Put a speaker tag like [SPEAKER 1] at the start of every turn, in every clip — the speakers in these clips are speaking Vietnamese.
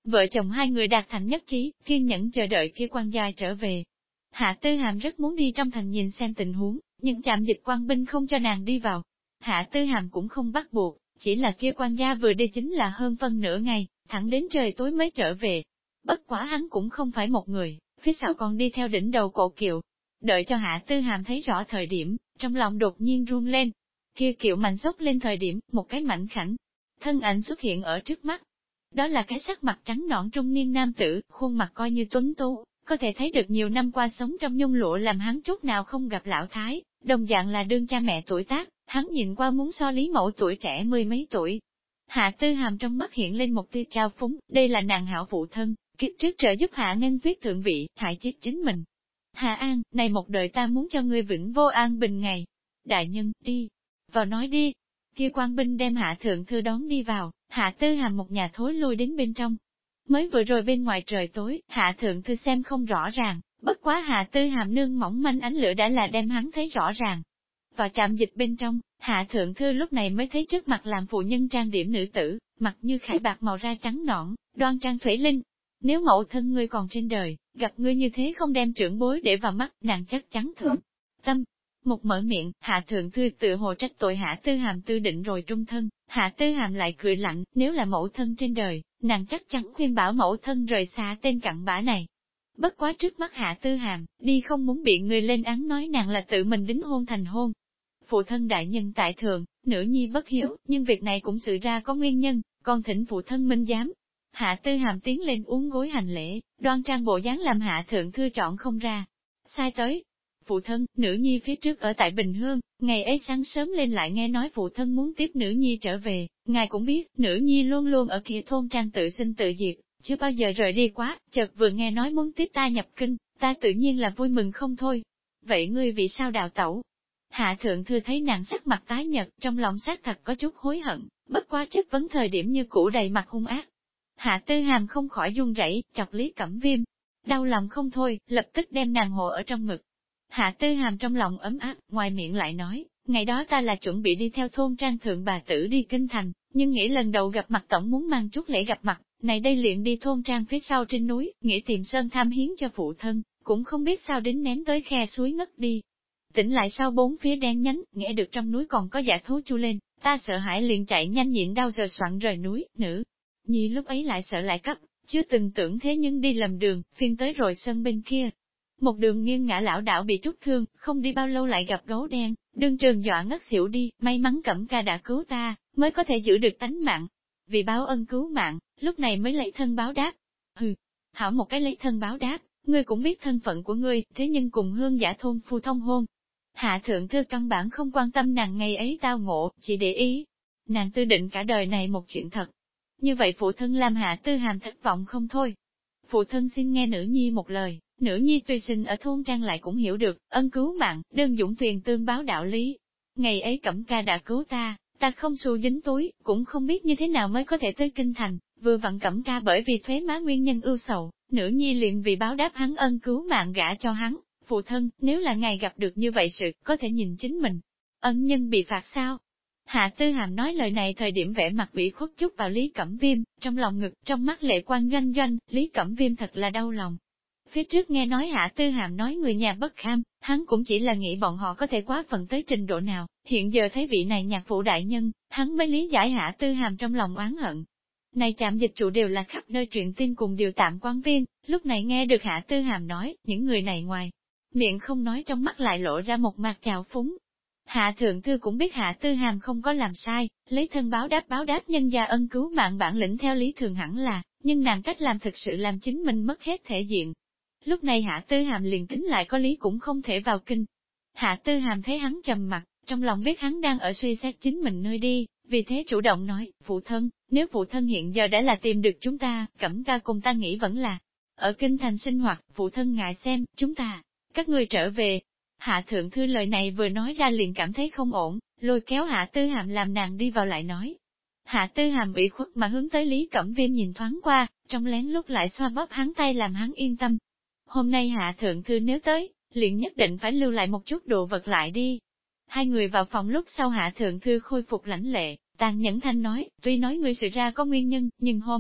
[SPEAKER 1] Vợ chồng hai người đạt thành nhất trí, kiên nhẫn chờ đợi kia quan gia trở về. Hạ Tư Hàm rất muốn đi trong thành nhìn xem tình huống, nhưng trạm dịch quan binh không cho nàng đi vào. Hạ Tư Hàm cũng không bắt buộc, chỉ là kia quan gia vừa đi chính là hơn phân nửa ngày, thẳng đến trời tối mới trở về. Bất quá hắn cũng không phải một người, phía sau còn đi theo đỉnh đầu cộ kiệu. Đợi cho Hạ Tư Hàm thấy rõ thời điểm, trong lòng đột nhiên run lên. Kia kiệu mạnh sốc lên thời điểm, một cái mảnh khảnh, thân ảnh xuất hiện ở trước mắt. Đó là cái sắc mặt trắng nõn trung niên nam tử, khuôn mặt coi như tuấn tú, có thể thấy được nhiều năm qua sống trong nhung lụa làm hắn chút nào không gặp lão thái, đồng dạng là đương cha mẹ tuổi tác, hắn nhìn qua muốn so Lý Mẫu tuổi trẻ mười mấy tuổi. Hạ Tư Hàm trong mắt hiện lên một tia trao phúng, đây là nàng hảo phụ thân, kiếp trước trợ giúp Hạ Ngân Tuyết thượng vị, hại chết chính mình. Hạ An, này một đời ta muốn cho ngươi vĩnh vô an bình ngày. Đại nhân, đi, vào nói đi. Kia quan binh đem Hạ Thượng Thư đón đi vào, Hạ Tư Hàm một nhà thối lui đến bên trong. Mới vừa rồi bên ngoài trời tối, Hạ Thượng Thư xem không rõ ràng, bất quá Hạ Tư Hàm nương mỏng manh ánh lửa đã là đem hắn thấy rõ ràng. Vào trạm dịch bên trong, Hạ Thượng Thư lúc này mới thấy trước mặt làm phụ nhân trang điểm nữ tử, mặt như khải bạc màu da trắng nõn, đoan trang thủy linh. Nếu mẫu thân ngươi còn trên đời, gặp ngươi như thế không đem trưởng bối để vào mắt, nàng chắc chắn thượng tâm. Một mở miệng, Hạ Thượng Thư tự hồ trách tội Hạ Tư Hàm tư định rồi trung thân, Hạ Tư Hàm lại cười lạnh, nếu là mẫu thân trên đời, nàng chắc chắn khuyên bảo mẫu thân rời xa tên cặn bã này. Bất quá trước mắt Hạ Tư Hàm, đi không muốn bị người lên án nói nàng là tự mình đính hôn thành hôn. Phụ thân đại nhân tại thường, nữ nhi bất hiếu, nhưng việc này cũng sự ra có nguyên nhân, con thỉnh phụ thân minh giám. Hạ Tư Hàm tiến lên uốn gối hành lễ, đoan trang bộ dáng làm Hạ Thượng Thư chọn không ra. Sai tới. Phụ thân, nữ nhi phía trước ở tại Bình Hương, ngày ấy sáng sớm lên lại nghe nói phụ thân muốn tiếp nữ nhi trở về, ngài cũng biết, nữ nhi luôn luôn ở kia thôn trang tự sinh tự diệt, chưa bao giờ rời đi quá, chợt vừa nghe nói muốn tiếp ta nhập kinh, ta tự nhiên là vui mừng không thôi. Vậy ngươi vì sao đào tẩu? Hạ Thượng Thư thấy nàng sắc mặt tái nhợt, trong lòng xác thật có chút hối hận, bất quá chất vấn thời điểm như cũ đầy mặt hung ác. Hạ Tư Hàm không khỏi run rẩy, chọc Lý Cẩm Viêm, đau lòng không thôi, lập tức đem nàng hộ ở trong ngực. Hạ Tư Hàm trong lòng ấm áp, ngoài miệng lại nói, ngày đó ta là chuẩn bị đi theo thôn trang thượng bà tử đi kinh thành, nhưng nghĩ lần đầu gặp mặt tổng muốn mang chút lễ gặp mặt, này đây liền đi thôn trang phía sau trên núi, nghĩ tìm sơn tham hiến cho phụ thân, cũng không biết sao đến ném tới khe suối ngất đi. Tỉnh lại sau bốn phía đen nhánh, nghe được trong núi còn có dã thú chu lên, ta sợ hãi liền chạy nhanh nhịn đau giờ soạn rời núi, nữ. Nhi lúc ấy lại sợ lại cấp, chưa từng tưởng thế nhưng đi lầm đường, phiên tới rồi sân bên kia. Một đường nghiêng ngã lão đảo bị trút thương, không đi bao lâu lại gặp gấu đen, đương trường dọa ngất xỉu đi, may mắn Cẩm Ca đã cứu ta, mới có thể giữ được tánh mạng. Vì báo ân cứu mạng, lúc này mới lấy thân báo đáp. Hừ, hảo một cái lấy thân báo đáp, ngươi cũng biết thân phận của ngươi, thế nhưng cùng hương giả thôn phu thông hôn. Hạ Thượng Thư căn bản không quan tâm nàng ngày ấy tao ngộ, chỉ để ý. Nàng tư định cả đời này một chuyện thật. Như vậy phụ thân làm Hạ Tư Hàm thất vọng không thôi. Phụ thân xin nghe nữ nhi một lời, nữ nhi tuy sinh ở thôn trang lại cũng hiểu được, ân cứu mạng, đơn dũng thuyền tương báo đạo lý. Ngày ấy Cẩm Ca đã cứu ta, ta không xu dính túi, cũng không biết như thế nào mới có thể tới kinh thành, vừa vặn Cẩm Ca bởi vì thuế má nguyên nhân ưu sầu, nữ nhi liền vì báo đáp hắn ân cứu mạng gả cho hắn. Phụ thân, nếu là ngài gặp được như vậy sự, có thể nhìn chính mình. Ân nhân bị phạt sao? Hạ Tư Hàm nói lời này thời điểm vẻ mặt ủy khuất chút vào Lý Cẩm Viêm, trong lòng ngực, trong mắt lệ quan doanh doanh, Lý Cẩm Viêm thật là đau lòng. Phía trước nghe nói Hạ Tư Hàm nói người nhà bất kham, hắn cũng chỉ là nghĩ bọn họ có thể quá phận tới trình độ nào, hiện giờ thấy vị này nhạc phụ đại nhân, hắn mới lý giải Hạ Tư Hàm trong lòng oán hận. Này trạm dịch trụ đều là khắp nơi truyền tin cùng điều tạm quan viên, lúc này nghe được Hạ Tư Hàm nói, những người này ngoài miệng không nói trong mắt lại lộ ra một mặt trào phúng. Hạ Thượng Thư cũng biết Hạ Tư Hàm không có làm sai, lấy thân báo đáp nhân gia ân cứu mạng bản lĩnh theo lý thường hẳn là, nhưng nàng cách làm thực sự làm chính mình mất hết thể diện. Lúc này Hạ Tư Hàm liền tính lại có lý cũng không thể vào kinh. Hạ Tư Hàm thấy hắn trầm mặt, trong lòng biết hắn đang ở suy xét chính mình nơi đi, vì thế chủ động nói, phụ thân, nếu phụ thân hiện giờ đã là tìm được chúng ta, Cẩm Ca cùng ta nghĩ vẫn là ở kinh thành sinh hoạt, phụ thân ngại xem, chúng ta, các người trở về. Hạ Thượng Thư lời này vừa nói ra liền cảm thấy không ổn, lôi kéo Hạ Tư Hàm làm nàng đi vào lại nói. Hạ Tư Hàm ủy khuất mà hướng tới Lý Cẩm Viêm nhìn thoáng qua, trong lén lút lại xoa bóp hắn tay làm hắn yên tâm. Hôm nay Hạ Thượng Thư nếu tới, liền nhất định phải lưu lại một chút đồ vật lại đi. Hai người vào phòng lúc sau Hạ Thượng Thư khôi phục lãnh lệ, tàn nhẫn thanh nói, tuy nói ngươi sự ra có nguyên nhân, nhưng hôm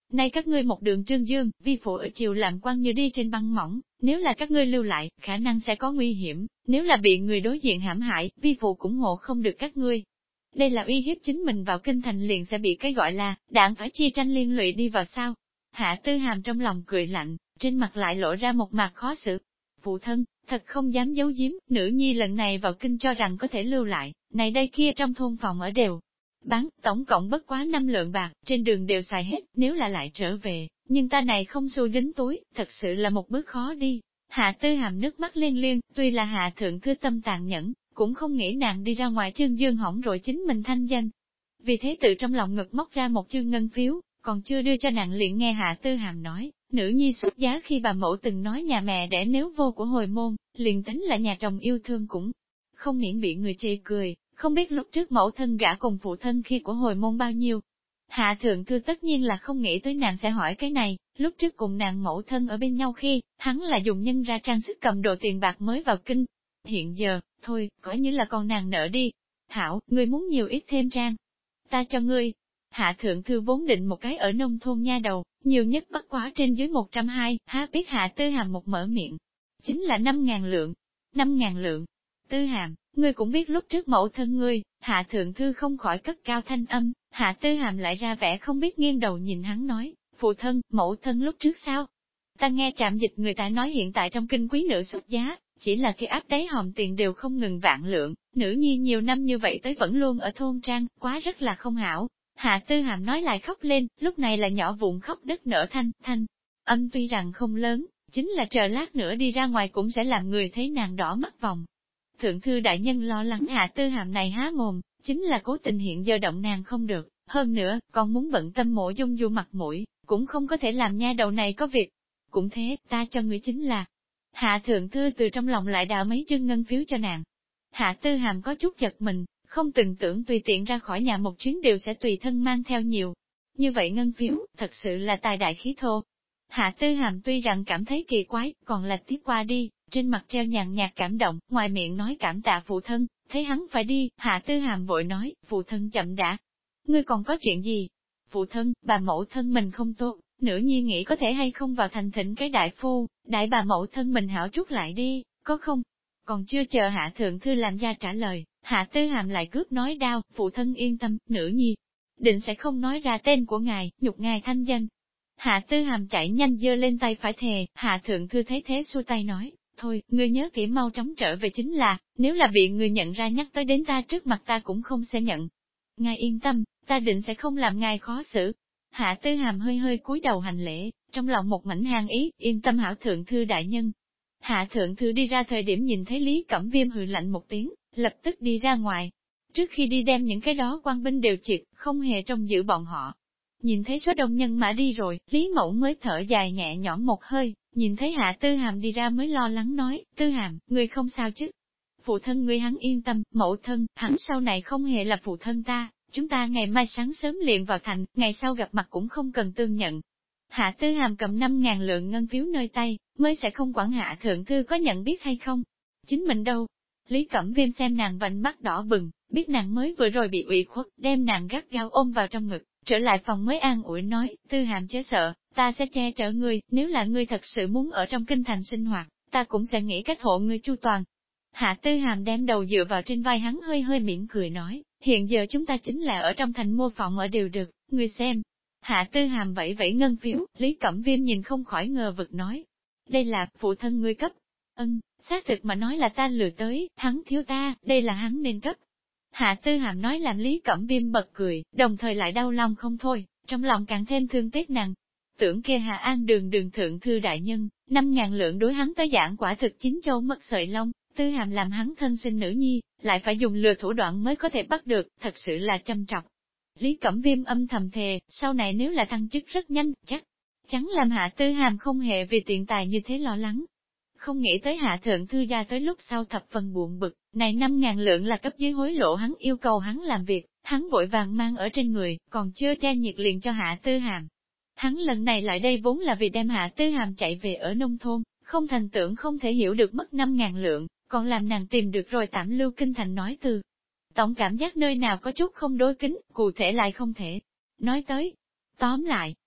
[SPEAKER 1] Nay các ngươi một đường trương dương, vi phụ ở triều làm quan như đi trên băng mỏng, nếu là các ngươi lưu lại, khả năng sẽ có nguy hiểm, nếu là bị người đối diện hãm hại, vi phụ cũng hộ không được các ngươi. Đây là uy hiếp chính mình vào kinh thành liền sẽ bị cái gọi là, đạn phải chia tranh liên lụy đi vào sao. Hạ Tư Hàm trong lòng cười lạnh, trên mặt lại lộ ra một mặt khó xử. Phụ thân, thật không dám giấu giếm, nữ nhi lần này vào kinh cho rằng có thể lưu lại, này đây kia trong thôn phòng ở đều. Bán, tổng cộng bất quá 5 lượng bạc, trên đường đều xài hết, nếu là lại trở về, nhưng ta này không xu dính túi, thật sự là một bước khó đi. Hạ Tư Hàm nước mắt liên liên, tuy là Hạ Thượng Thư tâm tàn nhẫn, cũng không nghĩ nàng đi ra ngoài trương dương hỏng rồi chính mình thanh danh. Vì thế tự trong lòng ngực móc ra một chương ngân phiếu, còn chưa đưa cho nàng liền nghe Hạ Tư Hàm nói, nữ nhi xuất giá khi bà mẫu từng nói nhà mẹ đẻ nếu vô của hồi môn, liền tính là nhà chồng yêu thương cũng không miễn bị người chê cười, không biết lúc trước mẫu thân gả cùng phụ thân khi của hồi môn bao nhiêu. Hạ Thượng Thư tất nhiên là không nghĩ tới nàng sẽ hỏi cái này, lúc trước cùng nàng mẫu thân ở bên nhau khi, hắn là dùng nhân ra trang sức cầm đồ tiền bạc mới vào kinh. Hiện giờ, thôi, coi như là con nàng nợ đi. Hảo, ngươi muốn nhiều ít thêm trang. Ta cho ngươi. Hạ Thượng Thư vốn định một cái ở nông thôn nha đầu, nhiều nhất bất quá trên dưới 120, há biết Hạ Tư Hàm một mở miệng. Chính là 5.000 lượng. 5.000 lượng. Tư Hàm, ngươi cũng biết lúc trước mẫu thân ngươi, Hạ Thượng Thư không khỏi cất cao thanh âm, Hạ Tư Hàm lại ra vẻ không biết nghiêng đầu nhìn hắn nói, phụ thân, mẫu thân lúc trước sao? Ta nghe trạm dịch người ta nói hiện tại trong kinh quý nữ xuất giá, chỉ là cái áp đáy hòm tiền đều không ngừng vạn lượng, nữ nhi nhiều năm như vậy tới vẫn luôn ở thôn trang, quá rất là không hảo. Hạ Tư Hàm nói lại khóc lên, lúc này là nhỏ vụn khóc đất nở thanh, âm tuy rằng không lớn, chính là chờ lát nữa đi ra ngoài cũng sẽ làm người thấy nàng đỏ mắt vòng. Thượng thư đại nhân lo lắng Hạ Tư Hàm này há mồm, chính là cố tình hiện giờ động nàng không được, hơn nữa, còn muốn bận tâm Mộ Dung Du mặt mũi, cũng không có thể làm nha đầu này có việc. Cũng thế, ta cho ngươi chính là. Hạ Thượng Thư từ trong lòng lại đào mấy chương ngân phiếu cho nàng. Hạ Tư Hàm có chút giật mình, không từng tưởng tùy tiện ra khỏi nhà một chuyến đều sẽ tùy thân mang theo nhiều. Như vậy ngân phiếu, thật sự là tài đại khí thô. Hạ Tư Hàm tuy rằng cảm thấy kỳ quái, còn là tiếp qua đi, trên mặt treo nhàn nhạt cảm động, ngoài miệng nói cảm tạ phụ thân, thấy hắn phải đi, Hạ Tư Hàm vội nói, phụ thân chậm đã. Ngươi còn có chuyện gì? Phụ thân, bà mẫu thân mình không tốt, nữ nhi nghĩ có thể hay không vào thành thỉnh cái đại phu, đại bà mẫu thân mình hảo trút lại đi, có không? Còn chưa chờ Hạ Thượng Thư làm ra trả lời, Hạ Tư Hàm lại cướp nói đau, phụ thân yên tâm, nữ nhi, định sẽ không nói ra tên của ngài, nhục ngài thanh danh. Hạ Tư Hàm chạy nhanh giơ lên tay phải thề, Hạ Thượng Thư thấy thế xua tay nói, thôi, ngươi nhớ kỹ mau chóng trở về chính là, nếu là bị người nhận ra nhắc tới đến ta trước mặt ta cũng không sẽ nhận. Ngài yên tâm, ta định sẽ không làm ngài khó xử. Hạ Tư Hàm hơi hơi cúi đầu hành lễ, trong lòng một mảnh hàng ý, yên tâm hảo Thượng Thư đại nhân. Hạ Thượng Thư đi ra thời điểm nhìn thấy Lý Cẩm Viêm hừ lạnh một tiếng, lập tức đi ra ngoài. Trước khi đi đem những cái đó quan binh đều triệt, không hề trông giữ bọn họ. Nhìn thấy số đông nhân mã đi rồi, Lý Mẫu mới thở dài nhẹ nhõm một hơi, nhìn thấy Hạ Tư Hàm đi ra mới lo lắng nói, Tư Hàm, ngươi không sao chứ? Phụ thân ngươi hắn yên tâm, mẫu thân, hắn sau này không hề là phụ thân ta, chúng ta ngày mai sáng sớm liền vào thành, ngày sau gặp mặt cũng không cần tương nhận. Hạ Tư Hàm cầm 5.000 lượng ngân phiếu nơi tay, mới sẽ không quản Hạ Thượng Thư có nhận biết hay không. Chính mình đâu? Lý Cẩm Viêm xem nàng vành mắt đỏ bừng, biết nàng mới vừa rồi bị ủy khuất, đem nàng gắt gao ôm vào trong ngực, trở lại phòng mới an ủi nói, Tư Hàm chớ sợ, ta sẽ che chở ngươi, nếu là ngươi thật sự muốn ở trong kinh thành sinh hoạt, ta cũng sẽ nghĩ cách hộ ngươi chu toàn. Hạ Tư Hàm đem đầu dựa vào trên vai hắn hơi hơi mỉm cười nói, hiện giờ chúng ta chính là ở trong thành mua phòng ở đều được, ngươi xem. Hạ Tư Hàm vẫy vẫy ngân phiếu, Lý Cẩm Viêm nhìn không khỏi ngờ vực nói, đây là phụ thân ngươi cấp. Xác thực mà nói là ta lừa tới, hắn thiếu ta, đây là hắn nên cấp. Hạ Tư Hàm nói làm Lý Cẩm Viêm bật cười, đồng thời lại đau lòng không thôi, trong lòng càng thêm thương tiếc nàng. Tưởng kia Hạ An đường Thượng Thư đại nhân, 5.000 lượng đối hắn tới giảng quả thực chín châu mất sợi lông, Tư Hàm làm hắn thân sinh nữ nhi, lại phải dùng lừa thủ đoạn mới có thể bắt được, thật sự là châm trọc. Lý Cẩm Viêm âm thầm thề, sau này nếu là thăng chức rất nhanh, chắc chắn làm Hạ Tư Hàm không hề vì tiền tài như thế lo lắng. Không nghĩ tới Hạ Thượng Thư ra tới lúc sau thập phần buồn bực, này 5.000 lượng là cấp dưới hối lộ hắn yêu cầu hắn làm việc, hắn vội vàng mang ở trên người, còn chưa che nhiệt liền cho Hạ Tư Hàm. Hắn lần này lại đây vốn là vì đem Hạ Tư Hàm chạy về ở nông thôn, không thành tưởng không thể hiểu được mất 5.000 lượng, còn làm nàng tìm được rồi tạm lưu kinh thành nói từ. Tổng cảm giác nơi nào có chút không đối kính, cụ thể lại không thể nói tới. Tóm lại,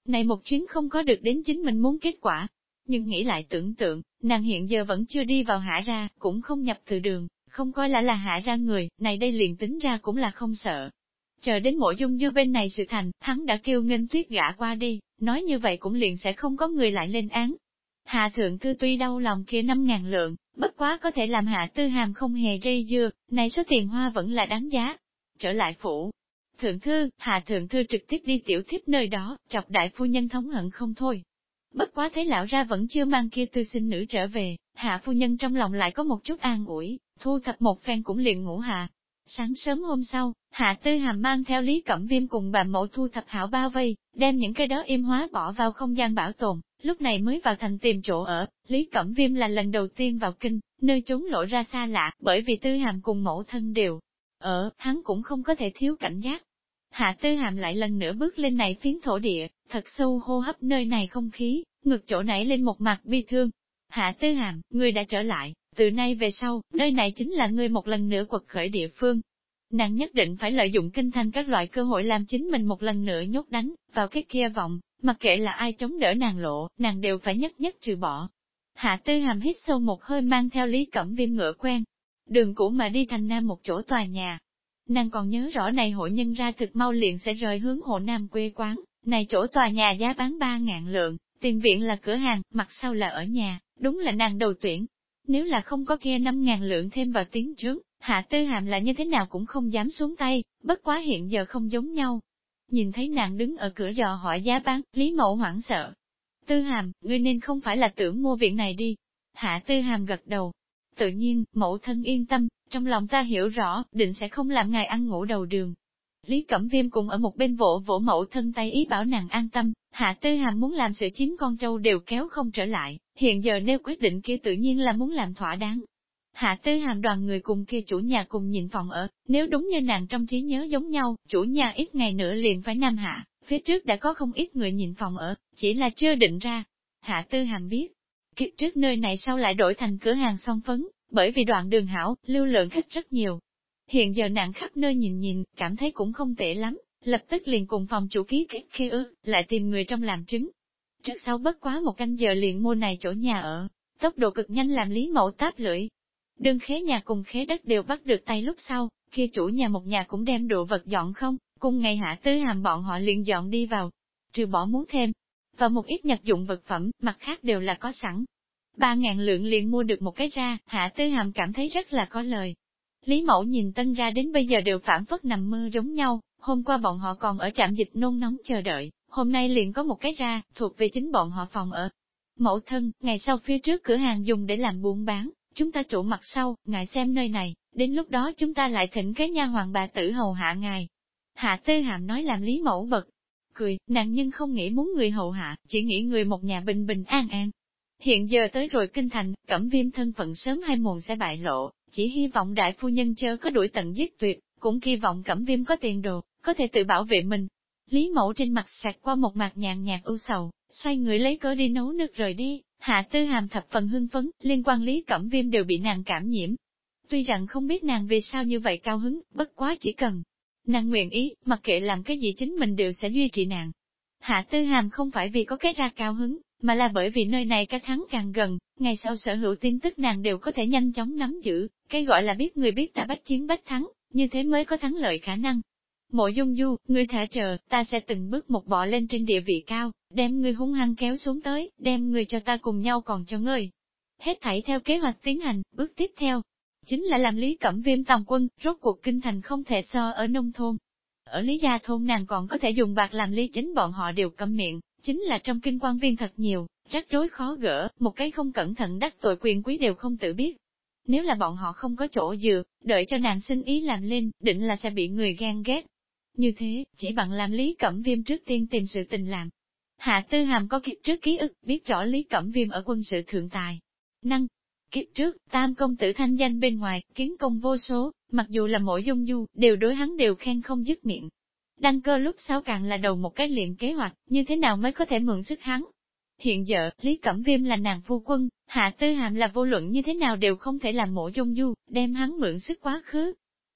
[SPEAKER 1] Này một chuyến không có được đến chính mình muốn kết quả. Nhưng nghĩ lại tưởng tượng, nàng hiện giờ vẫn chưa đi vào Hạ ra, cũng không nhập từ đường, không coi là Hạ ra người, này đây liền tính ra cũng là không sợ. Chờ đến Mộ Dung Du bên này sự thành, hắn đã kêu Nghênh Tuyết gả qua đi, nói như vậy cũng liền sẽ không có người lại lên án. Hạ thượng thư tuy đau lòng kia 5.000 lượng, bất quá có thể làm Hạ Tư Hàm không hề dây dưa, này số tiền hoa vẫn là đáng giá. Trở lại phủ. Thượng thư, Hạ thượng thư trực tiếp đi tiểu thiếp nơi đó, chọc đại phu nhân thống hận không thôi. Bất quá thấy lão ra vẫn chưa mang kia tư sinh nữ trở về, Hạ phu nhân trong lòng lại có một chút an ủi, thu thập một phen cũng liền ngủ hạ. Sáng sớm hôm sau, Hạ Tư Hàm mang theo Lý Cẩm Viêm cùng bà mẫu thu thập hảo bao vây, đem những cái đó im hóa bỏ vào không gian bảo tồn, lúc này mới vào thành tìm chỗ ở. Lý Cẩm Viêm là lần đầu tiên vào kinh, nơi trốn lộ ra xa lạ, bởi vì Tư Hàm cùng mẫu thân đều ở, hắn cũng không có thể thiếu cảnh giác. Hạ Tư Hàm lại lần nữa bước lên này phiến thổ địa, thật sâu hô hấp nơi này không khí, ngực chỗ nảy lên một mặt bi thương. Hạ Tư Hàm, ngươi đã trở lại, từ nay về sau, nơi này chính là ngươi một lần nữa quật khởi địa phương. Nàng nhất định phải lợi dụng kinh thành các loại cơ hội làm chính mình một lần nữa nhốt đánh vào cái kia vọng, mặc kệ là ai chống đỡ nàng lộ, nàng đều phải nhất nhất trừ bỏ. Hạ Tư Hàm hít sâu một hơi mang theo Lý Cẩm Viêm ngựa quen, đường cũ mà đi thành nam một chỗ tòa nhà. Nàng còn nhớ rõ này hội nhân ra thực mau liền sẽ rời hướng Hồ Nam quê quán, này chỗ tòa nhà giá bán 3.000 lượng, tiền viện là cửa hàng, mặt sau là ở nhà, đúng là nàng đầu tuyển. Nếu là không có kia 5.000 lượng thêm vào tiếng trước, Hạ Tư Hàm là như thế nào cũng không dám xuống tay, bất quá hiện giờ không giống nhau. Nhìn thấy nàng đứng ở cửa dò hỏi giá bán, Lý Mậu hoảng sợ. Tư Hàm, ngươi nên không phải là tưởng mua viện này đi. Hạ Tư Hàm gật đầu. Tự nhiên, mẫu thân yên tâm, trong lòng ta hiểu rõ, định sẽ không làm ngài ăn ngủ đầu đường. Lý Cẩm Viêm cùng ở một bên vỗ vỗ mẫu thân tay ý bảo nàng an tâm, Hạ Tư Hàm muốn làm sự chiếm con trâu đều kéo không trở lại, hiện giờ nếu quyết định kia tự nhiên là muốn làm thỏa đáng. Hạ Tư Hàm đoàn người cùng kia chủ nhà cùng nhịn phòng ở, nếu đúng như nàng trong trí nhớ giống nhau, chủ nhà ít ngày nữa liền phải Nam Hạ, phía trước đã có không ít người nhịn phòng ở, chỉ là chưa định ra. Hạ Tư Hàm biết, kiếp trước nơi này sau lại đổi thành cửa hàng son phấn, bởi vì đoạn đường hảo, lưu lượng khách rất nhiều. Hiện giờ nàng khắp nơi nhìn nhìn, cảm thấy cũng không tệ lắm, lập tức liền cùng phòng chủ ký kết khi lại tìm người trong làm chứng. Trước sau bất quá một canh giờ liền mua này chỗ nhà ở, tốc độ cực nhanh làm Lý Mậu táp lưỡi. Đơn khế nhà cùng khế đất đều bắt được tay lúc sau, kia chủ nhà một nhà cũng đem đồ vật dọn không, cùng ngày Hạ Tư Hàm bọn họ liền dọn đi vào, trừ bỏ muốn thêm, và một ít nhặt dụng vật phẩm, mặt khác đều là có sẵn. 3.000 lượng liền mua được một cái ra, Hạ Tư Hàm cảm thấy rất là có lời. Lý Mẫu nhìn Tân ra đến bây giờ đều phản phất nằm mơ giống nhau, hôm qua bọn họ còn ở trạm dịch nôn nóng chờ đợi, hôm nay liền có một cái ra, thuộc về chính bọn họ phòng ở. Mẫu thân, ngày sau phía trước cửa hàng dùng để làm buôn bán, chúng ta trụ mặt sau, ngài xem nơi này, đến lúc đó chúng ta lại thỉnh cái nha hoàng bà tử hầu hạ ngài. Hạ Tư Hàm nói làm Lý Mẫu bật cười, nàng nhưng không nghĩ muốn người hầu hạ, chỉ nghĩ người một nhà bình bình an an. Hiện giờ tới rồi kinh thành, Cẩm Viêm thân phận sớm hay muộn sẽ bại lộ, chỉ hy vọng đại phu nhân chớ có đuổi tận giết tuyệt, cũng kỳ vọng Cẩm Viêm có tiền đồ, có thể tự bảo vệ mình. Lý Mẫu trên mặt sạc qua một mặt nhàn nhạt ưu sầu, xoay người lấy cớ đi nấu nước rời đi. Hạ Tư Hàm thập phần hưng phấn, liên quan Lý Cẩm Viêm đều bị nàng cảm nhiễm. Tuy rằng không biết nàng vì sao như vậy cao hứng, bất quá chỉ cần nàng nguyện ý, mặc kệ làm cái gì chính mình đều sẽ duy trì nàng. Hạ Tư Hàm không phải vì có cái ra cao hứng, mà là bởi vì nơi này cách hắn càng gần, ngày sau sở hữu tin tức nàng đều có thể nhanh chóng nắm giữ, cái gọi là biết người biết ta bách chiến bách thắng, như thế mới có thắng lợi khả năng. Mộ Dung Du, ngươi thả chờ, ta sẽ từng bước một bò lên trên địa vị cao, đem ngươi hung hăng kéo xuống tới, đem ngươi cho ta cùng nhau còn cho ngươi. Hết thảy theo kế hoạch tiến hành, bước tiếp theo, chính là làm Lý Cẩm Viêm tòng quân, rốt cuộc kinh thành không thể so ở nông thôn. Ở Lý Gia thôn nàng còn có thể dùng bạc làm Lý chính bọn họ đều câm miệng, chính là trong kinh quan viên thật nhiều, rắc rối khó gỡ, một cái không cẩn thận đắc tội quyền quý đều không tự biết. Nếu là bọn họ không có chỗ dựa, đợi cho nàng xin ý làm lên, định là sẽ bị người ghen ghét. Như thế, chỉ bằng làm Lý Cẩm Viêm trước tiên tìm sự tình làm. Hạ Tư Hàm có kiếp trước ký ức, biết rõ Lý Cẩm Viêm ở quân sự thượng tài. Năng, kiếp trước, tam công tử thanh danh bên ngoài, kiến công vô số, mặc dù là Mộ Dung Du, đều đối hắn đều khen không dứt miệng. Đăng cơ lúc sau càng là đầu một cái liền kế hoạch, như thế nào mới có thể mượn sức hắn. Hiện giờ, Lý Cẩm Viêm là nàng phu quân, Hạ Tư Hàm là vô luận như thế nào đều không thể làm Mộ Dung Du, đem hắn mượn sức quá khứ.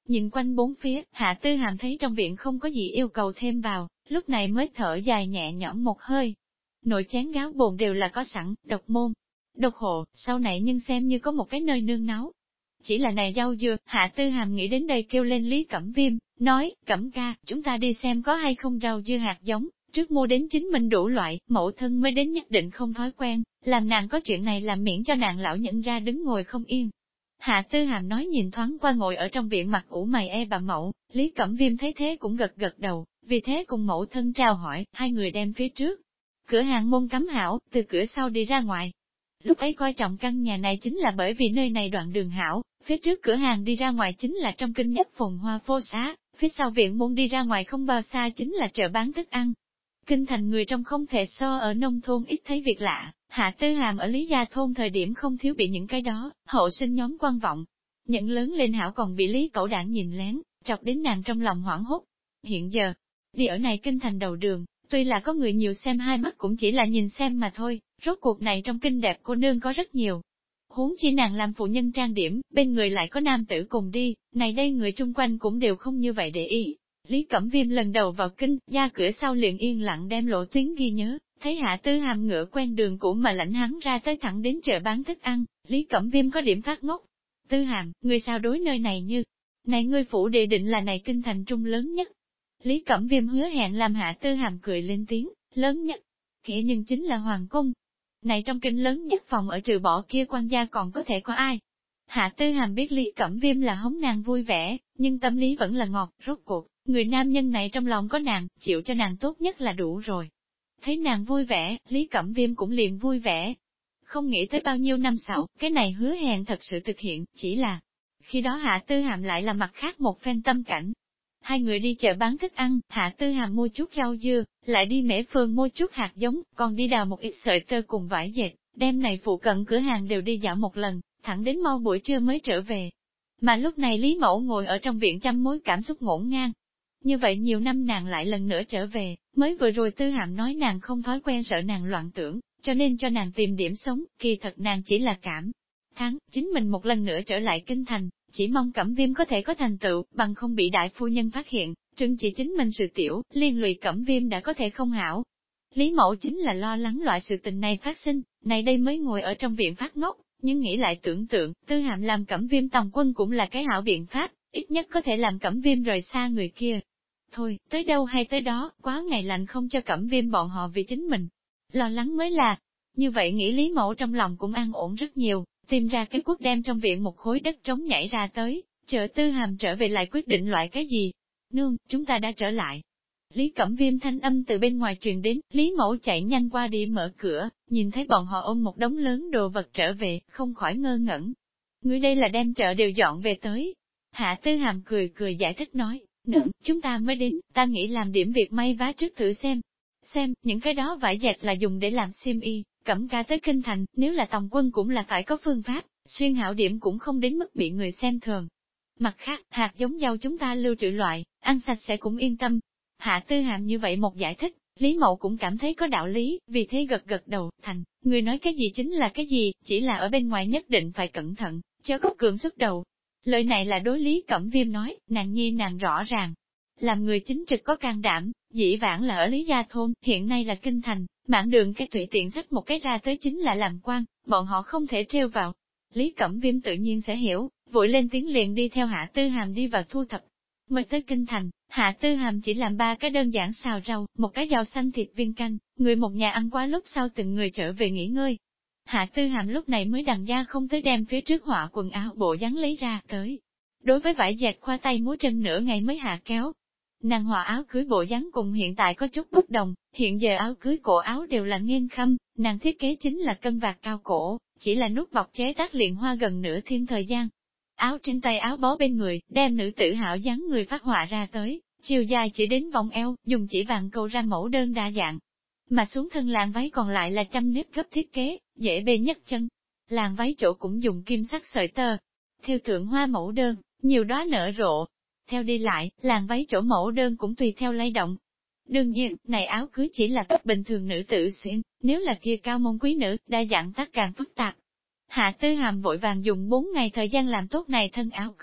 [SPEAKER 1] Nhìn quanh bốn phía, Hạ Tư Hàm thấy trong viện không có gì yêu cầu thêm vào, lúc này mới thở dài nhẹ nhõm một hơi. Nồi chén gáo bồn đều là có sẵn, độc môn, độc hộ, sau này nhưng xem như có một cái nơi nương náu. Chỉ là này rau dưa, Hạ Tư Hàm nghĩ đến đây kêu lên Lý Cẩm Viêm, nói, Cẩm ca, chúng ta đi xem có hay không rau dưa hạt giống, trước mua đến chính mình đủ loại, mẫu thân mới đến nhất định không thói quen, làm nàng có chuyện này làm miễn cho nàng lão nhận ra đứng ngồi không yên. Hạ Tư Hàm nói nhìn thoáng qua ngồi ở trong viện mặt ủ mày bà mẫu, Lý Cẩm Viêm thấy thế cũng gật gật đầu, vì thế cùng mẫu thân trao hỏi, hai người đem phía trước. Cửa hàng môn cấm hảo, từ cửa sau đi ra ngoài. Lúc ấy coi trọng căn nhà này chính là bởi vì nơi này đoạn đường hảo, phía trước cửa hàng đi ra ngoài chính là trong kinh nhất phồn hoa phô xá, phía sau viện môn đi ra ngoài không bao xa chính là chợ bán thức ăn. Kinh thành người trong không thể so ở nông thôn ít thấy việc lạ, Hạ Tư Hàm ở Lý Gia Thôn thời điểm không thiếu bị những cái đó, hậu sinh nhóm quan vọng. Nhận lớn lên hảo còn bị Lý Cẩu Đảng nhìn lén, trọc đến nàng trong lòng hoảng hốt. Hiện giờ, đi ở này kinh thành đầu đường, tuy là có người nhiều xem hai mắt cũng chỉ là nhìn xem mà thôi, rốt cuộc này trong kinh đẹp cô nương có rất nhiều. Huống chi nàng làm phụ nhân trang điểm, bên người lại có nam tử cùng đi, này đây người chung quanh cũng đều không như vậy để ý. Lý Cẩm Viêm lần đầu vào kinh, ra cửa sau liền yên lặng đem lộ tuyến ghi nhớ, thấy Hạ Tư Hàm ngựa quen đường cũ mà lãnh hắn ra tới thẳng đến chợ bán thức ăn, Lý Cẩm Viêm có điểm phát ngốc. Tư Hàm, người sao đối nơi này như, này ngươi phủ địa định là này kinh thành trung lớn nhất. Lý Cẩm Viêm hứa hẹn làm Hạ Tư Hàm cười lên tiếng, lớn nhất, kia nhưng chính là Hoàng Cung. Này trong kinh lớn nhất phòng ở trừ bỏ kia quan gia còn có thể có ai. Hạ Tư Hàm biết Lý Cẩm Viêm là hống nàng vui vẻ, nhưng tâm lý vẫn là ngọt, rốt cuộc, người nam nhân này trong lòng có nàng, chịu cho nàng tốt nhất là đủ rồi. Thấy nàng vui vẻ, Lý Cẩm Viêm cũng liền vui vẻ. Không nghĩ tới bao nhiêu năm sau, cái này hứa hẹn thật sự thực hiện, chỉ là, khi đó Hạ Tư Hàm lại là mặt khác một phen tâm cảnh. Hai người đi chợ bán thức ăn, Hạ Tư Hàm mua chút rau dưa, lại đi Mễ Phường mua chút hạt giống, còn đi đào một ít sợi tơ cùng vải dệt, đêm này phụ cận cửa hàng đều đi dạo một lần, thẳng đến mau buổi trưa mới trở về. Mà lúc này Lý Mẫu ngồi ở trong viện trăm mối cảm xúc ngổn ngang. Như vậy nhiều năm nàng lại lần nữa trở về, mới vừa rồi Tư Hàm nói nàng không thói quen sợ nàng loạn tưởng, cho nên cho nàng tìm điểm sống, kỳ thật nàng chỉ là cảm thán, chính mình một lần nữa trở lại kinh thành, chỉ mong Cẩm Viêm có thể có thành tựu, bằng không bị đại phu nhân phát hiện, trừng chỉ chính mình sự tiểu, liên lụy Cẩm Viêm đã có thể không hảo. Lý Mẫu chính là lo lắng loại sự tình này phát sinh, này đây mới ngồi ở trong viện phát ngốc, nhưng nghĩ lại tưởng tượng, Tư Hàm làm Cẩm Viêm tòng quân cũng là cái hảo biện pháp, ít nhất có thể làm Cẩm Viêm rời xa người kia. Thôi, tới đâu hay tới đó, quá ngày lạnh không cho Cẩm Viêm bọn họ vì chính mình. Lo lắng mới là, như vậy nghĩ Lý Mẫu trong lòng cũng an ổn rất nhiều, tìm ra cái cuốc đem trong viện một khối đất trống nhảy ra tới, chờ Tư Hàm trở về lại quyết định loại cái gì. Nương, chúng ta đã trở lại. Lý Cẩm Viêm thanh âm từ bên ngoài truyền đến, Lý Mẫu chạy nhanh qua đi mở cửa, nhìn thấy bọn họ ôm một đống lớn đồ vật trở về, không khỏi ngơ ngẩn. Người đây là đem chợ đều dọn về tới. Hạ Tư Hàm cười cười giải thích nói, nương, chúng ta mới đến, ta nghĩ làm điểm việc may vá trước thử xem. Xem, những cái đó vải dệt là dùng để làm xiêm y, Cẩm ca tới kinh thành, nếu là tòng quân cũng là phải có phương pháp, xuyên hảo điểm cũng không đến mức bị người xem thường. Mặt khác, hạt giống rau chúng ta lưu trữ loại, ăn sạch sẽ cũng yên tâm. Hạ Tư Hàm như vậy một giải thích, Lý Mậu cũng cảm thấy có đạo lý, vì thế gật gật đầu, thành, người nói cái gì chính là cái gì, chỉ là ở bên ngoài nhất định phải cẩn thận, chớ có cường xuất đầu. Lời này là đối Lý Cẩm Viêm nói, nàng nhi nàng rõ ràng. Làm người chính trực có can đảm, dĩ vãng là ở Lý Gia Thôn, hiện nay là kinh thành, mãn đường cái tùy tiện xách một cái ra tới chính là làm quan, bọn họ không thể trêu vào. Lý Cẩm Viêm tự nhiên sẽ hiểu, vội lên tiếng liền đi theo Hạ Tư Hàm đi vào thu thập. Mới tới kinh thành, Hạ Tư Hàm chỉ làm 3 cái đơn giản xào rau, một cái rau xanh thịt viên canh, người một nhà ăn quá lúc sau từng người trở về nghỉ ngơi. Hạ Tư Hàm lúc này mới đằng ra không tới đem phía trước họa quần áo bộ dáng lấy ra tới. Đối với vải dệt khoa tay múa chân nửa ngày mới hạ kéo. Nàng họa áo cưới bộ dáng cùng hiện tại có chút bất đồng, hiện giờ áo cưới cổ áo đều là nghiêng khâm, nàng thiết kế chính là cân vạt cao cổ, chỉ là nút bọc chế tác liền hoa gần nửa thiên thời gian. Áo trên tay áo bó bên người, đem nữ tử hảo dáng người phát họa ra tới, chiều dài chỉ đến vòng eo, dùng chỉ vàng câu ra mẫu đơn đa dạng. Mà xuống thân làn váy còn lại là trăm nếp gấp thiết kế, dễ bê nhất chân. Làn váy chỗ cũng dùng kim sắc sợi tơ, theo thượng hoa mẫu đơn, nhiều đóa nở rộ. Theo đi lại, làn váy chỗ mẫu đơn cũng tùy theo lay động. Đương nhiên, này áo cưới chỉ là cấp bình thường nữ tử xuyên, nếu là kia cao môn quý nữ, đa dạng tác càng phức tạp. Hạ Tư Hàm vội vàng dùng 4 ngày thời gian làm tốt này thân áo cưới,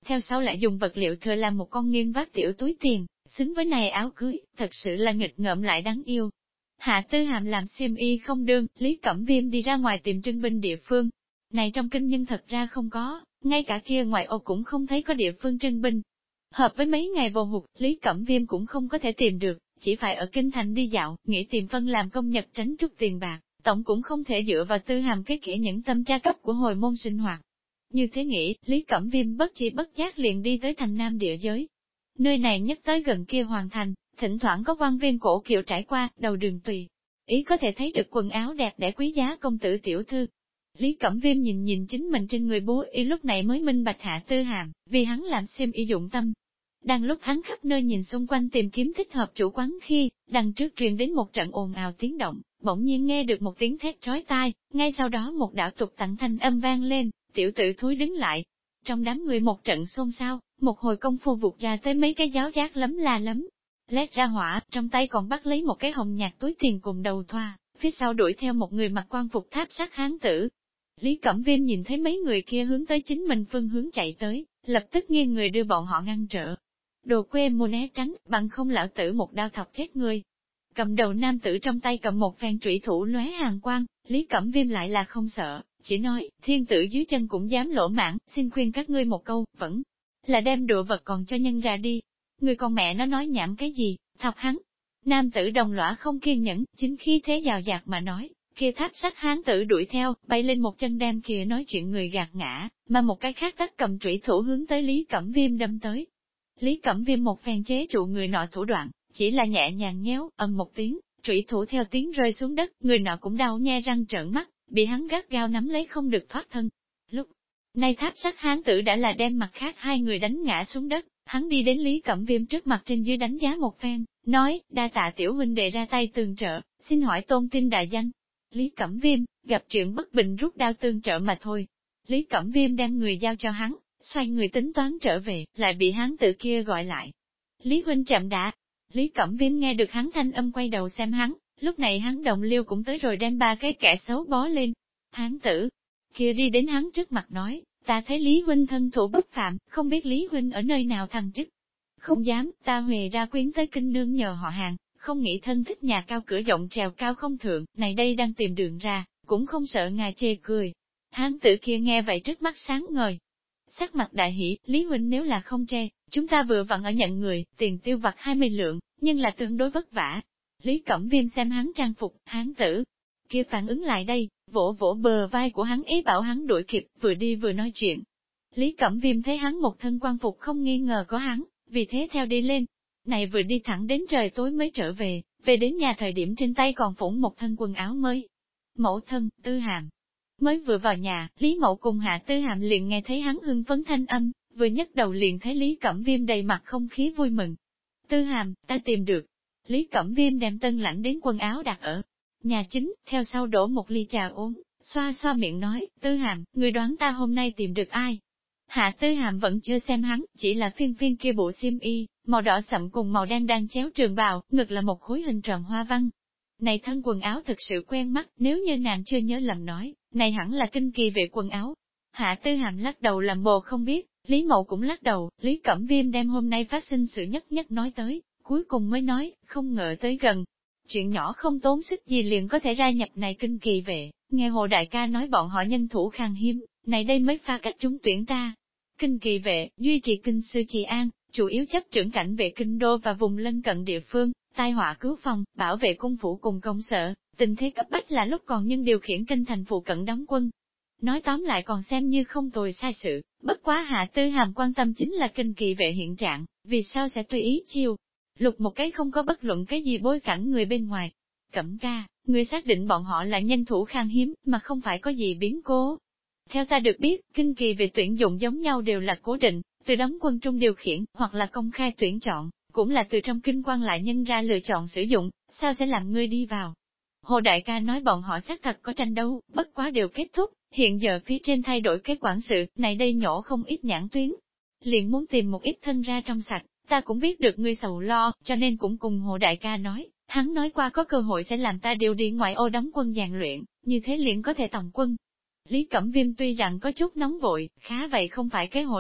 [SPEAKER 1] theo sau lại dùng vật liệu thừa làm một con nghiêng vác tiểu túi tiền, xứng với này áo cưới, thật sự là nghịch ngợm lại đáng yêu. Hạ Tư Hàm làm xiêm y không đương, Lý Cẩm Viêm đi ra ngoài tìm trưng binh địa phương. Này trong kinh nhưng thật ra không có, ngay cả kia ngoại ô cũng không thấy có địa phương trưng binh. Hợp với mấy ngày vô hụt, Lý Cẩm Viêm cũng không có thể tìm được, chỉ phải ở kinh thành đi dạo, nghĩ tìm phân làm công nhật tránh chút tiền bạc, tổng cũng không thể dựa vào Tư Hàm cái kỹ những tâm tra cấp của hồi môn sinh hoạt. Như thế nghĩ, Lý Cẩm Viêm bất chi bất giác liền đi tới thành Nam địa giới. Nơi này nhất tới gần kia hoàn thành, thỉnh thoảng có quan viên cổ kiệu trải qua, đầu đường tùy. Ý có thể thấy được quần áo đẹp đẽ quý giá công tử tiểu thư. Lý Cẩm Viêm nhìn nhìn chính mình trên người bố y lúc này mới minh bạch Hạ Tư Hàm, vì hắn làm xiêm y dụng tâm. Đang lúc hắn khắp nơi nhìn xung quanh tìm kiếm thích hợp chủ quán khi, đằng trước truyền đến một trận ồn ào tiếng động, bỗng nhiên nghe được một tiếng thét trói tai, ngay sau đó một đạo tục tặng thanh âm vang lên, tiểu tử thúi đứng lại. Trong đám người một trận xôn xao, một hồi công phu vụt ra tới mấy cái giáo giác lấm la lấm. Lét ra hỏa, trong tay còn bắt lấy một cái hồng nhạt túi tiền cùng đầu thoa, phía sau đuổi theo một người mặc quan phục tháp sát hán tử. Lý Cẩm Viêm nhìn thấy mấy người kia hướng tới chính mình phương hướng chạy tới, lập tức nghiêng người đưa bọn họ ngăn trở. Đồ quê mùa né tránh, bằng không lão tử một đao thọc chết người. Cầm đầu nam tử trong tay cầm một phen trụy thủ lóe hàn quang, Lý Cẩm Viêm lại là không sợ, chỉ nói, thiên tử dưới chân cũng dám lỗ mãn, xin khuyên các ngươi một câu, vẫn là đem đồ vật còn cho nhân ra đi. Người con mẹ nó nói nhảm cái gì, thọc hắn. Nam tử đồng lõa không kiên nhẫn, chính khi thế giàu dạt mà nói, kia tháp sắt hán tử đuổi theo, bay lên một chân đem kia nói chuyện người gạt ngã, mà một cái khác tắt cầm trụy thủ hướng tới Lý Cẩm Viêm đâm tới. Lý Cẩm Viêm một phen chế trụ người nọ thủ đoạn, chỉ là nhẹ nhàng nhéo, ầm một tiếng, trụy thủ theo tiếng rơi xuống đất, người nọ cũng đau nhe răng trợn mắt, bị hắn gắt gao nắm lấy không được thoát thân. Lúc này tháp sắt hán tử đã là đem mặt khác hai người đánh ngã xuống đất, hắn đi đến Lý Cẩm Viêm trước mặt trên dưới đánh giá một phen, nói, đa tạ tiểu huynh đệ ra tay tường trợ, xin hỏi tôn tin đại danh. Lý Cẩm Viêm, gặp chuyện bất bình rút đao tương trợ mà thôi. Lý Cẩm Viêm đem người giao cho hắn, xoay người tính toán trở về, lại bị hắn tự kia gọi lại. Lý huynh chậm đã. Lý Cẩm Viêm nghe được hắn thanh âm quay đầu xem hắn, lúc này hắn đồng liêu cũng tới rồi đem ba cái kẻ xấu bó lên. Hán tử kia đi đến hắn trước mặt nói, ta thấy Lý huynh thân thủ bất phạm, không biết Lý huynh ở nơi nào thăng chức. Không dám, ta huề ra quyến tới kinh nương nhờ họ hàng, không nghĩ thân thích nhà cao cửa rộng trèo cao không thượng, này đây đang tìm đường ra, cũng không sợ ngài chê cười. Hán tử kia nghe vậy trước mắt sáng ngời. Sắc mặt đại hỷ, Lý huynh nếu là không chê, chúng ta vừa vặn ở nhận người, tiền tiêu vặt 20 lượng, nhưng là tương đối vất vả. Lý Cẩm Viêm xem hắn trang phục, hán tử kia phản ứng lại đây, vỗ vỗ bờ vai của hắn ý bảo hắn đuổi kịp, vừa đi vừa nói chuyện. Lý Cẩm Viêm thấy hắn một thân quan phục không nghi ngờ có hắn, vì thế theo đi lên. Này vừa đi thẳng đến trời tối mới trở về, về đến nhà thời điểm trên tay còn phủng một thân quần áo mới. Mẫu thân, Tư Hàm. Mới vừa vào nhà, Lý Mậu cùng Hạ Tư Hàm liền nghe thấy hắn hưng phấn thanh âm, vừa nhấc đầu liền thấy Lý Cẩm Viêm đầy mặt không khí vui mừng. Tư Hàm, ta tìm được. Lý Cẩm Viêm đem tân lãnh đến quần áo đặt ở nhà chính, theo sau đổ một ly trà uống, xoa xoa miệng nói, Tư Hàm, người đoán ta hôm nay tìm được ai? Hạ Tư Hàm vẫn chưa xem hắn, chỉ là phiên phiên kia bộ xiêm y, màu đỏ sậm cùng màu đen đang chéo trường bào, ngực là một khối hình tròn hoa văn. Này thân quần áo thực sự quen mắt, nếu như nàng chưa nhớ lầm nói, này hẳn là kinh kỳ về quần áo. Hạ Tư Hàm lắc đầu làm bồ không biết, Lý Mậu cũng lắc đầu, Lý Cẩm Viêm đem hôm nay phát sinh sự nhất nhất nói tới, cuối cùng mới nói, không ngờ tới gần. Chuyện nhỏ không tốn sức gì liền có thể gia nhập này kinh kỳ về, nghe Hồ Đại ca nói bọn họ nhân thủ khan hiếm, này đây mới pha cách chúng tuyển ta. Kinh kỳ vệ, duy trì kinh sư trị an, chủ yếu chấp trưởng cảnh vệ kinh đô và vùng lân cận địa phương, tai họa cứu phòng, bảo vệ cung phủ cùng công sở, tình thế cấp bách là lúc còn nhân điều khiển kinh thành phụ cận đóng quân. Nói tóm lại còn xem như không tồi sai sự, bất quá Hạ Tư Hàm quan tâm chính là kinh kỳ vệ hiện trạng, vì sao sẽ tùy ý chiêu. Lục một cái không có bất luận cái gì bối cảnh người bên ngoài. Cẩm ca, người xác định bọn họ là nhân thủ khan hiếm, mà không phải có gì biến cố. Theo ta được biết, kinh kỳ về tuyển dụng giống nhau đều là cố định, từ đóng quân trung điều khiển, hoặc là công khai tuyển chọn, cũng là từ trong kinh quan lại nhân ra lựa chọn sử dụng, sao sẽ làm ngươi đi vào. Hồ Đại ca nói bọn họ xác thật có tranh đấu, bất quá đều kết thúc, hiện giờ phía trên thay đổi cái quản sự, này đây nhổ không ít nhãn tuyến. Liền muốn tìm một ít thân ra trong sạch, ta cũng biết được ngươi sầu lo, cho nên cũng cùng Hồ Đại ca nói, hắn nói qua có cơ hội sẽ làm ta điều đi ngoại ô đóng quân rèn luyện, như thế liền có thể tổng quân. Lý Cẩm Viêm tuy rằng có chút nóng vội, khá vậy không phải cái hồ đồ,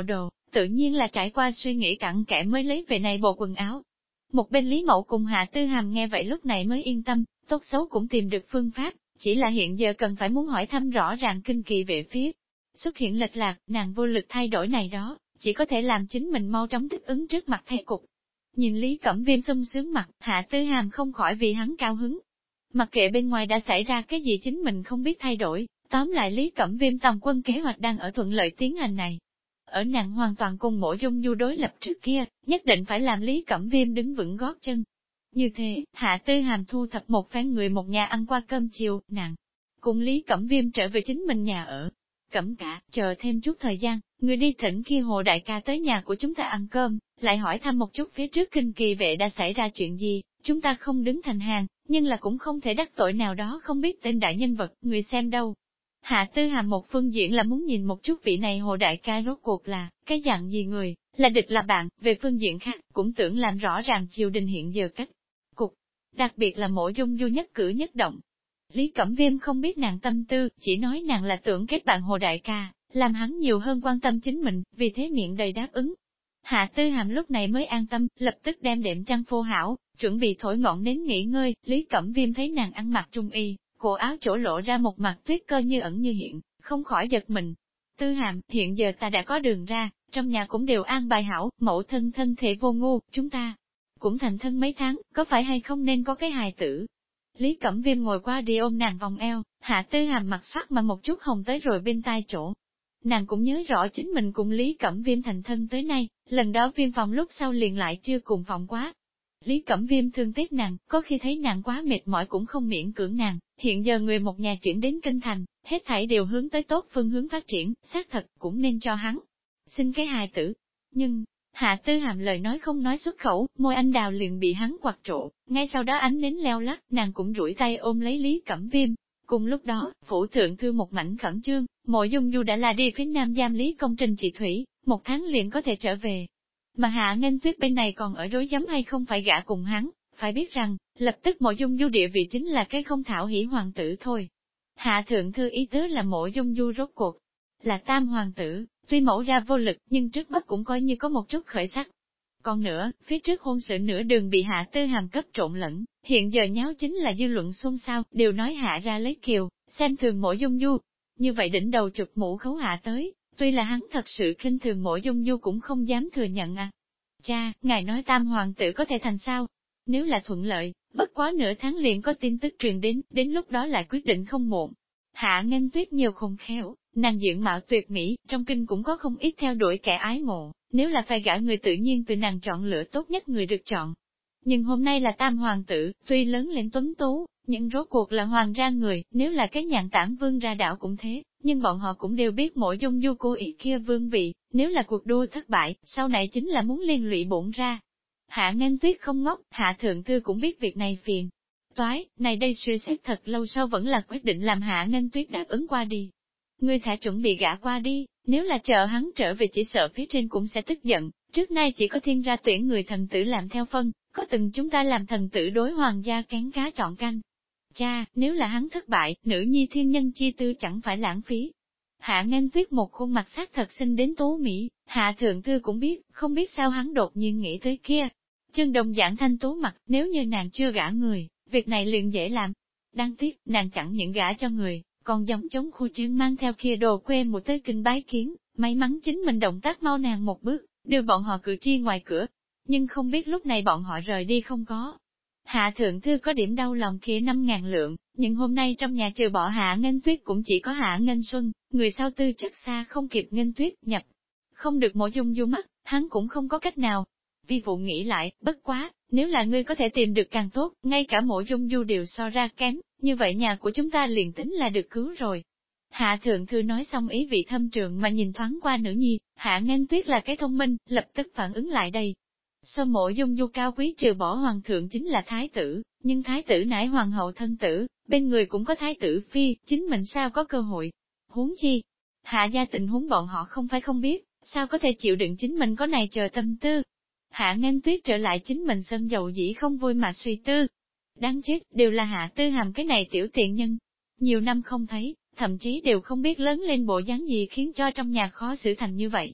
[SPEAKER 1] tự nhiên là trải qua suy nghĩ cặn kẽ mới lấy về này bộ quần áo. Một bên Lý Mẫu cùng Hạ Tư Hàm nghe vậy lúc này mới yên tâm, tốt xấu cũng tìm được phương pháp, chỉ là hiện giờ cần phải muốn hỏi thăm rõ ràng kinh kỳ về phía. Xuất hiện lệch lạc, nàng vô lực thay đổi này đó, chỉ có thể làm chính mình mau chóng thích ứng trước mặt thay cục. Nhìn Lý Cẩm Viêm sung sướng mặt, Hạ Tư Hàm không khỏi vì hắn cao hứng. Mặc kệ bên ngoài đã xảy ra cái gì chính mình không biết thay đổi, tóm lại Lý Cẩm Viêm tòng quân kế hoạch đang ở thuận lợi tiến hành này. Ở nàng hoàn toàn cùng Mộ Dung Du đối lập trước kia, nhất định phải làm Lý Cẩm Viêm đứng vững gót chân. Như thế, Hạ Tư Hàm thu thập một phen người một nhà ăn qua cơm chiều, nàng cùng Lý Cẩm Viêm trở về chính mình nhà ở. Cẩm cả, chờ thêm chút thời gian, người đi thỉnh kia Hồ đại ca tới nhà của chúng ta ăn cơm, lại hỏi thăm một chút phía trước kinh kỳ vệ đã xảy ra chuyện gì, chúng ta không đứng thành hàng, nhưng là cũng không thể đắc tội nào đó không biết tên đại nhân vật, người xem đâu. Hạ Tư Hàm một phương diện là muốn nhìn một chút vị này Hồ đại ca rốt cuộc là, cái dạng gì người, là địch là bạn, về phương diện khác, cũng tưởng làm rõ ràng triều đình hiện giờ cách cục, đặc biệt là Mộ Dung Du nhất cử nhất động. Lý Cẩm Viêm không biết nàng tâm tư, chỉ nói nàng là tưởng kết bạn Hồ đại ca, làm hắn nhiều hơn quan tâm chính mình, vì thế miệng đầy đáp ứng. Hạ Tư Hàm lúc này mới an tâm, lập tức đem đệm chăn phô hảo, chuẩn bị thổi ngọn nến nghỉ ngơi. Lý Cẩm Viêm thấy nàng ăn mặc trung y, cổ áo chỗ lộ ra một mặt tuyết cơ như ẩn như hiện, không khỏi giật mình. Tư Hàm, hiện giờ ta đã có đường ra, trong nhà cũng đều an bài hảo, mẫu thân thân thể vô ngu, chúng ta cũng thành thân mấy tháng, có phải hay không nên có cái hài tử. Lý Cẩm Viêm ngồi qua đi ôm nàng vòng eo, Hạ Tư Hàm mặt sắc mà một chút hồng tới rồi bên tai chỗ. Nàng cũng nhớ rõ chính mình cùng Lý Cẩm Viêm thành thân tới nay, lần đó Viêm phòng lúc sau liền lại chưa cùng phòng quá. Lý Cẩm Viêm thương tiếc nàng, có khi thấy nàng quá mệt mỏi cũng không miễn cưỡng nàng, hiện giờ người một nhà chuyển đến kinh thành, hết thảy đều hướng tới tốt phương hướng phát triển, xác thật cũng nên cho hắn xin cái hài tử. Nhưng, Hạ Tư Hàm lời nói không nói xuất khẩu, môi anh đào liền bị hắn quạt trộ, ngay sau đó ánh nến leo lắc, nàng cũng duỗi tay ôm lấy Lý Cẩm Viêm. Cùng lúc đó, phủ thượng thư một mảnh khẩn trương, Mộ Dung Du đã là đi phía nam giam Lý công trình chị Thủy, 1 tháng liền có thể trở về. Mà Hạ Nghênh Tuyết bên này còn ở rối rắm hay không phải gả cùng hắn, phải biết rằng, lập tức Mộ Dung Du địa vị chính là cái không thảo hỷ hoàng tử thôi. Hạ thượng thư ý tứ là Mộ Dung Du rốt cuộc là tam hoàng tử, tuy mẫu ra vô lực nhưng trước mắt cũng coi như có một chút khởi sắc. Còn nữa, phía trước hôn sự nửa đường bị Hạ Tư Hàm cấp trộn lẫn, hiện giờ nháo chính là dư luận xôn xao, đều nói Hạ ra lấy kiều, xem thường Mộ Dung Du. Như vậy đỉnh đầu chụp mũ khấu Hạ tới, tuy là hắn thật sự khinh thường Mộ Dung Du cũng không dám thừa nhận à. Cha, ngài nói tam hoàng tử có thể thành sao? Nếu là thuận lợi, bất quá nửa tháng liền có tin tức truyền đến lúc đó lại quyết định không muộn. Hạ Nghênh Tuyết nhiều khôn khéo, nàng dưỡng mạo tuyệt mỹ, trong kinh cũng có không ít theo đuổi kẻ ái mộ, nếu là phải gả người tự nhiên từ nàng chọn lựa tốt nhất người được chọn. Nhưng hôm nay là tam hoàng tử, tuy lớn lên tuấn tú, nhưng rốt cuộc là hoàng gia người, nếu là cái nhạn tản vương ra đảo cũng thế, nhưng bọn họ cũng đều biết Mộ Dung Du cố ý kia vương vị, nếu là cuộc đua thất bại, sau này chính là muốn liên lụy bổn ra. Hạ Nghênh Tuyết không ngốc, Hạ thượng thư cũng biết việc này phiền toái, này đây suy xét thật lâu sau vẫn là quyết định làm Hạ Nghênh Tuyết đáp ứng qua đi. Ngươi thả chuẩn bị gả qua đi, nếu là chờ hắn trở về chỉ sợ phía trên cũng sẽ tức giận, trước nay chỉ có thiên ra tuyển người thần tử làm theo phân, có từng chúng ta làm thần tử đối hoàng gia kén cá chọn canh. Cha, nếu là hắn thất bại, nữ nhi thiên nhân chi tư chẳng phải lãng phí. Hạ Nghênh Tuyết một khuôn mặt sắc thật xinh đến tố mỹ, Hạ thượng thư cũng biết, không biết sao hắn đột nhiên nghĩ tới kia. Chân đồng dạng thanh tố mặt, nếu như nàng chưa gả người, việc này liền dễ làm. Đáng tiếc, nàng chẳng những gả cho người, còn giống chống khu trương mang theo kia đồ quê một tới kinh bái kiến, may mắn chính mình động tác mau nàng một bước, đưa bọn họ cử tri ngoài cửa. Nhưng không biết lúc này bọn họ rời đi không có. Hạ thượng thư có điểm đau lòng kia 5.000 lượng, nhưng hôm nay trong nhà trừ bỏ Hạ Nghênh Tuyết cũng chỉ có Hạ Nghênh Xuân, người sau tư chất xa không kịp Nghênh Tuyết nhập. Không được Mộ Dung Du mắt, hắn cũng không có cách nào. Vi phụ nghĩ lại, bất quá, nếu là ngươi có thể tìm được càng tốt, ngay cả Mộ Dung Du đều so ra kém, như vậy nhà của chúng ta liền tính là được cứu rồi. Hạ thượng thư nói xong ý vị thâm trường mà nhìn thoáng qua nữ nhi, Hạ Nghênh Tuyết là cái thông minh, lập tức phản ứng lại đây. Sau Mộ Dung Du cao quý trừ bỏ hoàng thượng chính là thái tử, nhưng thái tử nãi hoàng hậu thân tử, bên người cũng có thái tử phi, chính mình sao có cơ hội. Huống chi, Hạ gia tình huống bọn họ không phải không biết, sao có thể chịu đựng chính mình có này chờ tâm tư. Hạ Nghênh Tuyết trở lại chính mình sân dầu dĩ không vui mà suy tư. Đáng chết, đều là Hạ Tư Hàm cái này tiểu tiện nhân. Nhiều năm không thấy, thậm chí đều không biết lớn lên bộ dáng gì khiến cho trong nhà khó xử thành như vậy.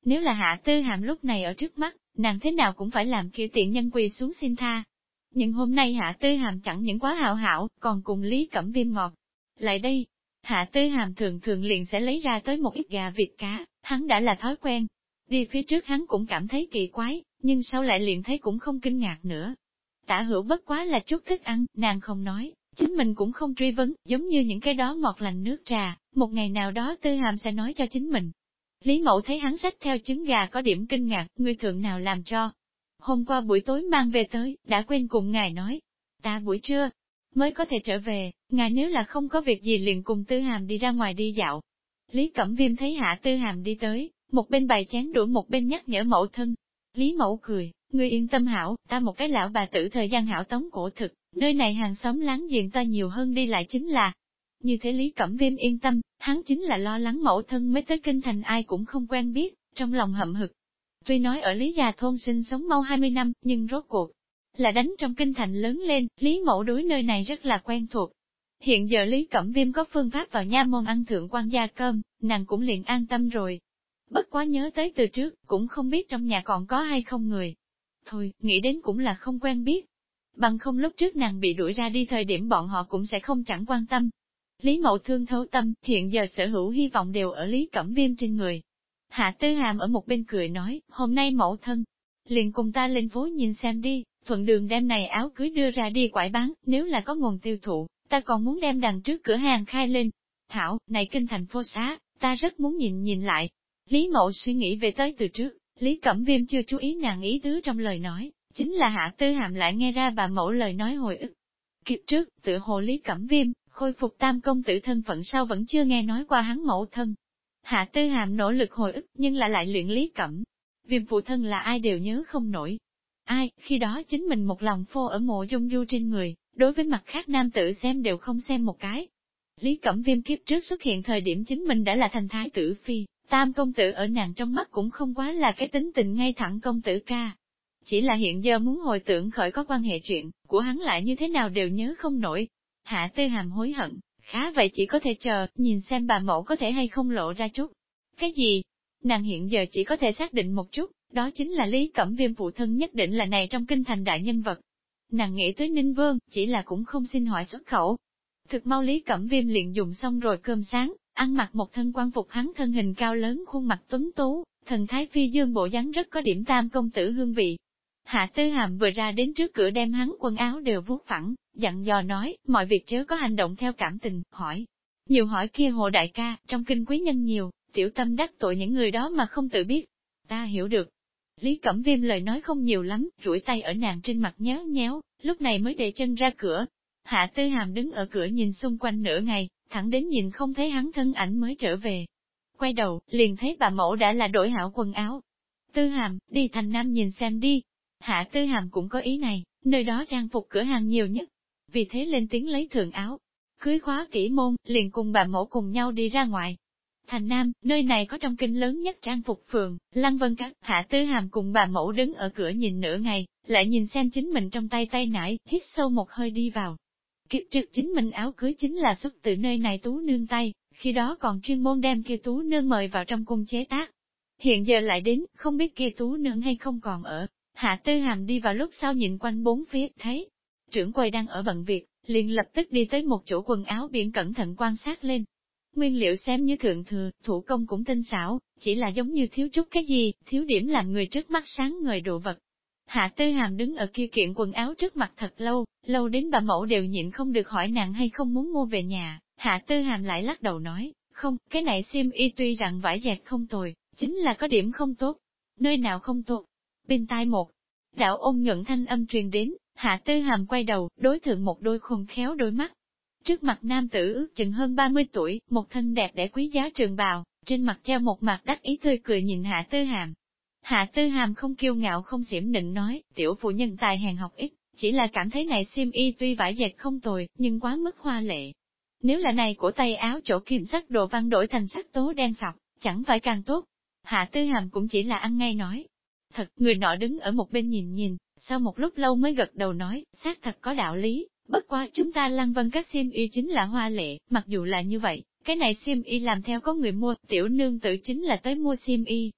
[SPEAKER 1] Nếu là Hạ Tư Hàm lúc này ở trước mắt, nàng thế nào cũng phải làm kia tiện nhân quỳ xuống xin tha. Nhưng hôm nay Hạ Tư Hàm chẳng những quá hảo hảo, còn cùng Lý Cẩm Viêm ngọt. Lại đây, Hạ Tư Hàm thường thường liền sẽ lấy ra tới một ít gà vịt cá, hắn đã là thói quen. Đi phía trước hắn cũng cảm thấy kỳ quái, nhưng sau lại liền thấy cũng không kinh ngạc nữa. Tả Hữu bất quá là chút thức ăn, nàng không nói, chính mình cũng không truy vấn, giống như những cái đó ngọt lành nước trà, một ngày nào đó Tư Hàm sẽ nói cho chính mình. Lý Mẫu thấy hắn xách theo trứng gà có điểm kinh ngạc, ngươi thượng nào làm cho. Hôm qua buổi tối mang về tới, đã quên cùng ngài nói. Ta buổi trưa mới có thể trở về, ngài nếu là không có việc gì liền cùng Tư Hàm đi ra ngoài đi dạo. Lý Cẩm Viêm thấy Hạ Tư Hàm đi tới, một bên bày chén đũa một bên nhắc nhở mẫu thân. Lý Mẫu cười, ngươi yên tâm hảo, ta một cái lão bà tử thời gian hảo tống cổ thực, nơi này hàng xóm láng giềng ta nhiều hơn đi lại chính là. Như thế Lý Cẩm Viêm yên tâm, hắn chính là lo lắng mẫu thân mới tới kinh thành ai cũng không quen biết, trong lòng hậm hực. Tuy nói ở Lý Gia Thôn sinh sống mau 20 năm, nhưng rốt cuộc là đánh trong kinh thành lớn lên, Lý Mẫu đối nơi này rất là quen thuộc. Hiện giờ Lý Cẩm Viêm có phương pháp vào nha môn ăn thượng quan gia cơm, nàng cũng liền an tâm rồi. Bất quá nhớ tới từ trước, cũng không biết trong nhà còn có hay không người. Thôi, nghĩ đến cũng là không quen biết. Bằng không lúc trước nàng bị đuổi ra đi thời điểm bọn họ cũng sẽ không chẳng quan tâm. Lý Mậu thương thấu tâm, hiện giờ sở hữu hy vọng đều ở Lý Cẩm Viêm trên người. Hạ Tư Hàm ở một bên cười nói, hôm nay mẫu thân, liền cùng ta lên phố nhìn xem đi, thuận đường đem này áo cưới đưa ra đi quải bán, nếu là có nguồn tiêu thụ, ta còn muốn đem đằng trước cửa hàng khai lên. Thảo, này kinh thành phố xá, ta rất muốn nhìn lại. Lý Mậu suy nghĩ về tới từ trước, Lý Cẩm Viêm chưa chú ý nàng ý tứ trong lời nói, chính là Hạ Tư Hàm lại nghe ra bà mẫu lời nói hồi ức. Kiếp trước, tự hồ Lý Cẩm Viêm, khôi phục tam công tử thân phận sau vẫn chưa nghe nói qua hắn mẫu thân. Hạ Tư Hàm nỗ lực hồi ức nhưng lại luyện Lý Cẩm Viêm phụ thân là ai đều nhớ không nổi. Ai, khi đó chính mình một lòng phô ở Mộ Dung Du trên người, đối với mặt khác nam tử xem đều không xem một cái. Lý Cẩm Viêm kiếp trước xuất hiện thời điểm chính mình đã là thành thái tử phi, tam công tử ở nàng trong mắt cũng không quá là cái tính tình ngay thẳng công tử ca. Chỉ là hiện giờ muốn hồi tưởng khởi có quan hệ chuyện, của hắn lại như thế nào đều nhớ không nổi. Hạ Tư Hàm hối hận, khá vậy chỉ có thể chờ, nhìn xem bà mẫu có thể hay không lộ ra chút. Cái gì? Nàng hiện giờ chỉ có thể xác định một chút, đó chính là Lý Cẩm Viêm phụ thân nhất định là này trong kinh thành đại nhân vật. Nàng nghĩ tới Ninh Vương, chỉ là cũng không xin hỏi xuất khẩu. Thực mau Lý Cẩm Viêm liền dùng xong rồi cơm sáng, ăn mặc một thân quan phục hắn thân hình cao lớn khuôn mặt tuấn tú, thần thái phi dương bộ dáng rất có điểm tam công tử hương vị. Hạ Tư Hàm vừa ra đến trước cửa đem hắn quần áo đều vuốt phẳng, dặn dò nói, mọi việc chớ có hành động theo cảm tình, hỏi. Nhiều hỏi kia Hồ đại ca, trong kinh quý nhân nhiều, tiểu tâm đắc tội những người đó mà không tự biết. Ta hiểu được. Lý Cẩm Viêm lời nói không nhiều lắm, duỗi tay ở nàng trên mặt nhéo nhéo, lúc này mới để chân ra cửa. Hạ Tư Hàm đứng ở cửa nhìn xung quanh nửa ngày, thẳng đến nhìn không thấy hắn thân ảnh mới trở về. Quay đầu, liền thấy bà mẫu đã là đổi hảo quần áo. Tư Hàm, đi thành Nam nhìn xem đi. Hạ Tư Hàm cũng có ý này, nơi đó trang phục cửa hàng nhiều nhất. Vì thế lên tiếng lấy thượng áo, cưới khóa kỹ môn, liền cùng bà mẫu cùng nhau đi ra ngoài. Thành Nam, nơi này có trong kinh lớn nhất trang phục phường, Lăng Vân Các. Hạ Tư Hàm cùng bà mẫu đứng ở cửa nhìn nửa ngày, lại nhìn xem chính mình trong tay tay nải, hít sâu một hơi đi vào. Kiếp trước chính mình áo cưới chính là xuất từ nơi này tú nương tay, khi đó còn chuyên môn đem kia tú nương mời vào trong cung chế tác. Hiện giờ lại đến, không biết kia tú nương hay không còn ở. Hạ Tư Hàm đi vào lúc sau nhìn quanh bốn phía, thấy trưởng quầy đang ở bận việc, liền lập tức đi tới một chỗ quần áo biển cẩn thận quan sát lên. Nguyên liệu xem như thượng thừa, thủ công cũng tinh xảo, chỉ là giống như thiếu chút cái gì, thiếu điểm làm người trước mắt sáng ngời đồ vật. Hạ Tư Hàm đứng ở kia kiện quần áo trước mặt thật lâu, lâu đến bà mẫu đều nhịn không được hỏi nàng hay không muốn mua về nhà. Hạ Tư Hàm lại lắc đầu nói, không, cái này xiêm y tuy rằng vải dệt không tồi, chính là có điểm không tốt. Nơi nào không tốt? Bên tai một đạo ôn nhuận thanh âm truyền đến, Hạ Tư Hàm quay đầu, đối thượng một đôi khôn khéo đôi mắt. Trước mặt nam tử ước chừng hơn 30 tuổi, một thân đẹp đẽ quý giá trường bào, trên mặt treo một mặt đắc ý tươi cười nhìn Hạ Tư Hàm. Hạ Tư Hàm không kiêu ngạo không xiểm nịnh nói, tiểu phụ nhân tài hèn học ít, chỉ là cảm thấy này xiêm y tuy vải dệt không tồi, nhưng quá mức hoa lệ. Nếu là này của tay áo chỗ kim sắc đồ văn đổi thành sắc tố đen sọc, chẳng phải càng tốt. Hạ Tư Hàm cũng chỉ là ăn ngay nói. Thật, người nọ đứng ở một bên nhìn, sau một lúc lâu mới gật đầu nói, xác thật có đạo lý, bất quá chúng ta Lăng Vân Các xiêm y chính là hoa lệ, mặc dù là như vậy, cái này xiêm y làm theo có người mua, tiểu nương tử chính là tới mua xiêm y.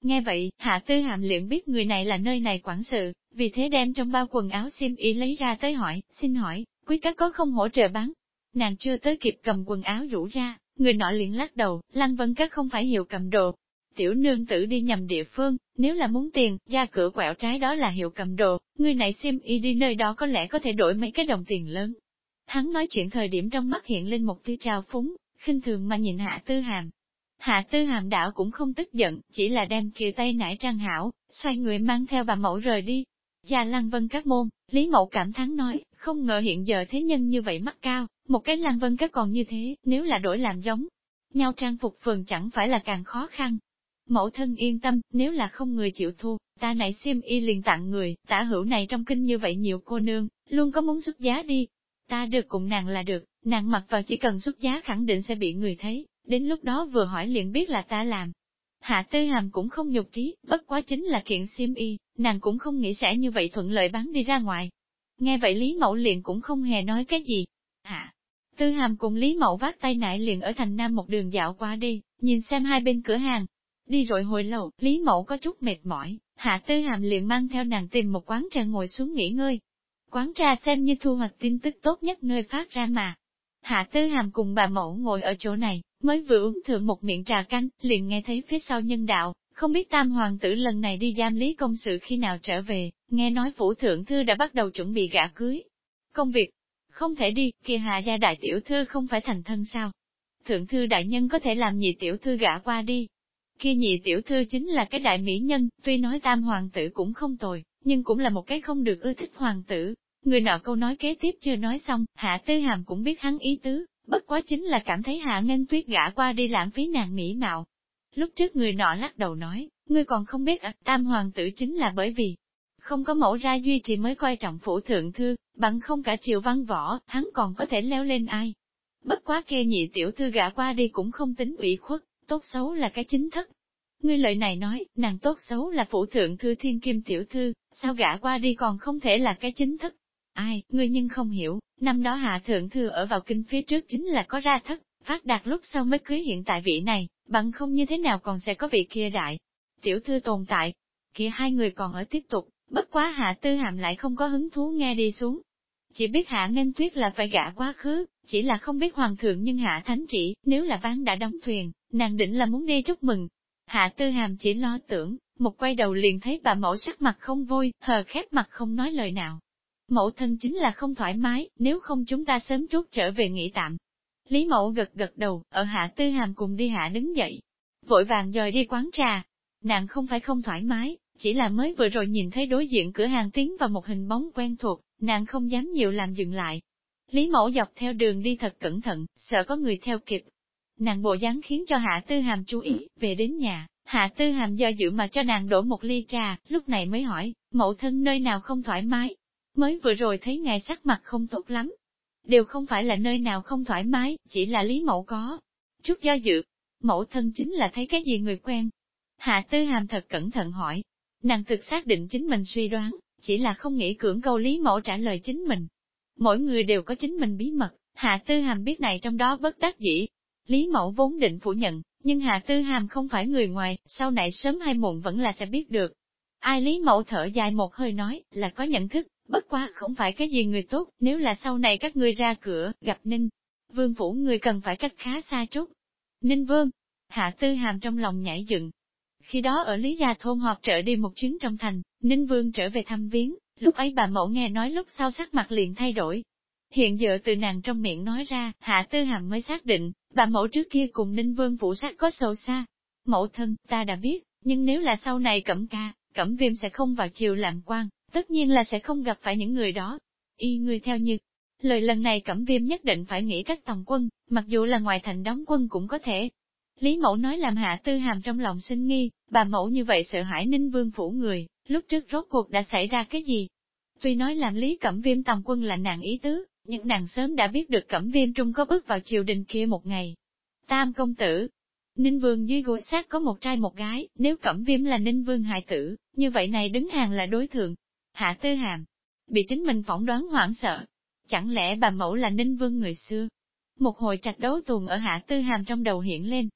[SPEAKER 1] Nghe vậy, Hạ Tư Hàm liền biết người này là nơi này quản sự, vì thế đem trong bao quần áo xiêm y lấy ra tới hỏi, xin hỏi, quý các có không hỗ trợ bán? Nàng chưa tới kịp cầm quần áo rũ ra, người nọ liền lắc đầu, Lăng Vân các không phải hiệu cầm đồ. Tiểu nương tử đi nhầm địa phương, nếu là muốn tiền, ra cửa quẹo trái đó là hiệu cầm đồ, người này xiêm y đi nơi đó có lẽ có thể đổi mấy cái đồng tiền lớn. Hắn nói chuyện thời điểm trong mắt hiện lên một tia trào phúng, khinh thường mà nhìn Hạ Tư Hàm. Hạ Tư Hàm đảo cũng không tức giận, chỉ là đem kia tay nải trang hảo, xoay người mang theo bà mẫu rời đi. Gia Lăng Vân các môn, Lý Mậu cảm thán nói, không ngờ hiện giờ thế nhân như vậy mắt cao, một cái Lăng Vân các còn như thế, nếu là đổi làm giống nhau trang phục phường chẳng phải là càng khó khăn. Mẫu thân yên tâm, nếu là không người chịu thu, ta này xiêm y liền tặng người, tả hữu này trong kinh như vậy nhiều cô nương, luôn có muốn xuất giá đi. Ta được cùng nàng là được, nàng mặc vào chỉ cần xuất giá khẳng định sẽ bị người thấy, đến lúc đó vừa hỏi liền biết là ta làm. Hạ Tư Hàm cũng không nhục trí, bất quá chính là kiện xiêm y, nàng cũng không nghĩ sẽ như vậy thuận lợi bán đi ra ngoài. Nghe vậy Lý Mẫu liền cũng không hề nói cái gì. Hạ Tư Hàm cùng Lý Mẫu vác tay nải liền ở thành Nam một đường dạo qua đi, nhìn xem hai bên cửa hàng. Đi rồi hồi lâu, Lý Mẫu có chút mệt mỏi, Hạ Tư Hàm liền mang theo nàng tìm một quán trà ngồi xuống nghỉ ngơi. Quán trà xem như thu hoạch tin tức tốt nhất nơi phát ra mà. Hạ Tư Hàm cùng bà Mẫu ngồi ở chỗ này, mới vừa uống thượng một miệng trà canh, liền nghe thấy phía sau nhân đạo, không biết tam hoàng tử lần này đi giam Lý công sự khi nào trở về, nghe nói phủ thượng thư đã bắt đầu chuẩn bị gả cưới. Công việc, không thể đi, kia Hạ gia đại tiểu thư không phải thành thân sao? Thượng thư đại nhân có thể làm nhị tiểu thư gả qua đi. Kia nhị tiểu thư chính là cái đại mỹ nhân, tuy nói tam hoàng tử cũng không tồi, nhưng cũng là một cái không được ưa thích hoàng tử. Người nọ câu nói kế tiếp chưa nói xong, Hạ Tư Hàm cũng biết hắn ý tứ, bất quá chính là cảm thấy Hạ Nghênh Tuyết gả qua đi lãng phí nàng mỹ mạo. Lúc trước người nọ lắc đầu nói, ngươi còn không biết tam hoàng tử chính là bởi vì không có mẫu ra duy trì mới coi trọng phủ thượng thư, bằng không cả triều văn võ, hắn còn có thể leo lên ai. Bất quá kia nhị tiểu thư gả qua đi cũng không tính ủy khuất, tốt xấu là cái chính thất. Ngươi lời này nói, nàng tốt xấu là phủ thượng thư thiên kim tiểu thư, sao gả qua đi còn không thể là cái chính thất. Ai, ngươi nhưng không hiểu, năm đó Hạ Thượng Thư ở vào kinh phía trước chính là có ra thất, phát đạt lúc sau mới cưới hiện tại vị này, bằng không như thế nào còn sẽ có vị kia đại. Tiểu thư tồn tại, kia hai người còn ở tiếp tục, bất quá Hạ Tư Hàm lại không có hứng thú nghe đi xuống. Chỉ biết Hạ Nghênh Tuyết là phải gả quá khứ, chỉ là không biết Hoàng thượng nhưng Hạ Thánh chỉ, nếu là ván đã đóng thuyền, nàng định là muốn đi chúc mừng. Hạ Tư Hàm chỉ lo tưởng, một quay đầu liền thấy bà mẫu sắc mặt không vui, hờ khép mặt không nói lời nào. Mẫu thân chính là không thoải mái, nếu không chúng ta sớm rút trở về nghỉ tạm. Lý Mẫu gật gật đầu, ở Hạ Tư Hàm cùng đi hạ đứng dậy. Vội vàng rời đi quán trà. Nàng không phải không thoải mái, chỉ là mới vừa rồi nhìn thấy đối diện cửa hàng tiến vào một hình bóng quen thuộc, nàng không dám nhiều làm dừng lại. Lý Mẫu dọc theo đường đi thật cẩn thận, sợ có người theo kịp. Nàng bộ dáng khiến cho Hạ Tư Hàm chú ý, về đến nhà, Hạ Tư Hàm do dự mà cho nàng đổ một ly trà, lúc này mới hỏi, mẫu thân nơi nào không thoải mái. Mới vừa rồi thấy ngài sắc mặt không tốt lắm. Đều không phải là nơi nào không thoải mái, chỉ là Lý Mẫu có chút do dự. Mẫu thân chính là thấy cái gì người quen. Hạ Tư Hàm thật cẩn thận hỏi. Nàng thực xác định chính mình suy đoán, chỉ là không nghĩ cưỡng câu Lý Mẫu trả lời chính mình. Mỗi người đều có chính mình bí mật, Hạ Tư Hàm biết này trong đó bất đắc dĩ. Lý Mẫu vốn định phủ nhận, nhưng Hạ Tư Hàm không phải người ngoài, sau này sớm hay muộn vẫn là sẽ biết được. Ai Lý Mẫu thở dài một hơi nói, là có nhận thức, bất quá không phải cái gì người tốt, nếu là sau này các ngươi ra cửa, gặp Ninh Vương phủ người cần phải cách khá xa chút. Ninh Vương, Hạ Tư Hàm trong lòng nhảy dựng. Khi đó ở Lý Gia thôn họp trợ đi một chuyến trong thành, Ninh Vương trở về thăm viếng, lúc ấy bà mẫu nghe nói lúc sau sắc mặt liền thay đổi. Hiện giờ từ nàng trong miệng nói ra, Hạ Tư Hàm mới xác định, bà mẫu trước kia cùng Ninh Vương phủ sát có sâu xa. Mẫu thân, ta đã biết, nhưng nếu là sau này Cẩm Viêm sẽ không vào triều làm quan, tất nhiên là sẽ không gặp phải những người đó. Y người theo như lời lần này Cẩm Viêm nhất định phải nghĩ cách tòng quân, mặc dù là ngoài thành đóng quân cũng có thể. Lý Mẫu nói làm Hạ Tư Hàm trong lòng sinh nghi, bà mẫu như vậy sợ hãi Ninh Vương phủ người, lúc trước rốt cuộc đã xảy ra cái gì? Tuy nói làm Lý Cẩm Viêm tòng quân là nàng ý tứ, nhưng nàng sớm đã biết được Cẩm Viêm trung có bước vào triều đình kia một ngày. Tam công tử, Ninh Vương dưới gối sát có một trai một gái, nếu Cẩm Viêm là Ninh Vương hài tử, như vậy này đứng hàng là đối thượng. Hạ Tư Hàm bị chính mình phỏng đoán hoảng sợ. Chẳng lẽ bà mẫu là Ninh Vương người xưa? Một hồi trạch đấu tuồng ở Hạ Tư Hàm trong đầu hiện lên.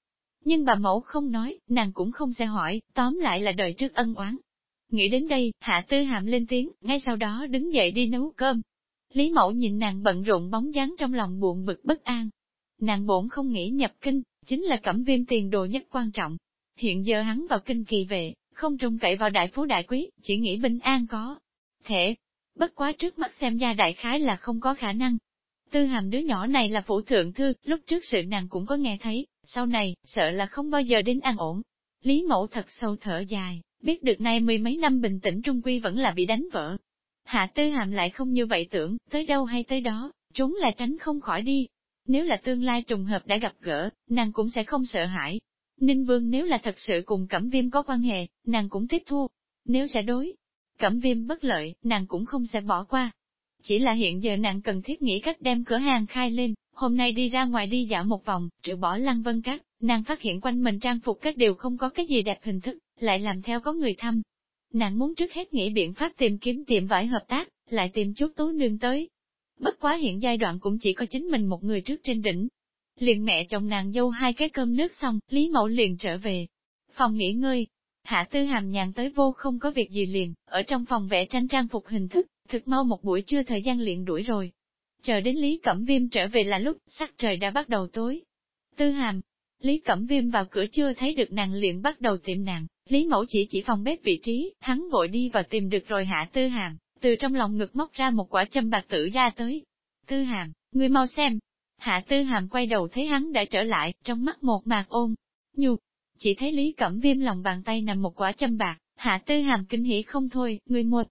[SPEAKER 1] Nhưng bà mẫu không nói, nàng cũng không sẽ hỏi, tóm lại là đời trước ân oán. Nghĩ đến đây, Hạ Tư Hàm lên tiếng, ngay sau đó đứng dậy đi nấu cơm. Lý Mẫu nhìn nàng bận rộn bóng dáng trong lòng buồn bực bất an. Nàng bổn không nghĩ nhập kinh, chính là Cẩm Viêm tiền đồ nhất quan trọng. Hiện giờ hắn vào kinh kỳ vệ, không trông cậy vào đại phú đại quý, chỉ nghĩ bình an có thể. Bất quá trước mắt xem ra đại khái là không có khả năng. Tư Hàm đứa nhỏ này là phủ thượng thư, lúc trước sự nàng cũng có nghe thấy, sau này, sợ là không bao giờ đến an ổn. Lý Mẫu thật sâu thở dài, biết được nay mười mấy năm bình tĩnh trung quy vẫn là bị đánh vỡ. Hạ Tư Hàm lại không như vậy tưởng, tới đâu hay tới đó, trốn là tránh không khỏi đi. Nếu là tương lai trùng hợp đã gặp gỡ, nàng cũng sẽ không sợ hãi. Ninh Vương nếu là thật sự cùng Cẩm Viêm có quan hệ, nàng cũng tiếp thu. Nếu sẽ đối Cẩm Viêm bất lợi, nàng cũng không sẽ bỏ qua. Chỉ là hiện giờ nàng cần thiết nghĩ cách đem cửa hàng khai lên, hôm nay đi ra ngoài đi dạo một vòng, trừ bỏ Lăng Vân Các, nàng phát hiện quanh mình trang phục các đều không có cái gì đẹp hình thức, lại làm theo có người thăm. Nàng muốn trước hết nghĩ biện pháp tìm kiếm tiệm vải hợp tác, lại tìm chút Tú Nương tới. Bất quá hiện giai đoạn cũng chỉ có chính mình một người trước trên đỉnh. Liền mẹ chồng nàng dâu hai cái cơm nước xong, Lý Mẫu liền trở về phòng nghỉ ngơi. Hạ Tư Hàm nhàn tới vô không có việc gì liền, ở trong phòng vẽ tranh trang phục hình thức, thực mau một buổi trưa thời gian liền đuổi rồi. Chờ đến Lý Cẩm Viêm trở về là lúc sắc trời đã bắt đầu tối. Tư Hàm, Lý Cẩm Viêm vào cửa chưa thấy được nàng liền bắt đầu tìm nàng, Lý Mẫu chỉ phòng bếp vị trí, hắn vội đi vào tìm được rồi Hạ Tư Hàm, từ trong lòng ngực móc ra một quả châm bạc tử ra tới. Tư Hàm, ngươi mau xem. Hạ Tư Hàm quay đầu thấy hắn đã trở lại, trong mắt một mạc ôn nhu. Chỉ thấy Lý Cẩm Viêm lòng bàn tay nằm một quả châm bạc, Hạ Tư Hàm kinh hỉ không thôi, ngươi một,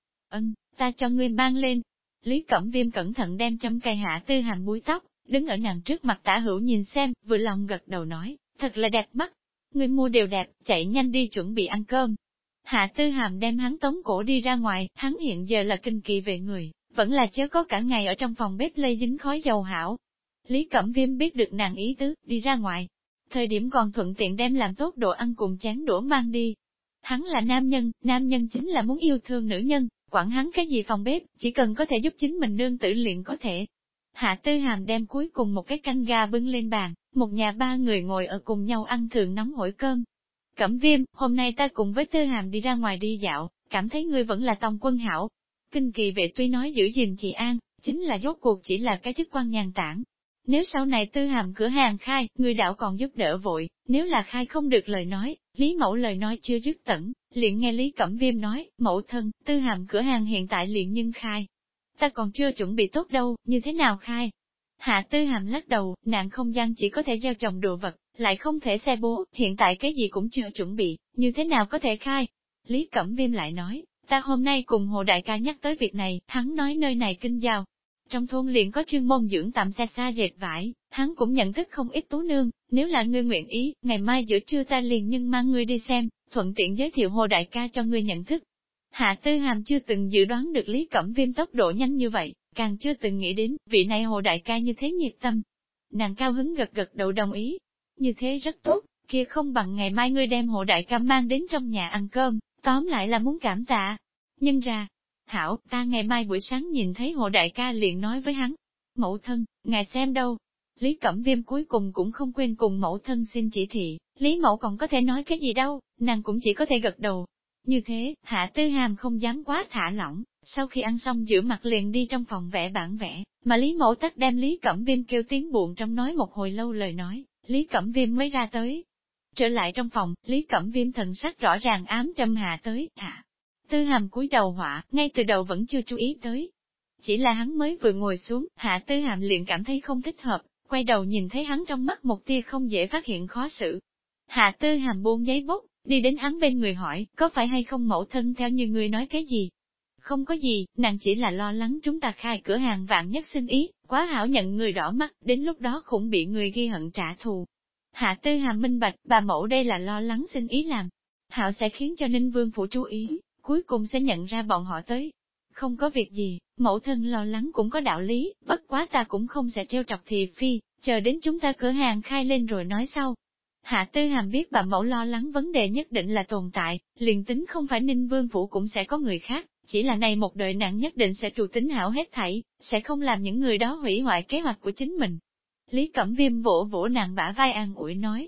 [SPEAKER 1] ta cho ngươi mang lên. Lý Cẩm Viêm cẩn thận đem châm cài Hạ Tư Hàm búi tóc, đứng ở nàng trước mặt Tả Hữu nhìn xem, vừa lòng gật đầu nói, thật là đẹp mắt. Ngươi mua đều đẹp, chạy nhanh đi chuẩn bị ăn cơm. Hạ Tư Hàm đem hắn tống cổ đi ra ngoài, hắn hiện giờ là kinh kỳ về người, vẫn là chớ có cả ngày ở trong phòng bếp lây dính khói dầu hảo. Lý Cẩm Viêm biết được nàng ý tứ, đi ra ngoài. Thời điểm còn thuận tiện đem làm tốt đồ ăn cùng chén đũa mang đi. Hắn là nam nhân chính là muốn yêu thương nữ nhân, quản hắn cái gì phòng bếp, chỉ cần có thể giúp chính mình nương tử liền có thể. Hạ Tư Hàm đem cuối cùng một cái canh gà bưng lên bàn, một nhà ba người ngồi ở cùng nhau ăn thường nóng hổi cơm. Cẩm Viêm, hôm nay ta cùng với Tư Hàm đi ra ngoài đi dạo, cảm thấy ngươi vẫn là tòng quân hảo. Kinh kỳ vệ tuy nói giữ gìn trị an, chính là rốt cuộc chỉ là cái chức quan nhàn tản. Nếu sau này Tư Hàm cửa hàng khai, người đạo còn giúp đỡ vội, nếu là khai không được lời nói, Lý Mẫu lời nói chưa dứt tận, liền nghe Lý Cẩm Viêm nói, mẫu thân, Tư Hàm cửa hàng hiện tại liền nhưng khai. Ta còn chưa chuẩn bị tốt đâu, như thế nào khai? Hạ Tư Hàm lắc đầu, nạn không gian chỉ có thể gieo trồng đồ vật, lại không thể xe bố, hiện tại cái gì cũng chưa chuẩn bị, như thế nào có thể khai? Lý Cẩm Viêm lại nói, ta hôm nay cùng Hồ Đại ca nhắc tới việc này, hắn nói nơi này kinh giao. Trong thôn liền có chuyên môn dưỡng tạm xa xa dệt vải, hắn cũng nhận thức không ít tú nương, nếu là ngươi nguyện ý, ngày mai giữa trưa ta liền nhưng mang ngươi đi xem, thuận tiện giới thiệu Hồ Đại ca cho ngươi nhận thức. Hạ Tư Hàm chưa từng dự đoán được Lý Cẩm Viêm tốc độ nhanh như vậy, càng chưa từng nghĩ đến, vị này Hồ Đại ca như thế nhiệt tâm. Nàng cao hứng gật gật đầu đồng ý. Như thế rất tốt, kia không bằng ngày mai ngươi đem Hồ Đại ca mang đến trong nhà ăn cơm, tóm lại là muốn cảm tạ. Nhưng ra, hảo, ta ngày mai buổi sáng nhìn thấy Hồ Đại ca liền nói với hắn. Mẫu thân, ngài xem đâu. Lý Cẩm Viêm cuối cùng cũng không quên cùng mẫu thân xin chỉ thị, Lý Mẫu còn có thể nói cái gì đâu, nàng cũng chỉ có thể gật đầu. Như thế, Hạ Tư Hàm không dám quá thả lỏng, sau khi ăn xong rửa mặt liền đi trong phòng vẽ bản vẽ, mà Lý Mẫu tắt đem Lý Cẩm Viêm kêu tiếng buồn trong nói một hồi lâu lời nói, Lý Cẩm Viêm mới ra tới. Trở lại trong phòng, Lý Cẩm Viêm thần sắc rõ ràng ám trầm Hạ tới, Hạ Tư Hàm cúi đầu họa, ngay từ đầu vẫn chưa chú ý tới. Chỉ là hắn mới vừa ngồi xuống, Hạ Tư Hàm liền cảm thấy không thích hợp, quay đầu nhìn thấy hắn trong mắt một tia không dễ phát hiện khó xử. Hạ Tư Hàm buông giấy bút, đi đến hắn bên người hỏi, có phải hay không mẫu thân theo như người nói cái gì? Không có gì, nàng chỉ là lo lắng chúng ta khai cửa hàng vạn nhất sinh ý, quá hảo nhận người đỏ mắt, đến lúc đó cũng bị người ghi hận trả thù. Hạ Tư Hàm minh bạch, bà mẫu đây là lo lắng sinh ý làm. Hạo sẽ khiến cho Ninh Vương Phủ chú ý, cuối cùng sẽ nhận ra bọn họ tới. Không có việc gì, mẫu thân lo lắng cũng có đạo lý, bất quá ta cũng không sẽ trêu chọc thị phi, chờ đến chúng ta cửa hàng khai lên rồi nói sau. Hạ Tư Hàm biết bà mẫu lo lắng vấn đề nhất định là tồn tại, liền tính không phải Ninh Vương Phủ cũng sẽ có người khác, chỉ là này một đời nàng nhất định sẽ trụ tính hảo hết thảy, sẽ không làm những người đó hủy hoại kế hoạch của chính mình. Lý Cẩm Viêm vỗ vỗ nàng bả vai an ủi nói,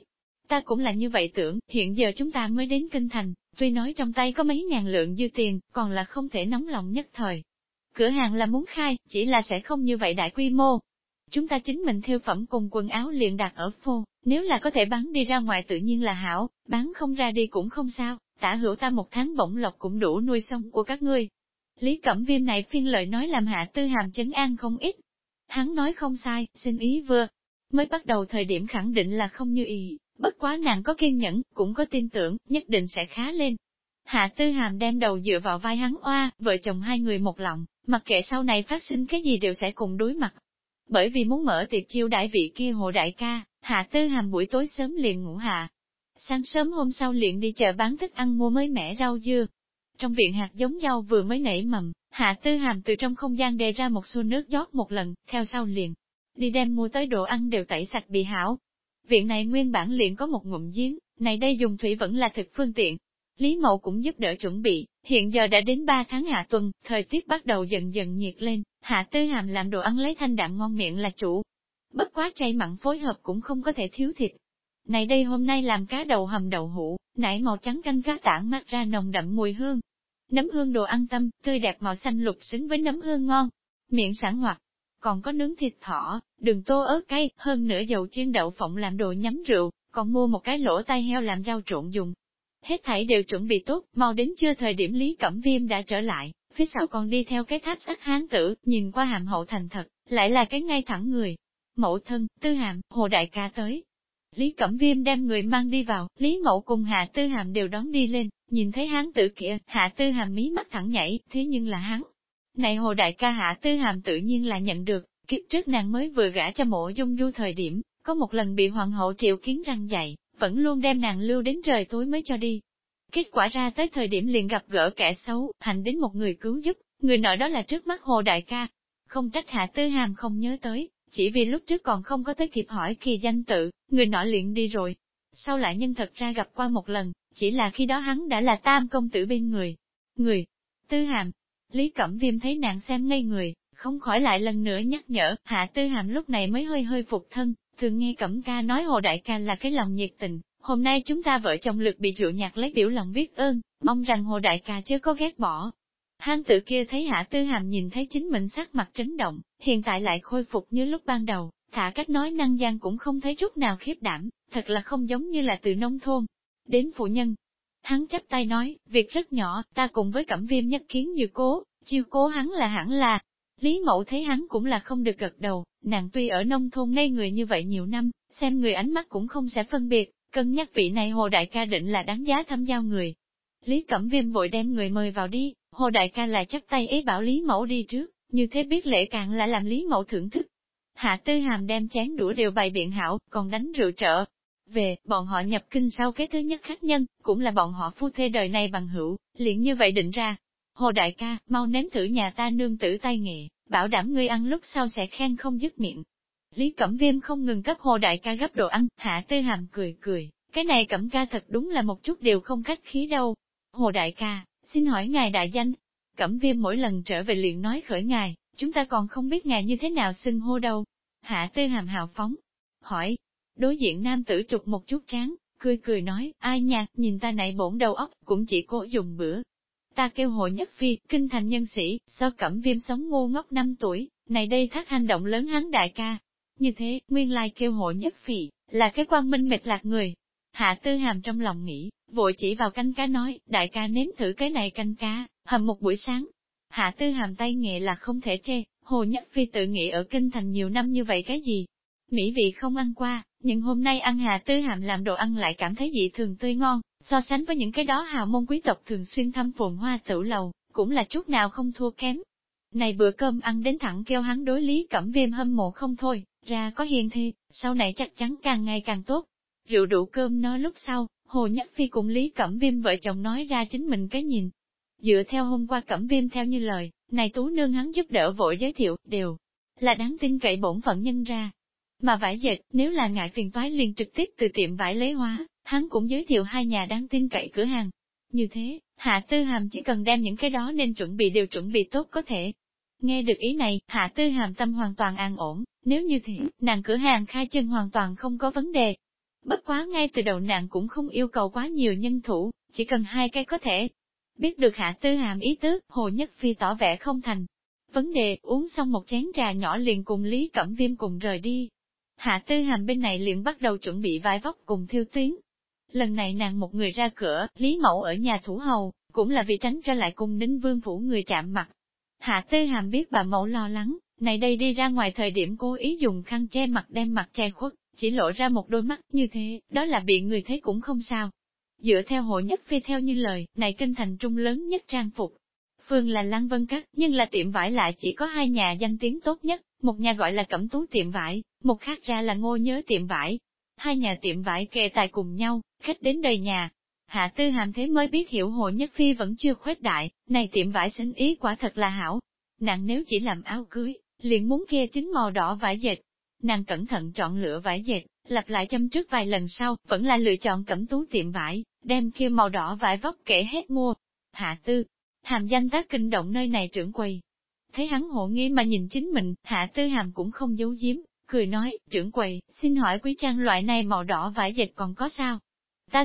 [SPEAKER 1] Ta cũng là như vậy tưởng, hiện giờ chúng ta mới đến kinh thành, tuy nói trong tay có mấy ngàn lượng dư tiền, còn là không thể nóng lòng nhất thời. Cửa hàng là muốn khai, chỉ là sẽ không như vậy đại quy mô. Chúng ta chính mình thêu phẩm cùng quần áo liền đặt ở phô, nếu là có thể bán đi ra ngoài tự nhiên là hảo, bán không ra đi cũng không sao, Tả Hữu ta một tháng bổng lộc cũng đủ nuôi sống của các ngươi. Lý Cẩm Viêm này phiên lời nói làm Hạ Tư Hàm trấn an không ít. Hắn nói không sai, xin ý vừa. Mới bắt đầu thời điểm khẳng định là không như ý, bất quá nàng có kiên nhẫn, cũng có tin tưởng, nhất định sẽ khá lên. Hạ Tư Hàm đem đầu dựa vào vai hắn oa, vợ chồng hai người một lòng, mặc kệ sau này phát sinh cái gì đều sẽ cùng đối mặt. Bởi vì muốn mở tiệc chiêu đãi vị kia Hồ đại ca, Hạ Tư Hàm buổi tối sớm liền ngủ hạ. Sáng sớm hôm sau liền đi chợ bán thức ăn mua mới mẻ rau dưa. Trong viện hạt giống rau vừa mới nảy mầm, Hạ Tư Hàm từ trong không gian đề ra một xô nước rót một lần, theo sau liền đi đem mua tới đồ ăn đều tẩy sạch bị hảo. Viện này nguyên bản liền có một ngụm giếng, này đây dùng thủy vẫn là thực phương tiện. Lý Mậu cũng giúp đỡ chuẩn bị, hiện giờ đã đến 3 tháng hạ tuần, thời tiết bắt đầu dần dần nhiệt lên, Hạ Tư Hàm làm đồ ăn lấy thanh đạm ngon miệng là chủ. Bất quá chay mặn phối hợp cũng không có thể thiếu thịt. Này đây hôm nay làm cá đầu hầm đậu hũ, nải màu trắng canh cá tản mát ra nồng đậm mùi hương. Nấm hương đồ ăn tâm, tươi đẹp màu xanh lục xứng với nấm hương ngon, miệng sảng hoạt. Còn có nướng thịt thỏ, đường tô ớt cay, hơn nữa dầu chiên đậu phộng làm đồ nhắm rượu, còn mua một cái lỗ tai heo làm rau trộn dùng. Hết thảy đều chuẩn bị tốt, mau đến trưa thời điểm Lý Cẩm Viêm đã trở lại, phía sau còn đi theo cái tháp sắt hán tử, nhìn qua hàm hậu thành thật, lại là cái ngay thẳng người. Mẫu thân, Tư Hàm, Hồ đại ca tới. Lý Cẩm Viêm đem người mang đi vào, Lý Mậu cùng Hạ Tư Hàm đều đón đi lên, nhìn thấy hán tử kia, Hạ Tư Hàm mí mắt thẳng nhảy, thế nhưng là hắn. Này Hồ đại ca Hạ Tư Hàm tự nhiên là nhận được, kiếp trước nàng mới vừa gả cho Mộ Dung Du thời điểm, có một lần bị hoàng hậu triệu kiến răng dạy, vẫn luôn đem nàng lưu đến trời tối mới cho đi. Kết quả ra tới thời điểm liền gặp gỡ kẻ xấu, hành đến một người cứu giúp, người nọ đó là trước mắt Hồ đại ca. Không trách Hạ Tư Hàm không nhớ tới, chỉ vì lúc trước còn không có tới kịp hỏi kỳ danh tự, người nọ liền đi rồi. Sau lại nhân thật ra gặp qua một lần, chỉ là khi đó hắn đã là tam công tử bên người. Người, Tư Hàm, Lý Cẩm Viêm thấy nàng xem ngây người, không khỏi lại lần nữa nhắc nhở, Hạ Tư Hàm lúc này mới hơi hơi phục thân, thường nghe Cẩm ca nói Hồ đại ca là cái lòng nhiệt tình, hôm nay chúng ta vợ chồng lực bị rượu nhạt lấy biểu lòng biết ơn, mong rằng Hồ đại ca chớ có ghét bỏ. Hán tử kia thấy Hạ Tư Hàm nhìn thấy chính mình sắc mặt chấn động, hiện tại lại khôi phục như lúc ban đầu, thả cách nói năng gian cũng không thấy chút nào khiếp đảm, thật là không giống như là từ nông thôn đến phụ nhân. Hắn chắp tay nói, việc rất nhỏ, ta cùng với Cẩm Viêm nhất kiến như cố, chiêu cố hắn là hẳn là. Lý Mậu thấy hắn cũng là không được gật đầu, nàng tuy ở nông thôn ngây người như vậy nhiều năm, xem người ánh mắt cũng không sẽ phân biệt, cân nhắc vị này Hồ đại ca định là đáng giá thăm giao người. Lý Cẩm Viêm vội đem người mời vào đi, Hồ đại ca lại chắp tay ý bảo Lý Mẫu đi trước, như thế biết lễ càng là làm Lý Mẫu thưởng thức. Hạ Tư Hàm đem chén đũa đều bày biện hảo, còn đánh rượu trợ. Về, bọn họ nhập kinh sau cái thứ nhất khách nhân, cũng là bọn họ phu thê đời này bằng hữu, liền như vậy định ra. Hồ đại ca, mau nếm thử nhà ta nương tử tay nghệ, bảo đảm ngươi ăn lúc sau sẽ khen không dứt miệng. Lý Cẩm Viêm không ngừng cấp Hồ đại ca gấp đồ ăn, Hạ Tư Hàm cười cười, cái này Cẩm ca thật đúng là một chút đều không khách khí đâu. Hồ đại ca, xin hỏi ngài đại danh. Cẩm Viêm mỗi lần trở về liền nói khởi ngài, chúng ta còn không biết ngài như thế nào xưng hô đâu. Hạ Tư Hàm hào phóng, hỏi. Đối diện nam tử trục một chút trán, cười cười nói, ai nha, nhìn ta này bổn đầu óc, cũng chỉ cố dùng bữa. Ta kêu Hồ Nhất Phi, kinh thành nhân sĩ, so Cẩm Viêm sống ngu ngốc 5 tuổi, này đây thác hành động lớn hắn đại ca. Như thế, nguyên lai kêu Hồ Nhất Phi, là cái quang minh mệt lạc người. Hạ Tư Hàm trong lòng nghĩ, vội chỉ vào canh cá nói, đại ca nếm thử cái này canh cá, hầm một buổi sáng. Hạ Tư Hàm tay nghệ là không thể chê, Hồ Nhất Phi tự nghĩ ở kinh thành nhiều năm như vậy cái gì. Mỹ vị không ăn qua, nhưng hôm nay ăn Hạ Tư Hàm làm đồ ăn lại cảm thấy dị thường tươi ngon, so sánh với những cái đó hào môn quý tộc thường xuyên thăm Phồn Hoa Tửu Lầu, cũng là chút nào không thua kém. Này bữa cơm ăn đến thẳng kêu hắn đối Lý Cẩm Viêm hâm mộ không thôi, ra có hiền thi, sau này chắc chắn càng ngày càng tốt. Rượu đủ cơm no lúc sau, Hồ Nhất Phi cùng Lý Cẩm Viêm vợ chồng nói ra chính mình cái nhìn. Dựa theo hôm qua Cẩm Viêm theo như lời, này tú nương hắn giúp đỡ vội giới thiệu, đều là đáng tin cậy bổn phận nhân ra. Mà vải dệt, nếu là ngại phiền toái liền trực tiếp từ tiệm vải lấy hóa, hắn cũng giới thiệu 2 nhà đáng tin cậy cửa hàng. Như thế, Hạ Tư Hàm chỉ cần đem những cái đó nên chuẩn bị đều chuẩn bị tốt có thể. Nghe được ý này, Hạ Tư Hàm tâm hoàn toàn an ổn, nếu như thế, nàng cửa hàng khai trương hoàn toàn không có vấn đề. Bất quá ngay từ đầu nàng cũng không yêu cầu quá nhiều nhân thủ, chỉ cần 2 cái có thể. Biết được Hạ Tư Hàm ý tứ, Hồ Nhất Phi tỏ vẻ không thành vấn đề, uống xong một chén trà nhỏ liền cùng Lý Cẩm Viêm cùng rời đi. Hạ Tư Hàm bên này liền bắt đầu chuẩn bị vải vóc cùng thiêu tuyến. Lần này nàng một người ra cửa, Lý Mẫu ở nhà thủ hầu, cũng là vì tránh cho lại cùng Ninh Vương phủ người chạm mặt. Hạ Tư Hàm biết bà Mẫu lo lắng, này đây đi ra ngoài thời điểm cố ý dùng khăn che mặt đem mặt che khuất, chỉ lộ ra một đôi mắt như thế, đó là bị người thấy cũng không sao. Dựa theo Hồ Nhất Phi theo như lời, này kinh thành trung lớn nhất trang phục. Phương là Lăng Vân Các, nhưng là tiệm vải lại chỉ có 2 nhà danh tiếng tốt nhất, một nhà gọi là Cẩm Tú tiệm vải, một khác ra là Ngô Nhớ tiệm vải. 2 nhà tiệm vải kề tài cùng nhau, khách đến đầy nhà. Hạ Tư Hàm thế mới biết hiểu Hồ Nhất Phi vẫn chưa khuếch đại, này tiệm vải sinh ý quả thật là hảo. Nàng nếu chỉ làm áo cưới, liền muốn kia chính màu đỏ vải dệt. Nàng cẩn thận chọn lựa vải dệt, lặp lại châm trước vài lần sau, vẫn là lựa chọn Cẩm Tú tiệm vải, đem kia màu đỏ vải vóc kể hết mua. Hạ Tư Hàm danh tác kinh động nơi này trưởng quầy. Thấy hắn hộ nghi mà nhìn chính mình, Hạ Tư Hàm cũng không giấu giếm, cười nói, trưởng quầy, xin hỏi quý trang loại này màu đỏ vải dệt còn có sao? Ta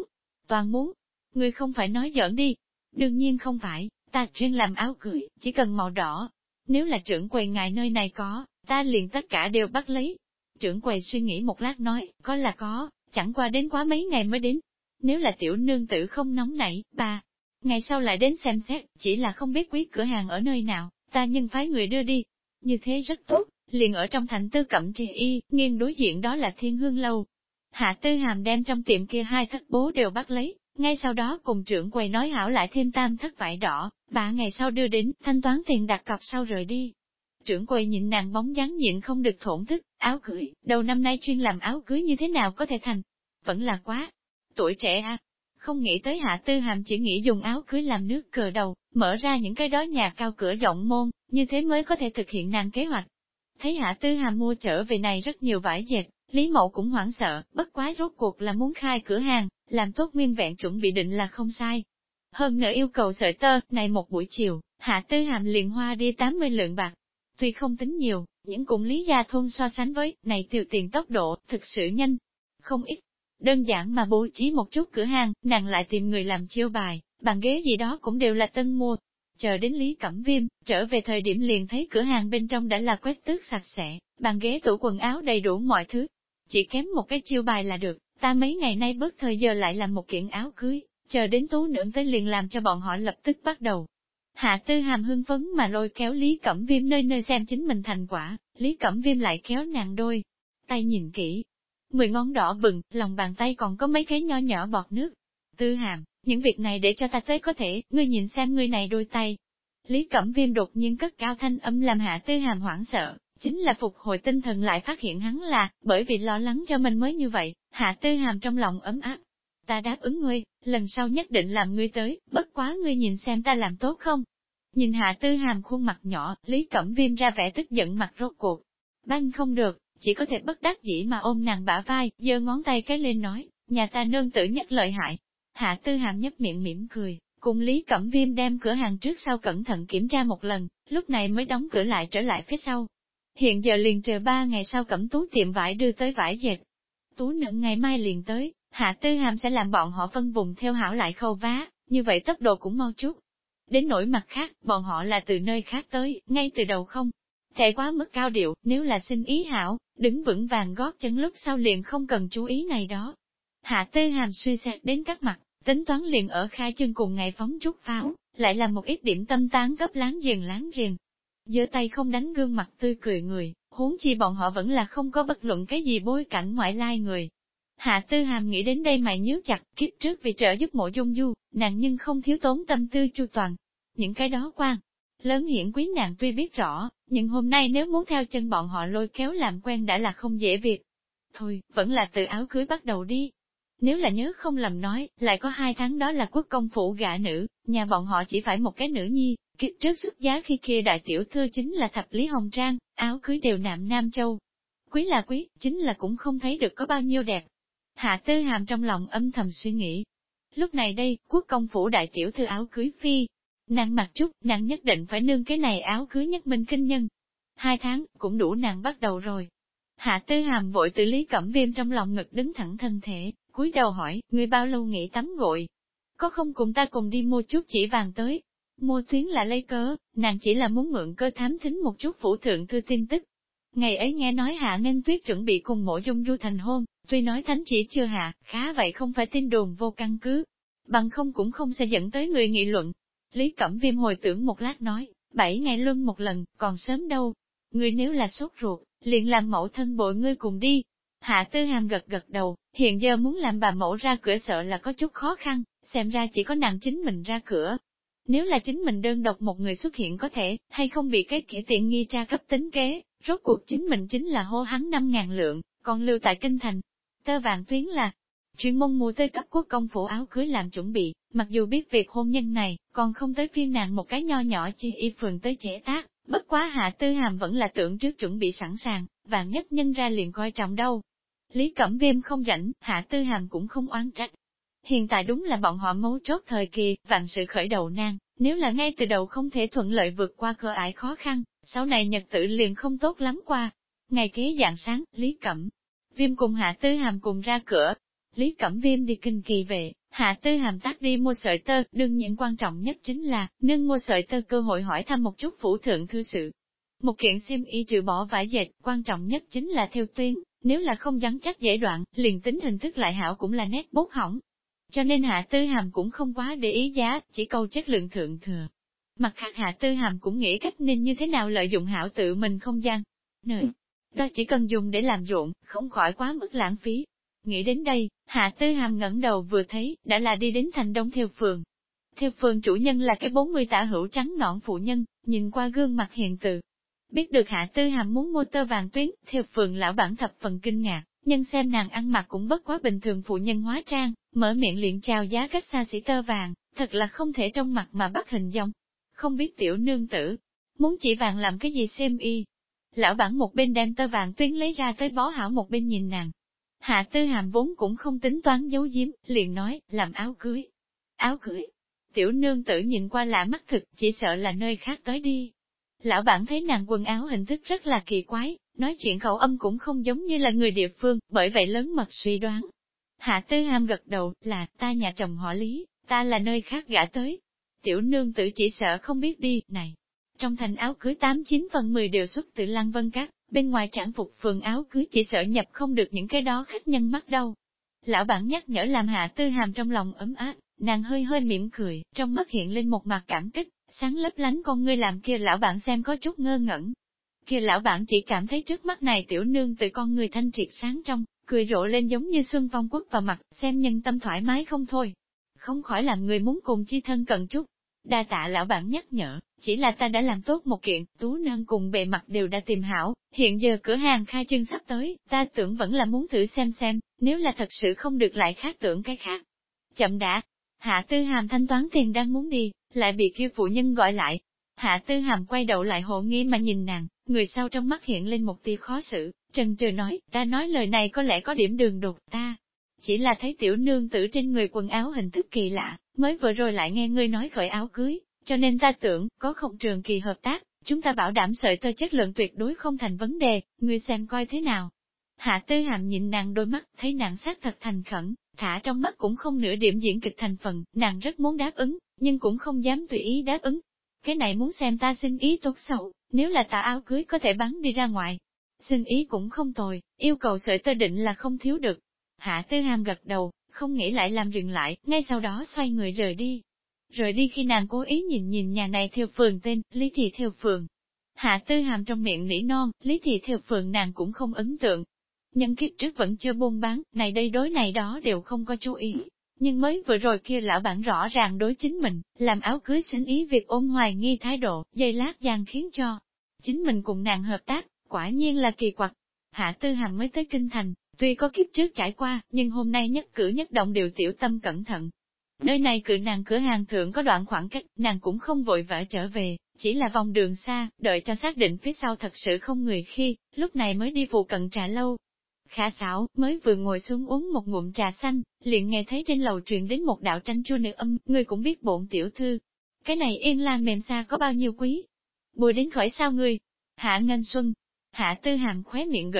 [SPEAKER 1] toàn muốn. Ngươi không phải nói giỡn đi. Đương nhiên không phải, ta chuyên làm áo cưới, chỉ cần màu đỏ. Nếu là trưởng quầy ngài nơi này có, ta liền tất cả đều bắt lấy. Trưởng quầy suy nghĩ một lát nói, có là có, chẳng qua đến quá mấy ngày mới đến. Nếu là tiểu nương tử không nóng nảy, ba ngày sau lại đến xem xét, chỉ là không biết quý cửa hàng ở nơi nào, ta nhưng phái người đưa đi. Như thế rất tốt, liền ở trong thành Tư Cẩm Trì Y, nghiêng đối diện đó là Thiên Hương Lâu. Hạ Tư Hàm đem trong tiệm kia 2 thất bố đều bắt lấy, ngay sau đó cùng trưởng quầy nói hảo lại thêm 3 thất vải đỏ, 3 ngày sau đưa đến, thanh toán tiền đặt cọc sau rời đi. Trưởng quầy nhịn nàng bóng dáng nhịn không được thổn thức, áo cưới, đầu năm nay chuyên làm áo cưới như thế nào có thể thành? Vẫn là quá tuổi trẻ à? Không nghĩ tới Hạ Tư Hàm chỉ nghĩ dùng áo cưới làm nước cờ đầu, mở ra những cái đó nhà cao cửa rộng môn, như thế mới có thể thực hiện nàng kế hoạch. Thấy Hạ Tư Hàm mua trở về này rất nhiều vải dệt, Lý Mậu cũng hoảng sợ, bất quá rốt cuộc là muốn khai cửa hàng, làm tốt nguyên vẹn chuẩn bị định là không sai. Hơn nữa yêu cầu sợi tơ, này một buổi chiều, Hạ Tư Hàm liền hoa đi 80 lượng bạc. Tuy không tính nhiều, nhưng cùng Lý Gia Thôn so sánh với, này tiêu tiền tốc độ, thực sự nhanh, không ít. Đơn giản mà bố trí một chút cửa hàng, nàng lại tìm người làm chiêu bài, bàn ghế gì đó cũng đều là tân mua. Chờ đến Lý Cẩm Viêm, trở về thời điểm liền thấy cửa hàng bên trong đã là quét tước sạch sẽ, bàn ghế tủ quần áo đầy đủ mọi thứ. Chỉ kém một cái chiêu bài là được, ta mấy ngày nay bớt thời giờ lại làm một kiện áo cưới, chờ đến tú nương tới liền làm cho bọn họ lập tức bắt đầu. Hạ Tư Hàm hưng phấn mà lôi kéo Lý Cẩm Viêm nơi nơi xem chính mình thành quả, Lý Cẩm Viêm lại kéo nàng đôi tay nhìn kỹ. 10 ngón đỏ bừng, lòng bàn tay còn có mấy cái nho nhỏ bọt nước. Tư Hàm, những việc này để cho ta tới có thể, ngươi nhìn xem ngươi này đôi tay. Lý Cẩm Viêm đột nhiên cất cao thanh âm làm Hạ Tư Hàm hoảng sợ, chính là phục hồi tinh thần lại phát hiện hắn là, bởi vì lo lắng cho mình mới như vậy, Hạ Tư Hàm trong lòng ấm áp. Ta đáp ứng ngươi, lần sau nhất định làm ngươi tới, bất quá ngươi nhìn xem ta làm tốt không? Nhìn Hạ Tư Hàm khuôn mặt nhỏ, Lý Cẩm Viêm ra vẻ tức giận mặt rốt cuộc. Banh không được, chỉ có thể bất đắc dĩ mà ôm nàng bả vai, giơ ngón tay cái lên nói, nhà ta nương tử nhất lợi hại. Hạ Tư Hàm nhấp miệng mỉm cười, cùng Lý Cẩm Viêm đem cửa hàng trước sau cẩn thận kiểm tra một lần, lúc này mới đóng cửa lại trở lại phía sau. Hiện giờ liền chờ 3 ngày sau Cẩm Tú tiệm vải đưa tới vải dệt. Tú nương ngày mai liền tới, Hạ Tư Hàm sẽ làm bọn họ phân vùng theo hảo lại khâu vá, như vậy tốc độ cũng mau chút. Đến nỗi mặt khác, bọn họ là từ nơi khác tới, ngay từ đầu không thể quá mức cao điệu, nếu là xin ý hảo, đứng vững vàng gót chân lúc sau liền không cần chú ý này đó. Hạ Tư Hàm suy xét đến các mặt, tính toán liền ở khai trương cùng ngày phóng trúc pháo, lại làm một ít điểm tâm tán cấp láng giềng. Giơ tay không đánh gương mặt tươi cười người, huống chi bọn họ vẫn là không có bất luận cái gì bối cảnh ngoại lai người. Hạ Tư Hàm nghĩ đến đây mày nhíu chặt, kiếp trước vì trợ giúp Mộ Dung Du, nàng nhưng không thiếu tốn tâm tư chu toàn. Những cái đó quan lớn hiển quý nàng tuy biết rõ, nhưng hôm nay nếu muốn theo chân bọn họ lôi kéo làm quen đã là không dễ việc. Thôi, vẫn là từ áo cưới bắt đầu đi. Nếu là nhớ không lầm nói, lại có 2 tháng đó là quốc công phủ gả nữ, nhà bọn họ chỉ phải một cái nữ nhi, kiếp trước xuất giá khi kia đại tiểu thư chính là Thập Lý Hồng Trang, áo cưới đều nạm Nam Châu. Quý là quý, chính là cũng không thấy được có bao nhiêu đẹp. Hạ Tư Hàm trong lòng âm thầm suy nghĩ. Lúc này đây, quốc công phủ đại tiểu thư áo cưới phi. Nàng mặc chút, nàng nhất định phải nương cái này áo cưới nhất minh kinh nhân. 2 tháng, cũng đủ nàng bắt đầu rồi. Hạ Tư Hàm vội từ Lý Cẩm Viêm trong lòng ngực đứng thẳng thân thể, cúi đầu hỏi, ngươi bao lâu nghỉ tắm gội? Có không cùng ta cùng đi mua chút chỉ vàng tới? Mua Tuyến là lấy cớ, nàng chỉ là muốn mượn cơ thám thính một chút phủ thượng thư tin tức. Ngày ấy nghe nói Hạ Nghênh Tuyết chuẩn bị cùng Mộ Dung Du thành hôn, tuy nói thánh chỉ chưa hạ, khá vậy không phải tin đồn vô căn cứ. Bằng không cũng không sẽ dẫn tới người nghị luận. Lý Cẩm Viêm hồi tưởng một lát nói, 7 ngày luân một lần, còn sớm đâu. Ngươi nếu là sốt ruột, liền làm mẫu thân bội ngươi cùng đi. Hạ Tư Hàm gật gật đầu, hiện giờ muốn làm bà mẫu ra cửa sợ là có chút khó khăn, xem ra chỉ có nàng chính mình ra cửa. Nếu là chính mình đơn độc một người xuất hiện có thể, hay không bị cái kẻ tiện nghi tra cấp tính kế, rốt cuộc chính mình chính là hô hắn 5.000 lượng, còn lưu tại kinh thành. Tơ Vàng Tuyến là chuyên môn mua tới cấp quốc công phủ áo cưới làm chuẩn bị, mặc dù biết việc hôn nhân này, còn không tới phiên nàng một cái nho nhỏ chi y phường tới trẻ tác, bất quá Hạ Tư Hàm vẫn là tưởng trước chuẩn bị sẵn sàng, vạn nhất nhân ra liền coi trọng đâu. Lý Cẩm Viêm không rảnh, Hạ Tư Hàm cũng không oán trách. Hiện tại đúng là bọn họ mấu chốt thời kỳ, vạn sự khởi đầu nan, nếu là ngay từ đầu không thể thuận lợi vượt qua cửa ải khó khăn, sau này nhật tử liền không tốt lắm qua. Ngày kế dạng sáng, Lý Cẩm Viêm cùng Hạ Tư Hàm cùng ra cửa. Lý Cẩm Viêm đi kinh kỳ về, Hạ Tư Hàm tắt đi mua sợi tơ, đương nhiên quan trọng nhất chính là, nương mua sợi tơ cơ hội hỏi thăm một chút phủ thượng thư sự. Một kiện xiêm y trừ bỏ vải dệt, quan trọng nhất chính là theo tuyến, nếu là không rắn chắc dễ đoạn, liền tính hình thức lại hảo cũng là nét bút hỏng. Cho nên Hạ Tư Hàm cũng không quá để ý giá, chỉ câu chất lượng thượng thừa. Mặt khác Hạ Tư Hàm cũng nghĩ cách nên như thế nào lợi dụng hảo tự mình không gian. Nơi đó chỉ cần dùng để làm ruộng, không khỏi quá mức lãng phí. Nghĩ đến đây, Hạ Tư Hàm ngẩng đầu vừa thấy, đã là đi đến thành đông theo phường. Theo phường chủ nhân là cái 40 tả hữu trắng nõn phụ nhân, nhìn qua gương mặt hiền từ. Biết được Hạ Tư Hàm muốn mua Tơ Vàng Tuyến, theo phường lão bản thập phần kinh ngạc, nhưng xem nàng ăn mặc cũng bất quá bình thường phụ nhân hóa trang, mở miệng liền chào giá cách xa xỉ tơ vàng, thật là không thể trong mặt mà bắt hình dong. Không biết tiểu nương tử, muốn chỉ vàng làm cái gì xem y. Lão bản một bên đem Tơ Vàng Tuyến lấy ra tới bó hảo một bên nhìn nàng. Hạ Tư Hàm vốn cũng không tính toán giấu giếm, liền nói, làm áo cưới. Áo cưới. Tiểu nương tử nhìn qua lạ mắt thực, chỉ sợ là nơi khác tới đi. Lão bản thấy nàng quần áo hình thức rất là kỳ quái, nói chuyện khẩu âm cũng không giống như là người địa phương, bởi vậy lớn mật suy đoán. Hạ Tư Hàm gật đầu, là, ta nhà chồng họ Lý, ta là nơi khác gả tới. Tiểu nương tử chỉ sợ không biết đi, này. Trong thành áo cưới 89/10 đều xuất từ Lăng Vân Các, bên ngoài trang phục phường áo cưới chỉ sợ nhập không được những cái đó khách nhân mắt đâu. Lão bản nhắc nhở làm Hạ Tư Hàm trong lòng ấm áp, nàng hơi hơi mỉm cười, trong mắt hiện lên một mặt cảm kích, sáng lấp lánh con ngươi làm kia lão bản xem có chút ngơ ngẩn. Kia lão bản chỉ cảm thấy trước mắt này tiểu nương từ con người thanh triệt sáng trong, cười rộ lên giống như xuân phong quất vào mặt, xem nhân tâm thoải mái không thôi. Không khỏi làm người muốn cùng chi thân cận chút. Đa tạ lão bản nhắc nhở, chỉ là ta đã làm tốt một kiện, tú nương cùng bề mặt đều đã tìm hảo, hiện giờ cửa hàng khai trương sắp tới, ta tưởng vẫn là muốn thử xem, nếu là thật sự không được lại khác tưởng cái khác. Chậm đã, Hạ Tư Hàm thanh toán tiền đang muốn đi, lại bị kia phụ nhân gọi lại. Hạ Tư Hàm quay đầu lại hộ nghi mà nhìn nàng, người sau trong mắt hiện lên một tia khó xử, trần trừ nói, ta nói lời này có lẽ có điểm đường đột ta. Chỉ là thấy tiểu nương tử trên người quần áo hình thức kỳ lạ, mới vừa rồi lại nghe ngươi nói khởi áo cưới, cho nên ta tưởng, có không trường kỳ hợp tác, chúng ta bảo đảm sợi tơ chất lượng tuyệt đối không thành vấn đề, ngươi xem coi thế nào. Hạ Tư Hàm nhìn nàng đôi mắt, thấy nàng xác thật thành khẩn, thả trong mắt cũng không nửa điểm diễn kịch thành phần, nàng rất muốn đáp ứng, nhưng cũng không dám tùy ý đáp ứng. Cái này muốn xem ta xin ý tốt xấu, nếu là tà áo cưới có thể bắn đi ra ngoài. Xin ý cũng không tồi, yêu cầu sợi tơ định là không thiếu được. Hạ Tư Hàm gật đầu, không nghĩ lại làm dừng lại, ngay sau đó xoay người rời đi. Rời đi khi nàng cố ý nhìn nhà này theo phường tên, Lý Thị theo phường. Hạ Tư Hàm trong miệng nỉ non, Lý Thị theo phường nàng cũng không ấn tượng. Nhân kiếp trước vẫn chưa buôn bán, này đây đối này đó đều không có chú ý. Nhưng mới vừa rồi kia lão bản rõ ràng đối chính mình, làm áo cưới xin ý việc ôm hoài nghi thái độ, dây lát gian khiến cho chính mình cùng nàng hợp tác, quả nhiên là kỳ quặc. Hạ Tư Hàm mới tới kinh thành, tuy có kiếp trước trải qua, nhưng hôm nay nhất cử nhất động đều tiểu tâm cẩn thận. Nơi này cự nàng cửa hàng thượng có đoạn khoảng cách, nàng cũng không vội vã trở về, chỉ là vòng đường xa, đợi cho xác định phía sau thật sự không người khi, lúc này mới đi phụ cận trà lâu. Khả xảo, mới vừa ngồi xuống uống một ngụm trà xanh, liền nghe thấy trên lầu truyền đến một đạo tranh chua nữ âm, ngươi cũng biết bổn tiểu thư. Cái này yên lan mềm xa có bao nhiêu quý? Bùi đến khỏi sao ngươi? Hạ Nghênh Xuân. Hạ Tư Hàm khóe miệng gợi lên,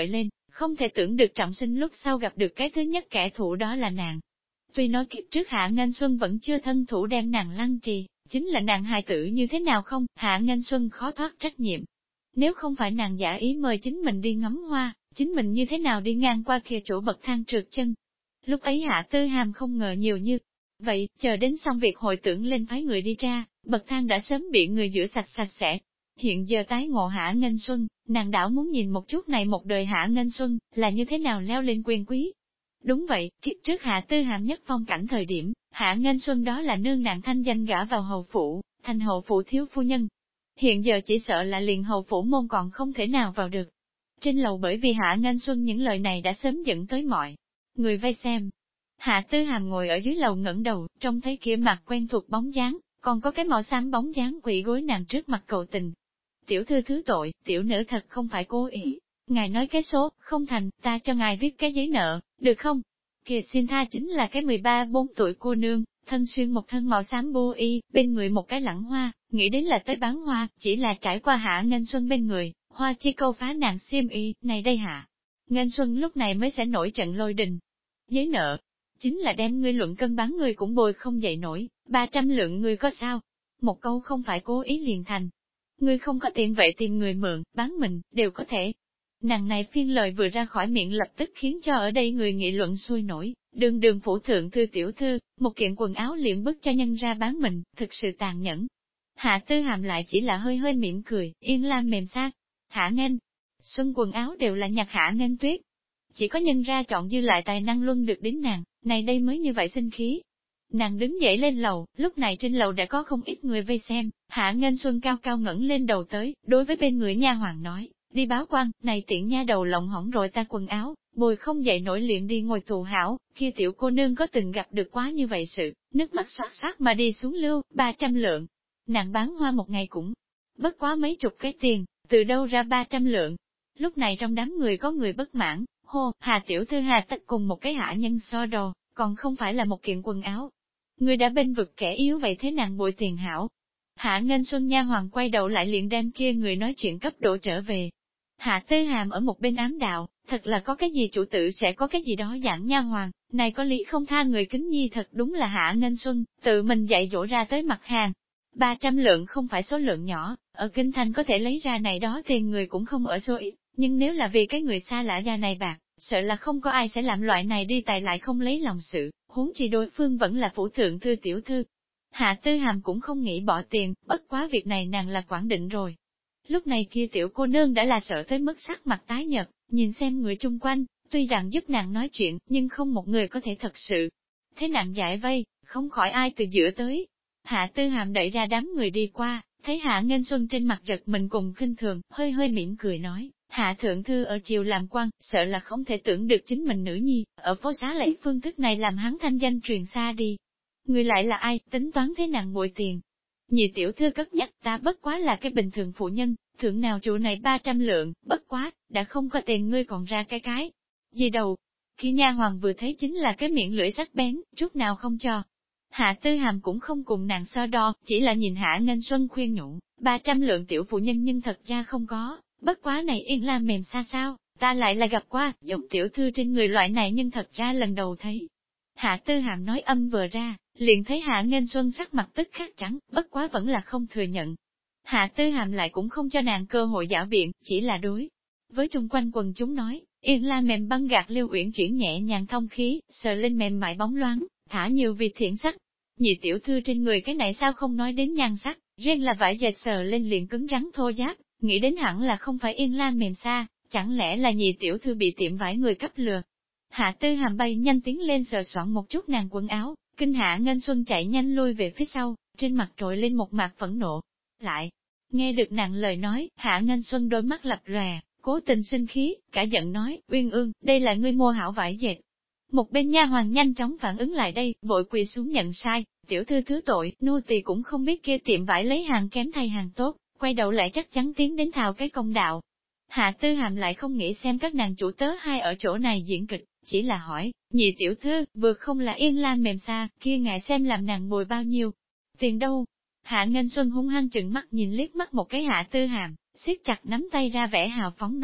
[SPEAKER 1] không thể tưởng được trọng sinh lúc sau gặp được cái thứ nhất kẻ thù đó là nàng. Tuy nói kiếp trước Hạ Nghênh Xuân vẫn chưa thân thủ đem nàng lăng trì, chính là nàng hài tử như thế nào không, Hạ Nghênh Xuân khó thoát trách nhiệm. Nếu không phải nàng giả ý mời chính mình đi ngắm hoa, chính mình như thế nào đi ngang qua kia chỗ bậc thang trượt chân. Lúc ấy Hạ Tư Hàm không ngờ nhiều như vậy, chờ đến xong việc hồi tưởng lên phái người đi ra, bậc thang đã sớm bị người rửa sạch sạch sẽ. Hiện giờ tái ngộ Hạ Nghênh Xuân, nàng đảo muốn nhìn một chút này một đời Hạ Nghênh Xuân, là như thế nào leo lên quyền quý. Đúng vậy, kiếp trước Hạ Tư Hàm nhất phong cảnh thời điểm, Hạ Nghênh Xuân đó là nương nàng thanh danh gả vào hầu phủ, thành hầu phủ thiếu phu nhân. Hiện giờ chỉ sợ là liền hầu phủ môn còn không thể nào vào được. Trên lầu bởi vì Hạ Nghênh Xuân những lời này đã sớm dẫn tới mọi người vây xem. Hạ Tư Hàm ngồi ở dưới lầu ngẩng đầu, trông thấy kia mặt quen thuộc bóng dáng, còn có cái màu xám bóng dáng quỷ gối nàng trước mặt cầu tình. Tiểu thư thứ tội, tiểu nữ thật không phải cố ý. Ngài nói cái số, không thành, ta cho ngài viết cái giấy nợ, được không? Kìa xin tha chính là cái 13-14 tuổi cô nương, thân xuyên một thân màu xám bô y, bên người một cái lẵng hoa, nghĩ đến là tới bán hoa, chỉ là trải qua Hạ Nghênh Xuân bên người, hoa chi câu phá nàng xiêm y, này đây Hạ. Nghênh Xuân lúc này mới sẽ nổi trận lôi đình. Giấy nợ, chính là đem ngươi luận cân bán người cũng bồi không dậy nổi, 300 lượng người có sao? Một câu không phải cố ý liền thành. Ngươi không có tiền vậy tìm người mượn, bán mình, đều có thể. Nàng này phiên lời vừa ra khỏi miệng lập tức khiến cho ở đây người nghị luận sôi nổi, đường phủ thượng thư tiểu thư, một kiện quần áo liễn bức cho nhân ra bán mình, thực sự tàn nhẫn. Hạ Tư Hàm lại chỉ là hơi hơi mỉm cười, yên lam mềm sát. Hạ Nghênh Xuân quần áo đều là nhặt Hạ Nghênh Tuyết. Chỉ có nhân ra chọn dư lại tài năng luân được đến nàng, này đây mới như vậy sinh khí. Nàng đứng dậy lên lầu, lúc này trên lầu đã có không ít người vây xem, Hạ Nghênh Xuân cao cao ngẩng lên đầu tới, đối với bên người nha hoàng nói, đi báo quan, này tiện nha đầu lộng hỏng rồi ta quần áo, bồi không dậy nổi liền đi ngồi tù hảo, kia tiểu cô nương có từng gặp được quá như vậy sự, nước mắt xoát xoát mà đi xuống lưu, 300 lượng. Nàng bán hoa một ngày cũng bất quá mấy chục cái tiền, từ đâu ra 300 lượng. Lúc này trong đám người có người bất mãn, hô, Hà tiểu thư Hà tất cùng một cái hạ nhân so đồ, còn không phải là một kiện quần áo. Người đã bên vực kẻ yếu vậy thế nàng bội tiền hảo. Hạ Nghênh Xuân nha hoàng quay đầu lại liền đem kia người nói chuyện cấp độ trở về. Hạ Tư Hàm ở một bên ám đạo, thật là có cái gì chủ tử sẽ có cái gì đó giảng nha hoàng, này có lý không tha người kính nhi thật đúng là Hạ Nghênh Xuân, tự mình dạy dỗ ra tới mặt hàng. 300 lượng không phải số lượng nhỏ, ở Kinh Thành có thể lấy ra này đó tiền người cũng không ở số ít, nhưng nếu là vì cái người xa lạ ra này bạc, sợ là không có ai sẽ làm loại này đi tài lại không lấy lòng sự, huống chi đối phương vẫn là phủ thượng thư tiểu thư. Hạ Tư Hàm cũng không nghĩ bỏ tiền, bất quá việc này nàng là quản định rồi. Lúc này kia tiểu cô nương đã là sợ tới mức sắc mặt tái nhợt, nhìn xem người chung quanh, tuy rằng giúp nàng nói chuyện, nhưng không một người có thể thật sự. Thế nàng giải vây, không khỏi ai từ giữa tới. Hạ Tư Hàm đẩy ra đám người đi qua, thấy Hạ Nghênh Xuân trên mặt giật mình cùng khinh thường, hơi hơi mỉm cười nói, Hạ Thượng Thư ở triều làm quan, sợ là không thể tưởng được chính mình nữ nhi, ở phố xá lẫy phương thức này làm hắn thanh danh truyền xa đi. Người lại là ai, tính toán thế nàng bội tiền. Nhị tiểu thư cất nhắc ta bất quá là cái bình thường phụ nhân, thượng nào trụ này 300 lượng, bất quá, đã không có tiền ngươi còn ra cái. Gì đâu? Khi nha hoàng vừa thấy chính là cái miệng lưỡi sắc bén, chút nào không cho. Hạ Tư Hàm cũng không cùng nàng so đo, chỉ là nhìn Hạ Nghênh Xuân khuyên nhủ, 300 lượng tiểu phụ nhân nhưng thật ra không có, bất quá này yên lam mềm xa sao, ta lại là gặp qua, dụng tiểu thư trên người loại này nhưng thật ra lần đầu thấy. Hạ Tư Hàm nói âm vừa ra, liền thấy Hạ Nghênh Xuân sắc mặt tức khắc trắng, bất quá vẫn là không thừa nhận. Hạ Tư Hàm lại cũng không cho nàng cơ hội giảo biện, chỉ là đối. Với chung quanh quần chúng nói, yên la mềm băng gạt Lưu Uyển chuyển nhẹ nhàng thông khí, sờ lên mềm mại bóng loáng, thả nhiều vì thiện sắc. Nhị tiểu thư trên người cái này sao không nói đến nhan sắc, riêng là vải dệt sờ lên liền cứng rắn thô giáp, nghĩ đến hẳn là không phải yên la mềm xa, chẳng lẽ là nhị tiểu thư bị tiệm vải người cấp lừa. Hạ Tư Hàm bay nhanh tiến lên sờ soạn một chút nàng quần áo, kinh Hạ Nghênh Xuân chạy nhanh lui về phía sau, trên mặt trội lên một mặt phẫn nộ. Lại, nghe được nàng lời nói, Hạ Nghênh Xuân đôi mắt lập lòe, cố tình sinh khí, cả giận nói, Uyên Ương, đây là ngươi mua hảo vải dệt. Một bên nha hoàn nhanh chóng phản ứng lại đây, vội quỳ xuống nhận sai, tiểu thư thứ tội, nô tỳ cũng không biết kia tiệm vải lấy hàng kém thay hàng tốt, quay đầu lại chắc chắn tiến đến thào cái công đạo. Hạ Tư Hàm lại không nghĩ xem các nàng chủ tớ hai ở chỗ này diễn kịch, chỉ là hỏi, nhị tiểu thư, vừa không là yên lam mềm xa, kia ngài xem làm nàng bồi bao nhiêu, tiền đâu. Hạ Nghênh Xuân hung hăng chừng mắt nhìn liếc mắt một cái Hạ Tư Hàm, siết chặt nắm tay ra vẻ hào phóng nói,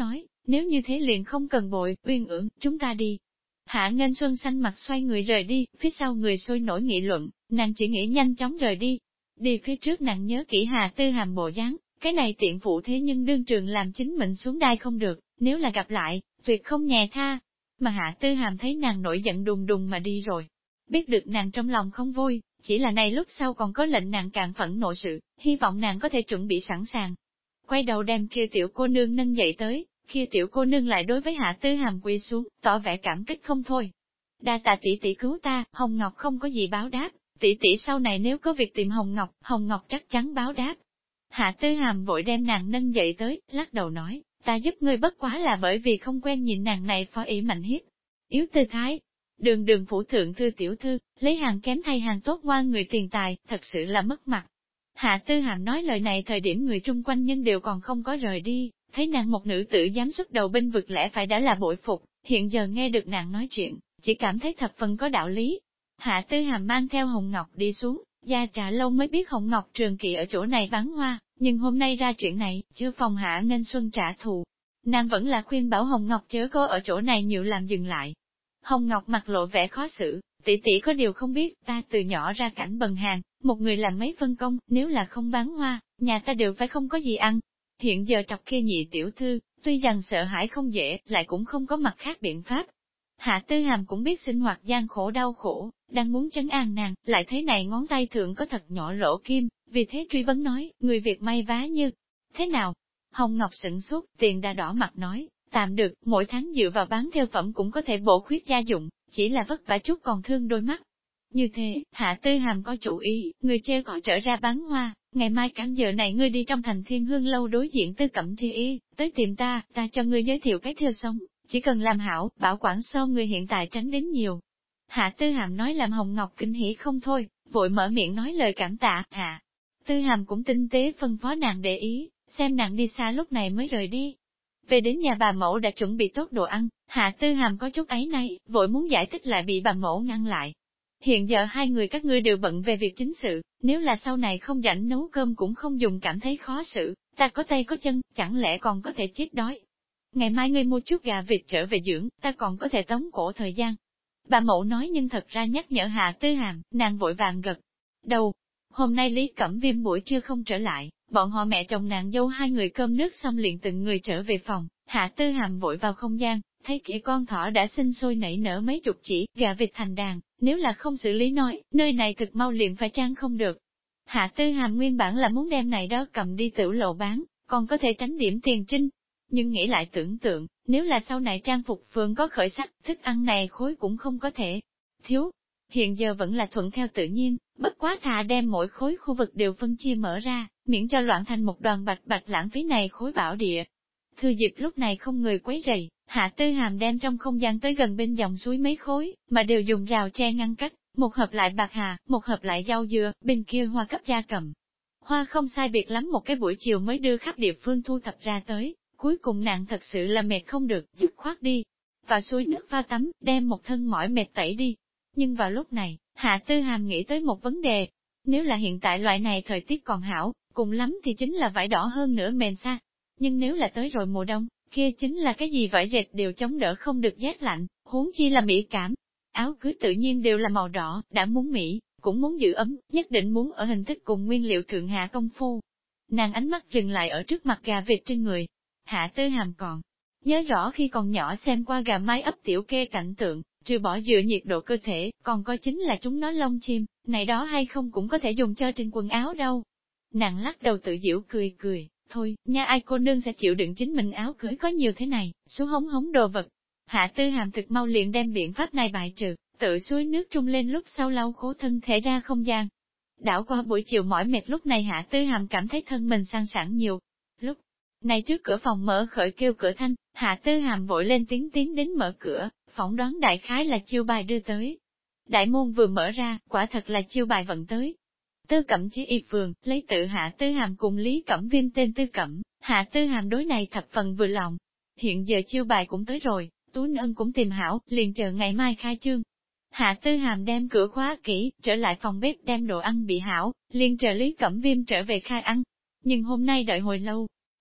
[SPEAKER 1] Nếu như thế liền không cần bội, Uyên ương, chúng ta đi. Hạ Nghênh Xuân xanh mặt xoay người rời đi, phía sau người sôi nổi nghị luận, nàng chỉ nghĩ nhanh chóng rời đi. Đi phía trước nàng nhớ kỹ Hạ Tư Hàm bộ dáng, cái này tiện phụ thế nhưng đương trường làm chính mình xuống đai không được, nếu là gặp lại, tuyệt không nhẹ tha. Mà Hạ Tư Hàm thấy nàng nổi giận đùng đùng mà đi rồi. Biết được nàng trong lòng không vui, chỉ là này lúc sau còn có lệnh nàng càng phẫn nộ sự, hy vọng nàng có thể chuẩn bị sẵn sàng. Quay đầu đem kia tiểu cô nương nâng dậy tới, kia tiểu cô nương lại đối với Hạ Tư Hàm quỳ xuống, tỏ vẻ cảm kích không thôi. Đa tạ tỷ tỷ cứu ta, Hồng Ngọc không có gì báo đáp, tỷ tỷ sau này nếu có việc tìm Hồng Ngọc chắc chắn báo đáp. Hạ Tư Hàm vội đem nàng nâng dậy tới, lắc đầu nói, ta giúp ngươi bất quá là bởi vì không quen nhìn nàng này phó ỷ mạnh hiếp. Yếu tư thái, đường đường phủ thượng thư tiểu thư, lấy hàng kém thay hàng tốt ngoan người tiền tài, thật sự là mất mặt. Hạ Tư Hàm nói lời này thời điểm người chung quanh nhân đều còn không có rời đi, thấy nàng một nữ tử dám xuất đầu binh vực lẽ phải đã là bội phục, hiện giờ nghe được nàng nói chuyện, chỉ cảm thấy thập phần có đạo lý. Hạ Tư Hàm mang theo Hồng Ngọc đi xuống, gia trà lâu mới biết Hồng Ngọc trường kỳ ở chỗ này bán hoa, nhưng hôm nay ra chuyện này, chưa phòng Hạ Nghênh Xuân trả thù. Nàng vẫn là khuyên bảo Hồng Ngọc chớ có ở chỗ này nhiều làm dừng lại. Hồng Ngọc mặt lộ vẻ khó xử, tỷ tỷ có điều không biết, ta từ nhỏ ra cảnh bần hàn, một người làm mấy phân công, nếu là không bán hoa, nhà ta đều phải không có gì ăn. Hiện giờ trọc kia nhị tiểu thư, tuy rằng sợ hãi không dễ, lại cũng không có mặt khác biện pháp. Hạ Tư Hàm cũng biết sinh hoạt gian khổ đau khổ, đang muốn trấn an nàng, lại thấy này ngón tay thượng có thật nhỏ lỗ kim, vì thế truy vấn nói, người việc may vá như thế nào? Hồng Ngọc sửng sốt, tiền đa đỏ mặt nói, tạm được, mỗi tháng dựa vào bán theo phẩm cũng có thể bổ khuyết gia dụng, chỉ là vất vả chút còn thương đôi mắt. Như thế, Hạ Tư Hàm có chủ ý, người chê gọi trở ra bán hoa, ngày mai canh giờ này ngươi đi trong thành Thiên Hương lâu đối diện Tư Cẩm Chi Y, tới tìm ta cho ngươi giới thiệu cái theo xong, chỉ cần làm hảo, bảo quản so người hiện tại tránh đến nhiều. Hạ Tư Hàm nói làm Hồng Ngọc kinh hỉ không thôi, vội mở miệng nói lời cảm tạ, Hạ Tư Hàm cũng tinh tế phân phó nàng để ý, xem nàng đi xa lúc này mới rời đi. Về đến nhà bà mẫu đã chuẩn bị tốt đồ ăn, Hạ Tư Hàm có chút áy náy, vội muốn giải thích lại bị bà mẫu ngăn lại. Hiện giờ hai người các ngươi đều bận về việc chính sự, nếu là sau này không rảnh nấu cơm cũng không dùng cảm thấy khó xử, ta có tay có chân, chẳng lẽ còn có thể chết đói. Ngày mai ngươi mua chút gà vịt trở về dưỡng, ta còn có thể tống cổ thời gian. Bà mẫu nói nhưng thật ra nhắc nhở Hạ Tư Hàm, nàng vội vàng gật đầu. Hôm nay Lý Cẩm Viêm buổi trưa không trở lại, bọn họ mẹ chồng nàng dâu hai người cơm nước xong liền từng người trở về phòng, Hạ Tư Hàm vội vào không gian, thấy kỹ con thỏ đã sinh sôi nảy nở mấy chục chỉ, gà vịt thành đàn, nếu là không xử lý nói, nơi này thực mau liền phải trang không được. Hạ Tư Hàm nguyên bản là muốn đem này đó cầm đi tiểu lộ bán, còn có thể tránh điểm tiền trinh. Nhưng nghĩ lại tưởng tượng, nếu là sau này trang phục phường có khởi sắc, thức ăn này khối cũng không có thể thiếu. Hiện giờ vẫn là thuận theo tự nhiên, bất quá thà đem mỗi khối khu vực đều phân chia mở ra, miễn cho loạn thành một đoàn bạch bạch lãng phí này khối bảo địa. Thừa dịp lúc này không người quấy rầy, Hạ Tư Hàm đem trong không gian tới gần bên dòng suối mấy khối, mà đều dùng rào tre ngăn cách, một hợp lại bạc hà, một hợp lại rau dưa, bên kia hoa cấp gia cầm. Hoa không sai biệt lắm một cái buổi chiều mới đưa khắp địa phương thu thập ra tới, cuối cùng nàng thật sự là mệt không được, dứt khoát đi. Và suối nước pha tắm, đem một thân mỏi mệt tẩy đi. Nhưng vào lúc này, Hạ Tư Hàm nghĩ tới một vấn đề. Nếu là hiện tại loại này thời tiết còn hảo, cùng lắm thì chính là vải đỏ hơn nữa mền xa. Nhưng nếu là tới rồi mùa đông, kia chính là cái gì vải dệt đều chống đỡ không được rét lạnh, huống chi là mỹ cảm. Áo cưới tự nhiên đều là màu đỏ, đã muốn mỹ, cũng muốn giữ ấm, nhất định muốn ở hình thức cùng nguyên liệu thượng hạ công phu. Nàng ánh mắt dừng lại ở trước mặt gà vịt trên người. Hạ Tư Hàm còn nhớ rõ khi còn nhỏ xem qua gà mái ấp tiểu kê cảnh tượng, trừ bỏ dựa nhiệt độ cơ thể, còn có chính là chúng nó lông chim, này đó hay không cũng có thể dùng cho trên quần áo đâu. Nàng lắc đầu tự giễu cười cười, thôi, nha ai cô nương sẽ chịu đựng chính mình áo cưới có nhiều thế này, xuống hống hống đồ vật. Hạ Tư Hàm thực mau liền đem biện pháp này bài trừ, tự suối nước trung lên lúc sau lau khố thân thể ra không gian. Đảo qua buổi chiều mỏi mệt lúc này Hạ Tư Hàm cảm thấy thân mình sang sảng nhiều. Lúc này trước cửa phòng mở khởi kêu cửa thanh, Hạ Tư Hàm vội lên tiến đến mở cửa, phỏng đoán đại khái là chiêu bài đưa tới. Đại môn vừa mở ra, quả thật là chiêu bài vận tới. Tư Cẩm Chi Y phường, lấy tự Hạ Tư Hàm cùng Lý Cẩm Viêm tên Tư Cẩm, Hạ Tư Hàm đối này thập phần vừa lòng. Hiện giờ chiêu bài cũng tới rồi, Tú Ân cũng tìm hảo, liền chờ ngày mai khai trương. Hạ Tư Hàm đem cửa khóa kỹ, trở lại phòng bếp đem đồ ăn bị hảo, liền chờ Lý Cẩm Viêm trở về khai ăn. Nhưng hôm nay đợi hồi lâu,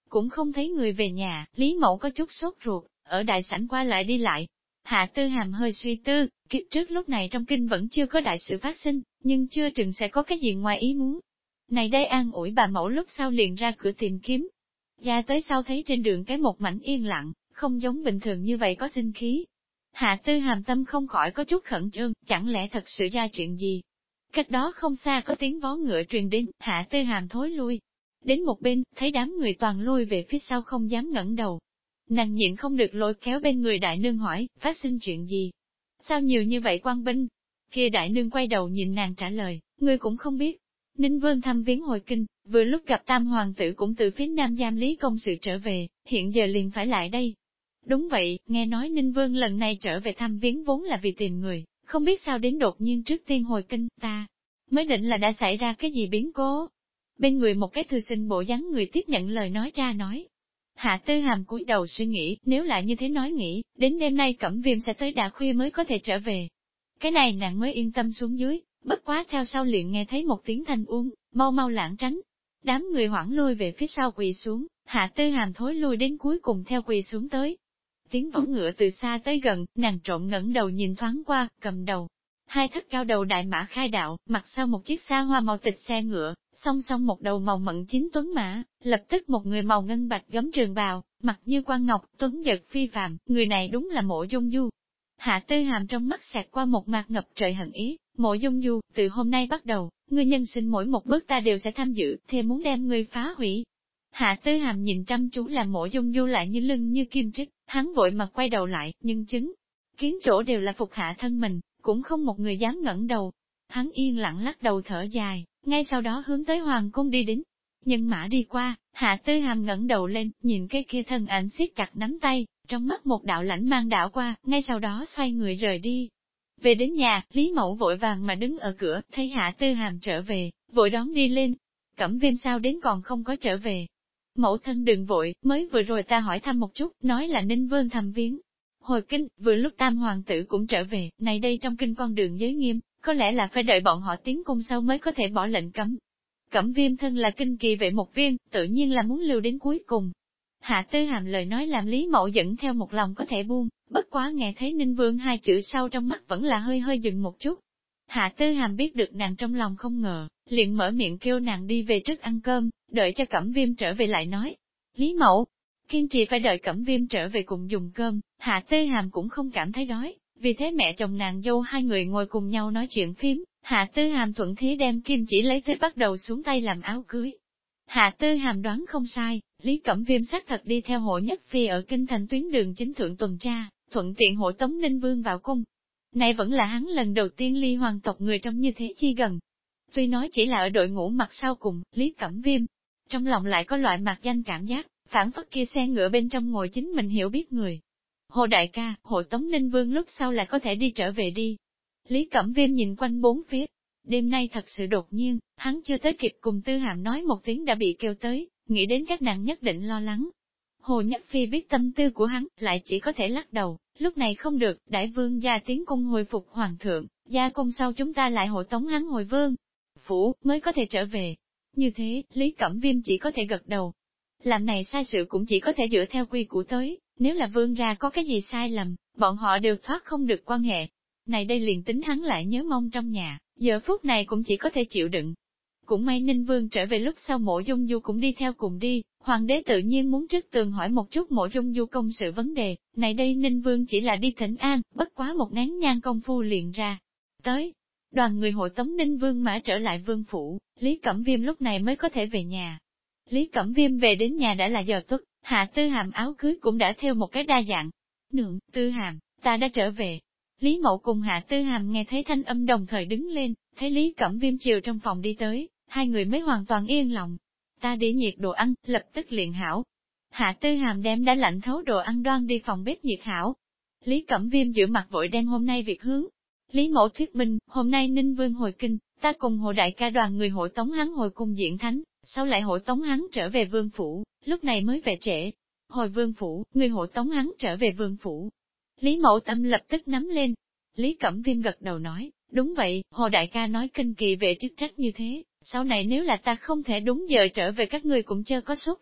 [SPEAKER 1] cũng không thấy người về nhà, Lý Mẫu có chút sốt ruột, ở đại sảnh qua lại đi lại. Hạ Tư Hàm hơi suy tư, kiếp trước lúc này trong kinh vẫn chưa có đại sự phát sinh, nhưng chưa chừng sẽ có cái gì ngoài ý muốn. Này đây an ủi bà mẫu lúc sau liền ra cửa tìm kiếm. Ra tới sau thấy trên đường cái một mảnh yên lặng, không giống bình thường như vậy có sinh khí. Hạ Tư Hàm tâm không khỏi có chút khẩn trương, chẳng lẽ thật sự ra chuyện gì? Cách đó không xa có tiếng vó ngựa truyền đến, Hạ Tư Hàm thối lui. Đến một bên, thấy đám người toàn lui về phía sau không dám ngẩng đầu. Nàng nhịn không được lôi kéo bên người đại nương hỏi, phát sinh chuyện gì? Sao nhiều như vậy quan binh? Kia đại nương quay đầu nhìn nàng trả lời, ngươi cũng không biết. Ninh Vương thăm viếng hồi kinh, vừa lúc gặp tam hoàng tử cũng từ phía nam giam Lý công sự trở về, hiện giờ liền phải lại đây. Đúng vậy, nghe nói Ninh Vương lần này trở về thăm viếng vốn là vì tìm người, không biết sao đến đột nhiên trước tiên hồi kinh ta. Mới định là đã xảy ra cái gì biến cố. Bên người một cái thư sinh bộ dáng người tiếp nhận lời nói ra nói. Hạ Tư Hàm cúi đầu suy nghĩ, nếu lại như thế nói nghĩ, đến đêm nay Cẩm Viêm sẽ tới đà khuya mới có thể trở về. Cái này nàng mới yên tâm xuống dưới, bất quá theo sau liền nghe thấy một tiếng thanh uống, mau mau lãng tránh. Đám người hoảng lui về phía sau quỳ xuống, Hạ Tư Hàm thối lui đến cuối cùng theo quỳ xuống tới. Tiếng võ ngựa từ xa tới gần, nàng trộm ngẩng đầu nhìn thoáng qua, cầm đầu. Hai thất cao đầu đại mã khai đạo, mặt sau một chiếc xa hoa màu tịch xe ngựa, song song một đầu màu mận chín tuấn mã, lập tức một người màu ngân bạch gấm trường bào, mặt như quan ngọc, tuấn giật phi phàm, người này đúng là Mộ Dung Du. Hạ Tư Hàm trong mắt xẹt qua một mạt ngập trời hận ý, Mộ Dung Du, từ hôm nay bắt đầu, ngươi nhân sinh mỗi một bước ta đều sẽ tham dự, thề muốn đem ngươi phá hủy. Hạ Tư Hàm nhìn chăm chú làm Mộ Dung Du lại như lưng như kim trích, hắn vội mà quay đầu lại, nhưng chứng kiến chỗ đều là phục hạ thân mình, cũng không một người dám ngẩng đầu. Hắn yên lặng lắc đầu thở dài, ngay sau đó hướng tới hoàng cung đi đến. Nhân mã đi qua, Hạ Tư Hàm ngẩng đầu lên, nhìn cái kia thân ảnh siết chặt nắm tay, trong mắt một đạo lãnh mang đảo qua, ngay sau đó xoay người rời đi. Về đến nhà, Lý Mẫu vội vàng mà đứng ở cửa, thấy Hạ Tư Hàm trở về, vội đón đi lên. Cẩm Viêm sao đến còn không có trở về. Mẫu thân đừng vội, mới vừa rồi ta hỏi thăm một chút, nói là Ninh Vương thăm viếng. Hồi kinh, vừa lúc tam hoàng tử cũng trở về, này đây trong kinh con đường giới nghiêm, có lẽ là phải đợi bọn họ tiến cung sau mới có thể bỏ lệnh cấm. Cẩm Viêm thân là kinh kỳ vệ một viên, tự nhiên là muốn lưu đến cuối cùng. Hạ Tư Hàm lời nói làm Lý Mẫu dẫn theo một lòng có thể buông, bất quá nghe thấy Ninh Vương hai chữ sau trong mắt vẫn là hơi hơi dừng một chút. Hạ Tư Hàm biết được nàng trong lòng không ngờ, liền mở miệng kêu nàng đi về trước ăn cơm, đợi cho Cẩm Viêm trở về lại nói. Lý Mẫu, kiên trì phải đợi Cẩm Viêm trở về cùng dùng cơm, Hạ Tư Hàm cũng không cảm thấy đói, vì thế mẹ chồng nàng dâu hai người ngồi cùng nhau nói chuyện phím, Hạ Tư Hàm thuận thế đem kim chỉ lấy tới bắt đầu xuống tay làm áo cưới. Hạ Tư Hàm đoán không sai, Lý Cẩm Viêm xác thật đi theo Hộ Nhất Phi ở kinh thành tuyến đường chính thượng tuần tra, thuận tiện hộ tống Ninh Vương vào cung. Này vẫn là hắn lần đầu tiên ly hoàng tộc người trong như thế chi gần. Tuy nói chỉ là ở đội ngũ mặt sau cùng, Lý Cẩm Viêm, trong lòng lại có loại mạc danh cảm giác, phản phất kia xe ngựa bên trong ngồi chính mình hiểu biết người. Hồ đại ca, hộ tống Ninh Vương lúc sau là có thể đi trở về đi. Lý Cẩm Viêm nhìn quanh bốn phía. Đêm nay thật sự đột nhiên, hắn chưa tới kịp cùng Tư Hàm nói một tiếng đã bị kêu tới, nghĩ đến các nàng nhất định lo lắng. Hồ Nhất Phi biết tâm tư của hắn, lại chỉ có thể lắc đầu, lúc này không được, đại vương gia tiến cung hồi phục hoàng thượng, gia cung sau chúng ta lại hộ tống hắn hồi vương phủ, mới có thể trở về. Như thế, Lý Cẩm Viêm chỉ có thể gật đầu. Làm này sai sự cũng chỉ có thể dựa theo quy củ tới, nếu là vương gia có cái gì sai lầm, bọn họ đều thoát không được quan hệ. Này đây liền tính hắn lại nhớ mong trong nhà, giờ phút này cũng chỉ có thể chịu đựng. Cũng may Ninh Vương trở về lúc sau Mộ Dung Du cũng đi theo cùng đi, hoàng đế tự nhiên muốn trước tường hỏi một chút Mộ Dung Du công sự vấn đề, này đây Ninh Vương chỉ là đi thỉnh an, bất quá một nén nhang công phu liền ra. Tới, đoàn người hộ tống Ninh Vương mã trở lại vương phủ, Lý Cẩm Viêm lúc này mới có thể về nhà. Lý Cẩm Viêm về đến nhà đã là giờ tuất, Hạ Tư Hàm áo cưới cũng đã theo một cái đa dạng. Nượng, Tư Hàm, ta đã trở về. Lý Mậu cùng Hạ Tư Hàm nghe thấy thanh âm đồng thời đứng lên, thấy Lý Cẩm Viêm chiều trong phòng đi tới, hai người mới hoàn toàn yên lòng. Ta đi nhiệt đồ ăn, lập tức liền hảo. Hạ Tư Hàm đem đã lạnh thấu đồ ăn đoan đi phòng bếp nhiệt hảo. Lý Cẩm Viêm giữ mặt vội đem hôm nay việc hướng. Lý Mậu thuyết minh, hôm nay Ninh Vương hồi kinh, ta cùng Hồ đại ca đoàn người hộ tống hắn hồi cung diễn thánh, sau lại hộ tống hắn trở về vương phủ, lúc này mới về trễ. Hồi vương phủ, người hộ tống hắn trở về vương phủ. Lý Mậu tâm lập tức nắm lên. Lý Cẩm Viêm gật đầu nói, đúng vậy, Hồ đại ca nói kinh kỳ về chức trách như thế, sau này nếu là ta không thể đúng giờ trở về các ngươi cũng chớ có sốt ruột,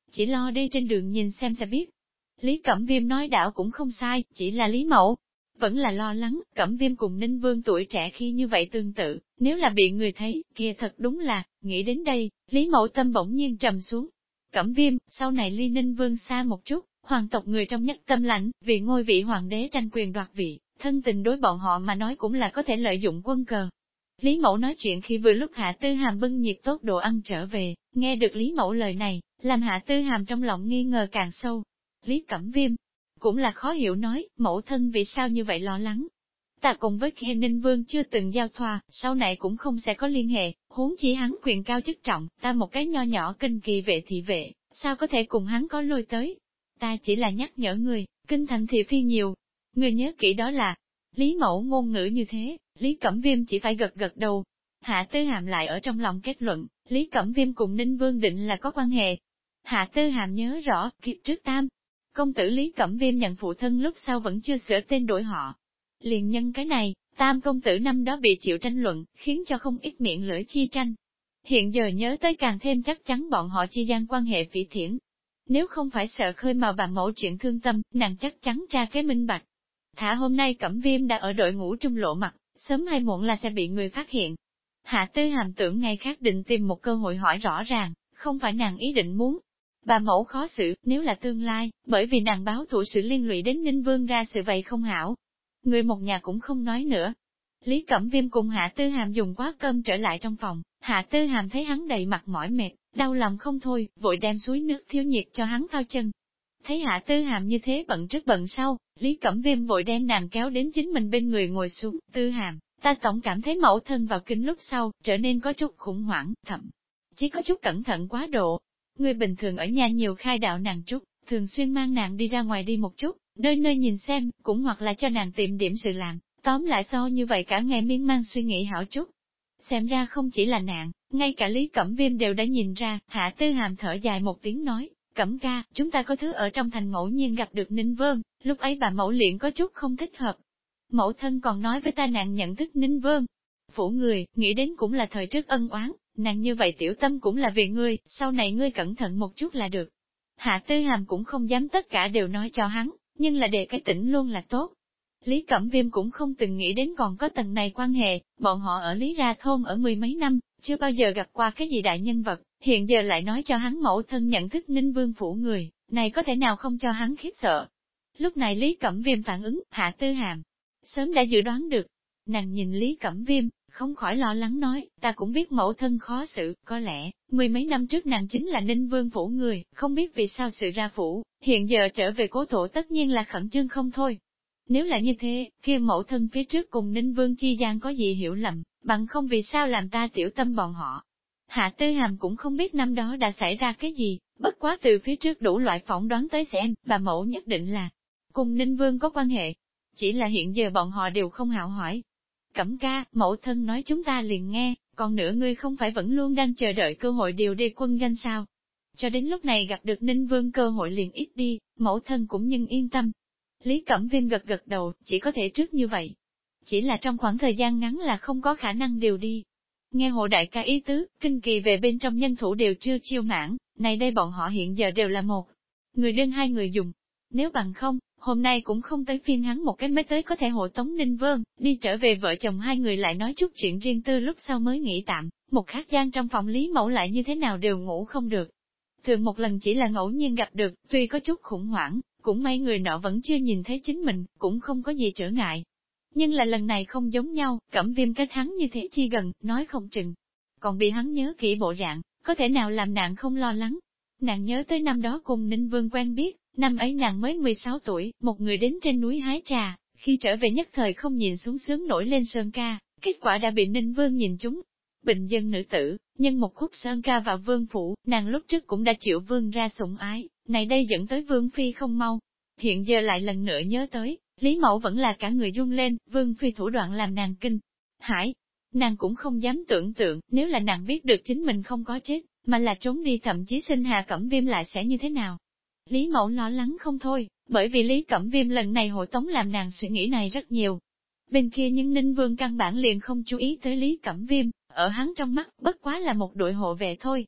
[SPEAKER 1] chỉ lo đi trên đường nhìn xem sẽ biết. Lý Cẩm Viêm nói đảo cũng không sai, chỉ là Lý Mẫu. Vẫn là lo lắng, Cẩm Viêm cùng Ninh Vương tuổi trẻ khi như vậy tương tự, nếu là bị người thấy, kia thật đúng là, nghĩ đến đây, Lý Mẫu tâm bỗng nhiên trầm xuống. Cẩm Viêm, sau này ly Ninh Vương xa một chút, hoàng tộc người trong nhất tâm lãnh, vì ngôi vị hoàng đế tranh quyền đoạt vị, thân tình đối bọn họ mà nói cũng là có thể lợi dụng quân cờ. Lý Mẫu nói chuyện khi vừa lúc Hạ Tư Hàm bưng nhiệt tốt đồ ăn trở về, nghe được Lý Mẫu lời này, làm Hạ Tư Hàm trong lòng nghi ngờ càng sâu. Lý Cẩm Viêm cũng là khó hiểu nói, mẫu thân vì sao như vậy lo lắng. Ta cùng với kia Ninh Vương chưa từng giao thoa, sau này cũng không sẽ có liên hệ, huống chi hắn quyền cao chức trọng, ta một cái nho nhỏ kinh kỳ vệ thị vệ, sao có thể cùng hắn có lôi tới. Ta chỉ là nhắc nhở người, kinh thành thị phi nhiều. Người nhớ kỹ đó là, Lý Mẫu ngôn ngữ như thế, Lý Cẩm Viêm chỉ phải gật gật đầu. Hạ Tư Hàm lại ở trong lòng kết luận, Lý Cẩm Viêm cùng Ninh Vương định là có quan hệ. Hạ Tư Hàm nhớ rõ, kiếp trước tam, công tử Lý Cẩm Viêm nhận phụ thân lúc sau vẫn chưa sửa tên đổi họ. Liền nhân cái này, tam công tử năm đó bị chịu tranh luận, khiến cho không ít miệng lưỡi chi tranh. Hiện giờ nhớ tới càng thêm chắc chắn bọn họ chi gian quan hệ phỉ thiển. Nếu không phải sợ khơi mào bà mẫu chuyện thương tâm, nàng chắc chắn ra cái minh bạch. Thả hôm nay Cẩm Viêm đã ở đội ngũ trung lộ mặt, sớm hay muộn là sẽ bị người phát hiện. Hạ Tư Hàm tưởng ngày khác định tìm một cơ hội hỏi rõ ràng, không phải nàng ý định muốn. Bà mẫu khó xử, nếu là tương lai, bởi vì nàng báo thủ sự liên lụy đến Ninh Vương ra sự vậy không hảo. Người một nhà cũng không nói nữa. Lý Cẩm Viêm cùng Hạ Tư Hàm dùng quá cơm trở lại trong phòng, Hạ Tư Hàm thấy hắn đầy mặt mỏi mệt, đau lòng không thôi, vội đem suối nước thiêu nhiệt cho hắn phao chân. Thấy Hạ Tư Hàm như thế bận trước bận sau, Lý Cẩm Viêm vội đem nàng kéo đến chính mình bên người ngồi xuống. Tư Hàm, ta tổng cảm thấy mẫu thân vào kinh lúc sau, trở nên có chút khủng hoảng, thậm chí có chút cẩn thận quá độ. Người bình thường ở nhà nhiều khai đạo nàng chút, thường xuyên mang nàng đi ra ngoài đi một chút, nơi nơi nhìn xem, cũng hoặc là cho nàng tìm điểm sự làm, tóm lại so như vậy cả ngày miên man suy nghĩ hảo chút. Xem ra không chỉ là nàng, ngay cả Lý Cẩm Viêm đều đã nhìn ra. Hạ Tư Hàm thở dài một tiếng nói, Cẩm ca, chúng ta có thứ ở trong thành ngẫu nhiên gặp được Ninh Vương, lúc ấy bà mẫu liền có chút không thích hợp. Mẫu thân còn nói với ta nàng nhận thức Ninh Vương. Phủ người, nghĩ đến cũng là thời trước ân oán, nàng như vậy tiểu tâm cũng là vì ngươi, sau này ngươi cẩn thận một chút là được. Hạ Tư Hàm cũng không dám tất cả đều nói cho hắn, nhưng là đề cái tỉnh luôn là tốt. Lý Cẩm Viêm cũng không từng nghĩ đến còn có tầng này quan hệ, bọn họ ở Lý Ra Thôn ở mười mấy năm, chưa bao giờ gặp qua cái gì đại nhân vật, hiện giờ lại nói cho hắn mẫu thân nhận thức Ninh Vương phủ người, này có thể nào không cho hắn khiếp sợ. Lúc này Lý Cẩm Viêm phản ứng, Hạ Tư Hàm sớm đã dự đoán được. Nàng nhìn Lý Cẩm Viêm, không khỏi lo lắng nói, ta cũng biết mẫu thân khó xử, có lẽ, mười mấy năm trước nàng chính là Ninh Vương phủ người, không biết vì sao sự ra phủ, hiện giờ trở về cố thổ tất nhiên là khẩn trương không thôi. Nếu là như thế, kia mẫu thân phía trước cùng Ninh Vương chi gian có gì hiểu lầm, bằng không vì sao làm ta tiểu tâm bọn họ. Hạ Tư Hàm cũng không biết năm đó đã xảy ra cái gì, bất quá từ phía trước đủ loại phỏng đoán tới xem, bà mẫu nhất định là cùng Ninh Vương có quan hệ. Chỉ là hiện giờ bọn họ đều không hảo hỏi. Cẩm ca, mẫu thân nói chúng ta liền nghe, còn nữa ngươi không phải vẫn luôn đang chờ đợi cơ hội điều đi quân danh sao. Cho đến lúc này gặp được Ninh Vương cơ hội liền ít đi, mẫu thân cũng nhưng yên tâm. Lý Cẩm Viêm gật gật đầu, chỉ có thể trước như vậy. Chỉ là trong khoảng thời gian ngắn là không có khả năng điều đi. Nghe hộ đại ca ý tứ, kinh kỳ về bên trong nhân thủ đều chưa chiêu mãn, này đây bọn họ hiện giờ đều là một người đơn hai người dùng. Nếu bằng không, hôm nay cũng không tới phiên hắn một cái mới tới có thể hộ tống Ninh Vương, đi trở về vợ chồng hai người lại nói chút chuyện riêng tư lúc sau mới nghỉ tạm, một khắc gian trong phòng Lý Mẫu lại như thế nào đều ngủ không được. Thường một lần chỉ là ngẫu nhiên gặp được, tuy có chút khủng hoảng, cũng may người nọ vẫn chưa nhìn thấy chính mình, cũng không có gì trở ngại. Nhưng là lần này không giống nhau, Cẩm Viêm cách hắn như thế chi gần, nói không chừng. Còn bị hắn nhớ kỹ bộ dạng, có thể nào làm nàng không lo lắng. Nàng nhớ tới năm đó cùng Ninh Vương quen biết, năm ấy nàng mới 16 tuổi, một người đến trên núi hái trà, khi trở về nhất thời không nhìn xuống sướng nổi lên sơn ca, kết quả đã bị Ninh Vương nhìn trúng. Bình dân nữ tử, nhưng một khúc sơn ca vào vương phủ, nàng lúc trước cũng đã chịu vương ra sủng ái, này đây dẫn tới vương phi không mau. Hiện giờ lại lần nữa nhớ tới, Lý Mẫu vẫn là cả người run lên, vương phi thủ đoạn làm nàng kinh hãi. Nàng cũng không dám tưởng tượng, nếu là nàng biết được chính mình không có chết, mà là trốn đi thậm chí sinh Hà Cẩm Viêm lại sẽ như thế nào. Lý Mẫu lo lắng không thôi, bởi vì Lý Cẩm Viêm lần này hộ tống làm nàng suy nghĩ này rất nhiều. Bên kia nhưng Ninh Vương căn bản liền không chú ý tới Lý Cẩm Viêm, ở hắn trong mắt bất quá là một đội hộ vệ thôi.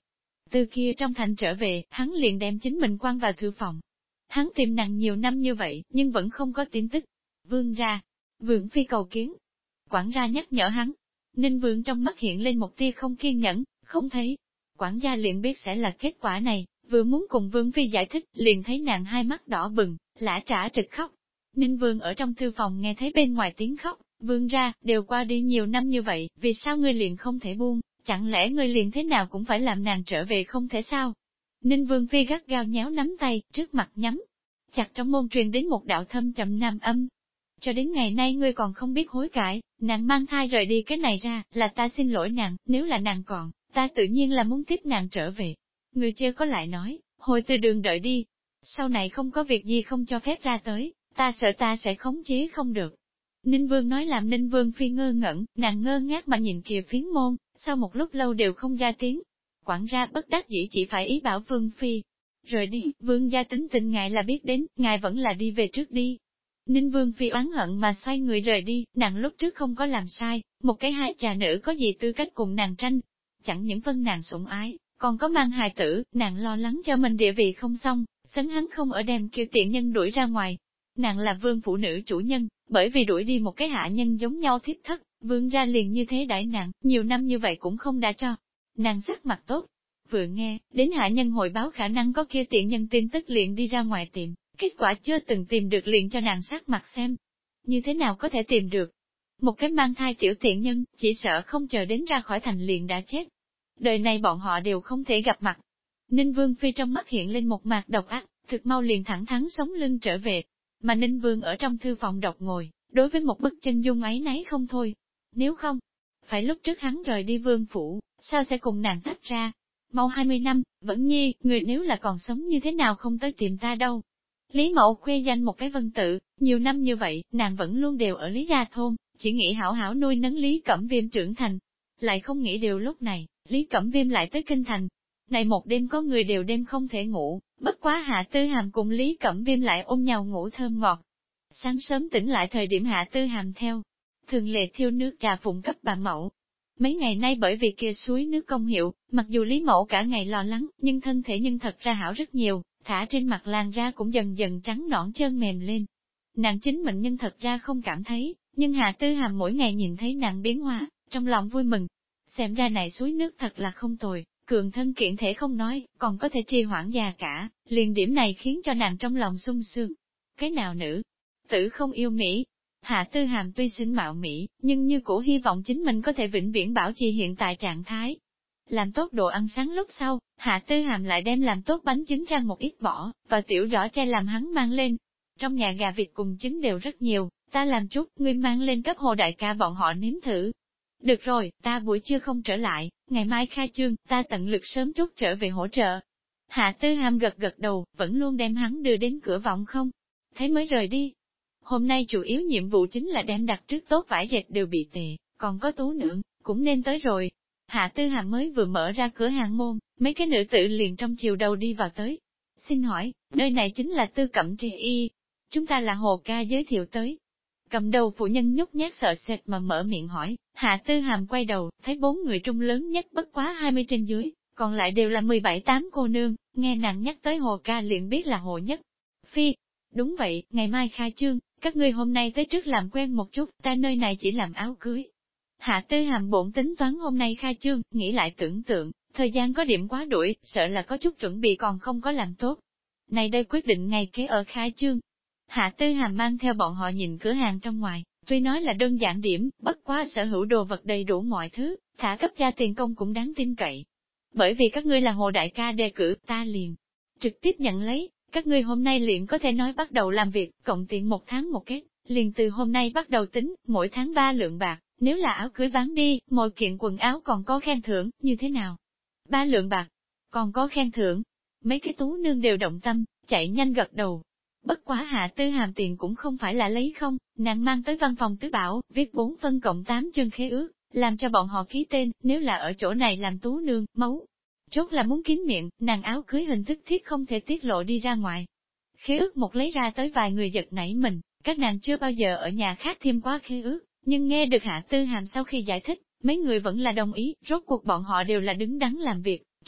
[SPEAKER 1] Từ kia trong thành trở về, hắn liền đem chính mình quan vào thư phòng. Hắn tìm nàng nhiều năm như vậy, nhưng vẫn không có tin tức. Vương ra, Vượng Phi cầu kiến. Quản gia nhắc nhở hắn. Ninh Vương trong mắt hiện lên một tia không kiên nhẫn, không thấy. Quản gia liền biết sẽ là kết quả này, vừa muốn cùng Vương Phi giải thích, liền thấy nàng hai mắt đỏ bừng, lã trã trực khóc. Ninh Vương ở trong thư phòng nghe thấy bên ngoài tiếng khóc, Vương ra, đều qua đi nhiều năm như vậy, vì sao ngươi liền không thể buông, chẳng lẽ ngươi liền thế nào cũng phải làm nàng trở về không thể sao? Ninh Vương Phi gắt gao nhéo nắm tay, trước mặt nhắm. Chặt trong môn truyền đến một đạo thâm trầm nam âm. Cho đến ngày nay ngươi còn không biết hối cải, nàng mang thai rời đi cái này ra, là ta xin lỗi nàng, nếu là nàng còn, ta tự nhiên là muốn tiếp nàng trở về. Người chưa có lại nói, hồi từ đường đợi đi. Sau này không có việc gì không cho phép ra tới, ta sợ ta sẽ khống chế không được. Ninh Vương nói làm Ninh Vương Phi ngơ ngẩn, nàng ngơ ngác mà nhìn kìa phiến môn, sau một lúc lâu đều không ra tiếng. Quản gia bất đắc dĩ chỉ phải ý bảo Vương Phi. Rồi đi, Vương gia tính tình ngài là biết đến, ngài vẫn là đi về trước đi. Ninh Vương Phi oán hận mà xoay người rời đi, nàng lúc trước không có làm sai, một cái hai trà nữ có gì tư cách cùng nàng tranh. Chẳng những phân nàng sủng ái, còn có mang hài tử, nàng lo lắng cho mình địa vị không xong, sấn hắn không ở đem kêu tiện nhân đuổi ra ngoài. Nàng là vương phụ nữ chủ nhân, bởi vì đuổi đi một cái hạ nhân giống nhau thiếp thất, vương ra liền như thế đãi nàng, nhiều năm như vậy cũng không đã cho. Nàng sắc mặt tốt, vừa nghe, đến hạ nhân hội báo khả năng có kia tiện nhân tin tức liền đi ra ngoài tiệm, kết quả chưa từng tìm được liền cho nàng sắc mặt xem. Như thế nào có thể tìm được? Một cái mang thai tiểu tiện nhân, chỉ sợ không chờ đến ra khỏi thành liền đã chết. Đời này bọn họ đều không thể gặp mặt. Ninh Vương Phi trong mắt hiện lên một mạt độc ác, thực mau liền thẳng thắn sống lưng trở về. Mà Ninh Vương ở trong thư phòng độc ngồi, đối với một bức chân dung ấy nấy không thôi. Nếu không, phải lúc trước hắn rời đi vương phủ, sao sẽ cùng nàng tách ra? Mau 20 năm, vẫn nhi, người nếu là còn sống như thế nào không tới tìm ta đâu. Lý Mậu khuê danh một cái vân tự, nhiều năm như vậy, nàng vẫn luôn đều ở Lý Gia Thôn, chỉ nghĩ hảo hảo nuôi nấng Lý Cẩm Viêm trưởng thành. Lại không nghĩ điều lúc này, Lý Cẩm Viêm lại tới kinh thành. Này một đêm có người đều đêm không thể ngủ, bất quá Hạ Tư Hàm cùng Lý Cẩm Viêm lại ôm nhau ngủ thơm ngọt. Sáng sớm tỉnh lại thời điểm Hạ Tư Hàm theo, thường lệ thiêu nước trà phụng cấp bà Mẫu. Mấy ngày nay bởi vì kia suối nước công hiệu, mặc dù Lý Mẫu cả ngày lo lắng, nhưng thân thể nhưng thật ra hảo rất nhiều, thả trên mặt làn da cũng dần dần trắng nõn trơn mềm lên. Nàng chính mình nhưng thật ra không cảm thấy, nhưng Hạ Tư Hàm mỗi ngày nhìn thấy nàng biến hóa, trong lòng vui mừng. Xem ra này suối nước thật là không tồi, cường thân kiện thể không nói, còn có thể trì hoãn già cả, liền điểm này khiến cho nàng trong lòng sung sướng. Cái nào nữ tử không yêu Mỹ? Hạ Tư Hàm tuy sinh mạo Mỹ, nhưng như cũ hy vọng chính mình có thể vĩnh viễn bảo trì hiện tại trạng thái. Làm tốt đồ ăn sáng lúc sau, Hạ Tư Hàm lại đem làm tốt bánh trứng rang một ít bỏ, và tiểu rõ tre làm hắn mang lên. Trong nhà gà vịt cùng trứng đều rất nhiều, ta làm chút, ngươi mang lên cấp Hồ đại ca bọn họ nếm thử. Được rồi, ta buổi trưa không trở lại, ngày mai khai trương, ta tận lực sớm chút trở về hỗ trợ. Hạ Tư Hàm gật gật đầu, vẫn luôn đem hắn đưa đến cửa vọng không, thấy mới rời đi. Hôm nay chủ yếu nhiệm vụ chính là đem đặt trước tốt vải dệt đều bị tệ, còn có tú nương, cũng nên tới rồi. Hạ Tư Hàm mới vừa mở ra cửa hàng môn, mấy cái nữ tử liền trong chiều đầu đi vào tới. Xin hỏi, nơi này chính là Tư Cẩm Trì Y. Chúng ta là Hồ ca giới thiệu tới. Cầm đầu phụ nhân nhút nhát sợ sệt mà mở miệng hỏi, Hạ Tư Hàm quay đầu, thấy 4 người trung lớn nhất bất quá 20 trên dưới, còn lại đều là 17-8 cô nương, nghe nàng nhắc tới Hồ ca liền biết là Hồ Nhất Phi. Đúng vậy, ngày mai khai trương, các ngươi hôm nay tới trước làm quen một chút, ta nơi này chỉ làm áo cưới. Hạ Tư Hàm bổn tính toán hôm nay khai trương, nghĩ lại tưởng tượng, thời gian có điểm quá đuổi, sợ là có chút chuẩn bị còn không có làm tốt. Này đây quyết định ngày kế ở khai trương. Hạ Tư Hàm mang theo bọn họ nhìn cửa hàng trong ngoài, tuy nói là đơn giản điểm, bất quá sở hữu đồ vật đầy đủ mọi thứ, thả cấp gia tiền công cũng đáng tin cậy. Bởi vì các ngươi là Hồ đại ca đề cử, ta liền trực tiếp nhận lấy, các ngươi hôm nay liền có thể nói bắt đầu làm việc, cộng tiền 1 tháng một kết, liền từ hôm nay bắt đầu tính, mỗi tháng 3 lượng bạc, nếu là áo cưới bán đi, mỗi kiện quần áo còn có khen thưởng, như thế nào? 3 lượng bạc, còn có khen thưởng. Mấy cái tú nương đều động tâm, chạy nhanh gật đầu. Bất quá Hạ Tư Hàm tiền cũng không phải là lấy không, nàng mang tới văn phòng tứ bảo, viết 4 phân cộng 8 chương khế ước, làm cho bọn họ ký tên, nếu là ở chỗ này làm tú nương, máu. Chốt là muốn kín miệng, nàng áo cưới hình thức thiết không thể tiết lộ đi ra ngoài. Khế ước một lấy ra tới vài người giật nảy mình, các nàng chưa bao giờ ở nhà khác thêm quá khế ước, nhưng nghe được Hạ Tư Hàm sau khi giải thích, mấy người vẫn là đồng ý, rốt cuộc bọn họ đều là đứng đắn làm việc,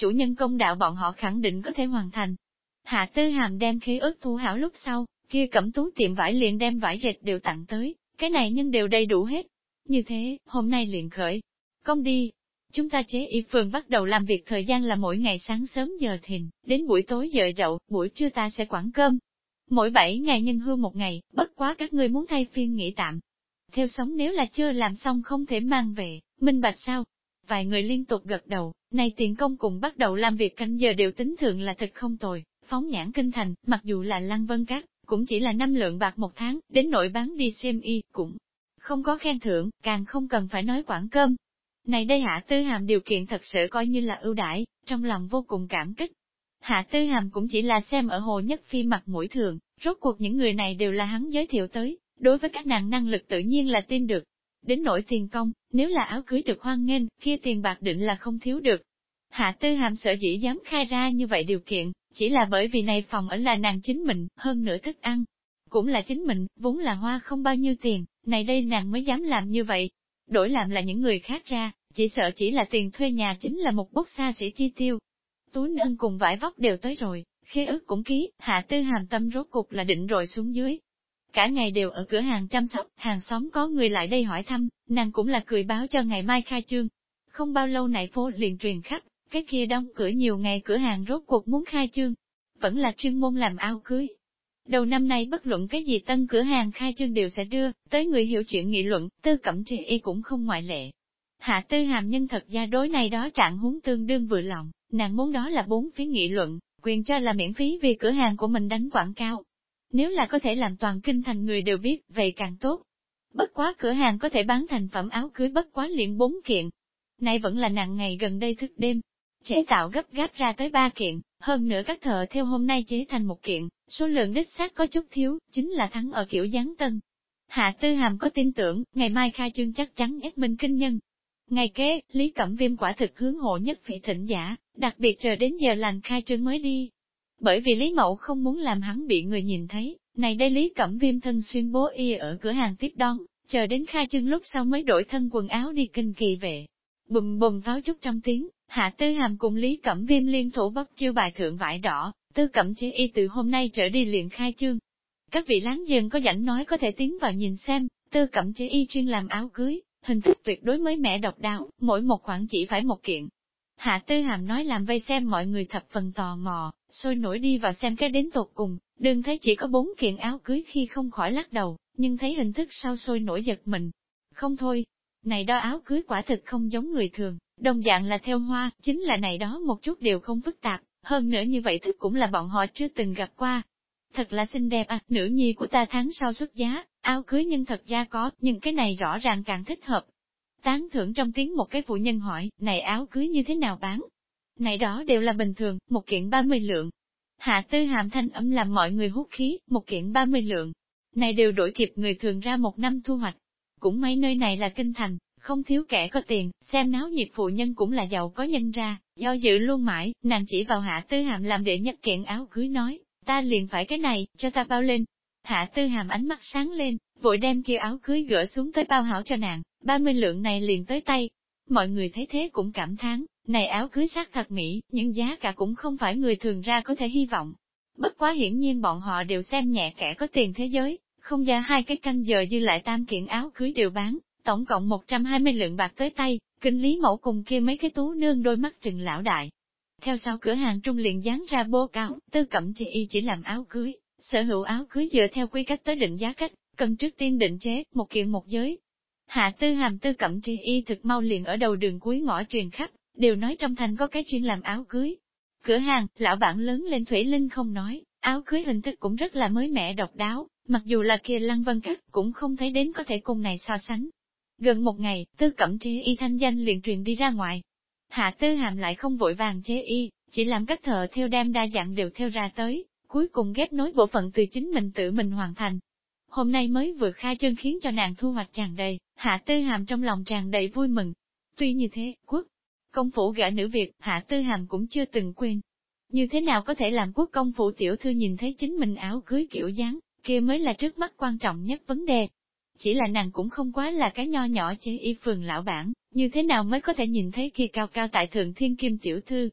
[SPEAKER 1] chủ nhân công đạo bọn họ khẳng định có thể hoàn thành. Hạ Tư Hàm đem khế ước thu hảo lúc sau, kia Cẩm Tú tiệm vải liền đem vải dệt đều tặng tới, cái này nhưng đều đầy đủ hết. Như thế, hôm nay liền khởi công đi. Chúng ta chế y phường bắt đầu làm việc thời gian là mỗi ngày sáng sớm giờ thìn, đến buổi tối giờ dậu, buổi trưa ta sẽ quản cơm. Mỗi 7 ngày nhân hưu một ngày, bất quá các ngươi muốn thay phiên nghỉ tạm. Theo sống nếu là chưa làm xong không thể mang về, minh bạch sao? Vài người liên tục gật đầu, này tiền công cùng bắt đầu làm việc canh giờ đều tính thượng là thật không tồi, phóng nhãn kinh thành, mặc dù là Lăng Vân Các, cũng chỉ là 5 lượng bạc một tháng, đến nội bán đi xem y, cũng không có khen thưởng, càng không cần phải nói quản cơm. Này đây Hạ Tư Hàm điều kiện thật sự coi như là ưu đãi, trong lòng vô cùng cảm kích. Hạ Tư Hàm cũng chỉ là xem ở Hồ Nhất Phi mặt mũi thường, rốt cuộc những người này đều là hắn giới thiệu tới, đối với các nàng năng lực tự nhiên là tin được. Đến nỗi tiền công, nếu là áo cưới được hoan nghênh, kia tiền bạc định là không thiếu được. Hạ Tư Hàm sở dĩ dám khai ra như vậy điều kiện, chỉ là bởi vì này phòng ở là nàng chính mình, hơn nữa thức ăn. Cũng là chính mình, vốn là hoa không bao nhiêu tiền, này đây nàng mới dám làm như vậy. Đổi làm là những người khác ra, chỉ sợ chỉ là tiền thuê nhà chính là một bút xa xỉ chi tiêu. Túi nâng cùng vải vóc đều tới rồi, khế ước cũng ký, Hạ Tư Hàm tâm rốt cục là định rồi xuống dưới. Cả ngày đều ở cửa hàng chăm sóc, hàng xóm có người lại đây hỏi thăm, nàng cũng là cười báo cho ngày mai khai trương. Không bao lâu này phố liền truyền khắp, cái kia đóng cửa nhiều ngày cửa hàng rốt cuộc muốn khai trương. Vẫn là chuyên môn làm áo cưới. Đầu năm nay bất luận cái gì tân cửa hàng khai trương đều sẽ đưa, tới người hiểu chuyện nghị luận, Tư Cẩm Trì Y cũng không ngoại lệ. Hạ Tư Hàm nhân thật ra đối này đó trạng huống tương đương vừa lòng, nàng muốn đó là 4 phía nghị luận, quyền cho là miễn phí vì cửa hàng của mình đánh quảng cáo. Nếu là có thể làm toàn kinh thành người đều biết, vậy càng tốt. Bất quá cửa hàng có thể bán thành phẩm áo cưới bất quá liền 4 kiện. Nay vẫn là nặng ngày gần đây thức đêm. Chế tạo gấp gáp ra tới 3 kiện, hơn nữa các thợ theo hôm nay chế thành 1 kiện, số lượng đích xác có chút thiếu, chính là thắng ở kiểu dáng tân. Hạ Tư Hàm có tin tưởng, ngày mai khai trương chắc chắn ép minh kinh nhân. Ngày kế, Lý Cẩm Viêm quả thực hướng Hộ Nhất Phỉ thỉnh giả, đặc biệt chờ đến giờ lành khai trương mới đi. Bởi vì Lý Mậu không muốn làm hắn bị người nhìn thấy, này đây Lý Cẩm Viêm thân xuyên bố y ở cửa hàng tiếp đón, chờ đến khai trương lúc sau mới đổi thân quần áo đi kinh kỳ về. Bùm bùm pháo chút trong tiếng, Hạ Tư Hàm cùng Lý Cẩm Viêm liên thủ bóc chiêu bài thượng vải đỏ, Tư Cẩm Chế Y từ hôm nay trở đi liền khai trương. Các vị láng giềng có rảnh nói có thể tiến vào nhìn xem, Tư Cẩm Chế Y chuyên làm áo cưới, hình thức tuyệt đối mới mẻ độc đáo, mỗi một khoản chỉ phải 1 kiện. Hạ Tư Hàm nói làm vây xem mọi người thập phần tò mò, sôi nổi đi vào xem cái đến tột cùng, đừng thấy chỉ có 4 kiện áo cưới khi không khỏi lắc đầu, nhưng thấy hình thức sau sôi nổi giật mình. Không thôi, này đó áo cưới quả thực không giống người thường, đồng dạng là theo hoa, chính là này đó một chút đều không phức tạp, hơn nữa như vậy thức cũng là bọn họ chưa từng gặp qua. Thật là xinh đẹp à, nữ nhi của ta tháng sau xuất giá, áo cưới nhưng thật ra có, nhưng cái này rõ ràng càng thích hợp. Tán thưởng trong tiếng một cái phụ nhân hỏi, này áo cưới như thế nào bán? Này đó đều là bình thường, 1 kiện 30 lượng. Hạ Tư Hàm thanh âm làm mọi người hút khí, 1 kiện 30 lượng. Này đều đổi kịp người thường ra 1 năm thu hoạch. Cũng mấy nơi này là kinh thành, không thiếu kẻ có tiền, xem náo nhiệt phụ nhân cũng là giàu có nhân ra, do dự luôn mãi, nàng chỉ vào Hạ Tư Hàm làm đệ nhất kiện áo cưới nói, ta liền phải cái này, cho ta bao lên. Hạ Tư Hàm ánh mắt sáng lên, vội đem kia áo cưới gỡ xuống tới bao hảo cho nàng, 30 lượng này liền tới tay. Mọi người thấy thế cũng cảm thán, này áo cưới sắc thật mỹ, nhưng giá cả cũng không phải người thường ra có thể hy vọng. Bất quá hiển nhiên bọn họ đều xem nhẹ kẻ có tiền thế giới, không ra 2 cái canh giờ dư lại 3 kiện áo cưới đều bán, tổng cộng 120 lượng bạc tới tay, kinh Lý Mẫu cùng kia mấy cái tú nương đôi mắt trừng lão đại. Theo sau cửa hàng trung liền dán ra bố cáo, Tư Cẩm Chế Y chỉ làm áo cưới, sở hữu áo cưới dựa theo quy cách tới định giá cách, cần trước tiên định chế, 1 kiện 1 giới. Hạ Tư Hàm Tư Cẩm Chế Y thực mau liền ở đầu đường cuối ngõ truyền khắp, đều nói trong thành có cái chuyên làm áo cưới. Cửa hàng, lão bản lớn lên Thủy Linh không nói, áo cưới hình thức cũng rất là mới mẻ độc đáo, mặc dù là kia Lăng Vân Các cũng không thấy đến có thể cùng này so sánh. Gần 1 ngày, Tư Cẩm Chế Y thanh danh liền truyền đi ra ngoài. Hạ Tư Hàm lại không vội vàng chế y, chỉ làm các thợ theo đem đa dạng đều theo ra tới, cuối cùng ghép nối bộ phận từ chính mình tự mình hoàn thành. Hôm nay mới vừa khai trương khiến cho nàng thu hoạch tràn đầy, Hạ Tư Hàm trong lòng tràn đầy vui mừng. Tuy như thế, quốc công phủ gả nữ Việt, Hạ Tư Hàm cũng chưa từng quên. Như thế nào có thể làm quốc công phủ tiểu thư nhìn thấy chính mình áo cưới kiểu dáng, kia mới là trước mắt quan trọng nhất vấn đề. Chỉ là nàng cũng không quá là cái nho nhỏ chế y phường lão bản, như thế nào mới có thể nhìn thấy kia cao cao tại thượng thiên kim tiểu thư.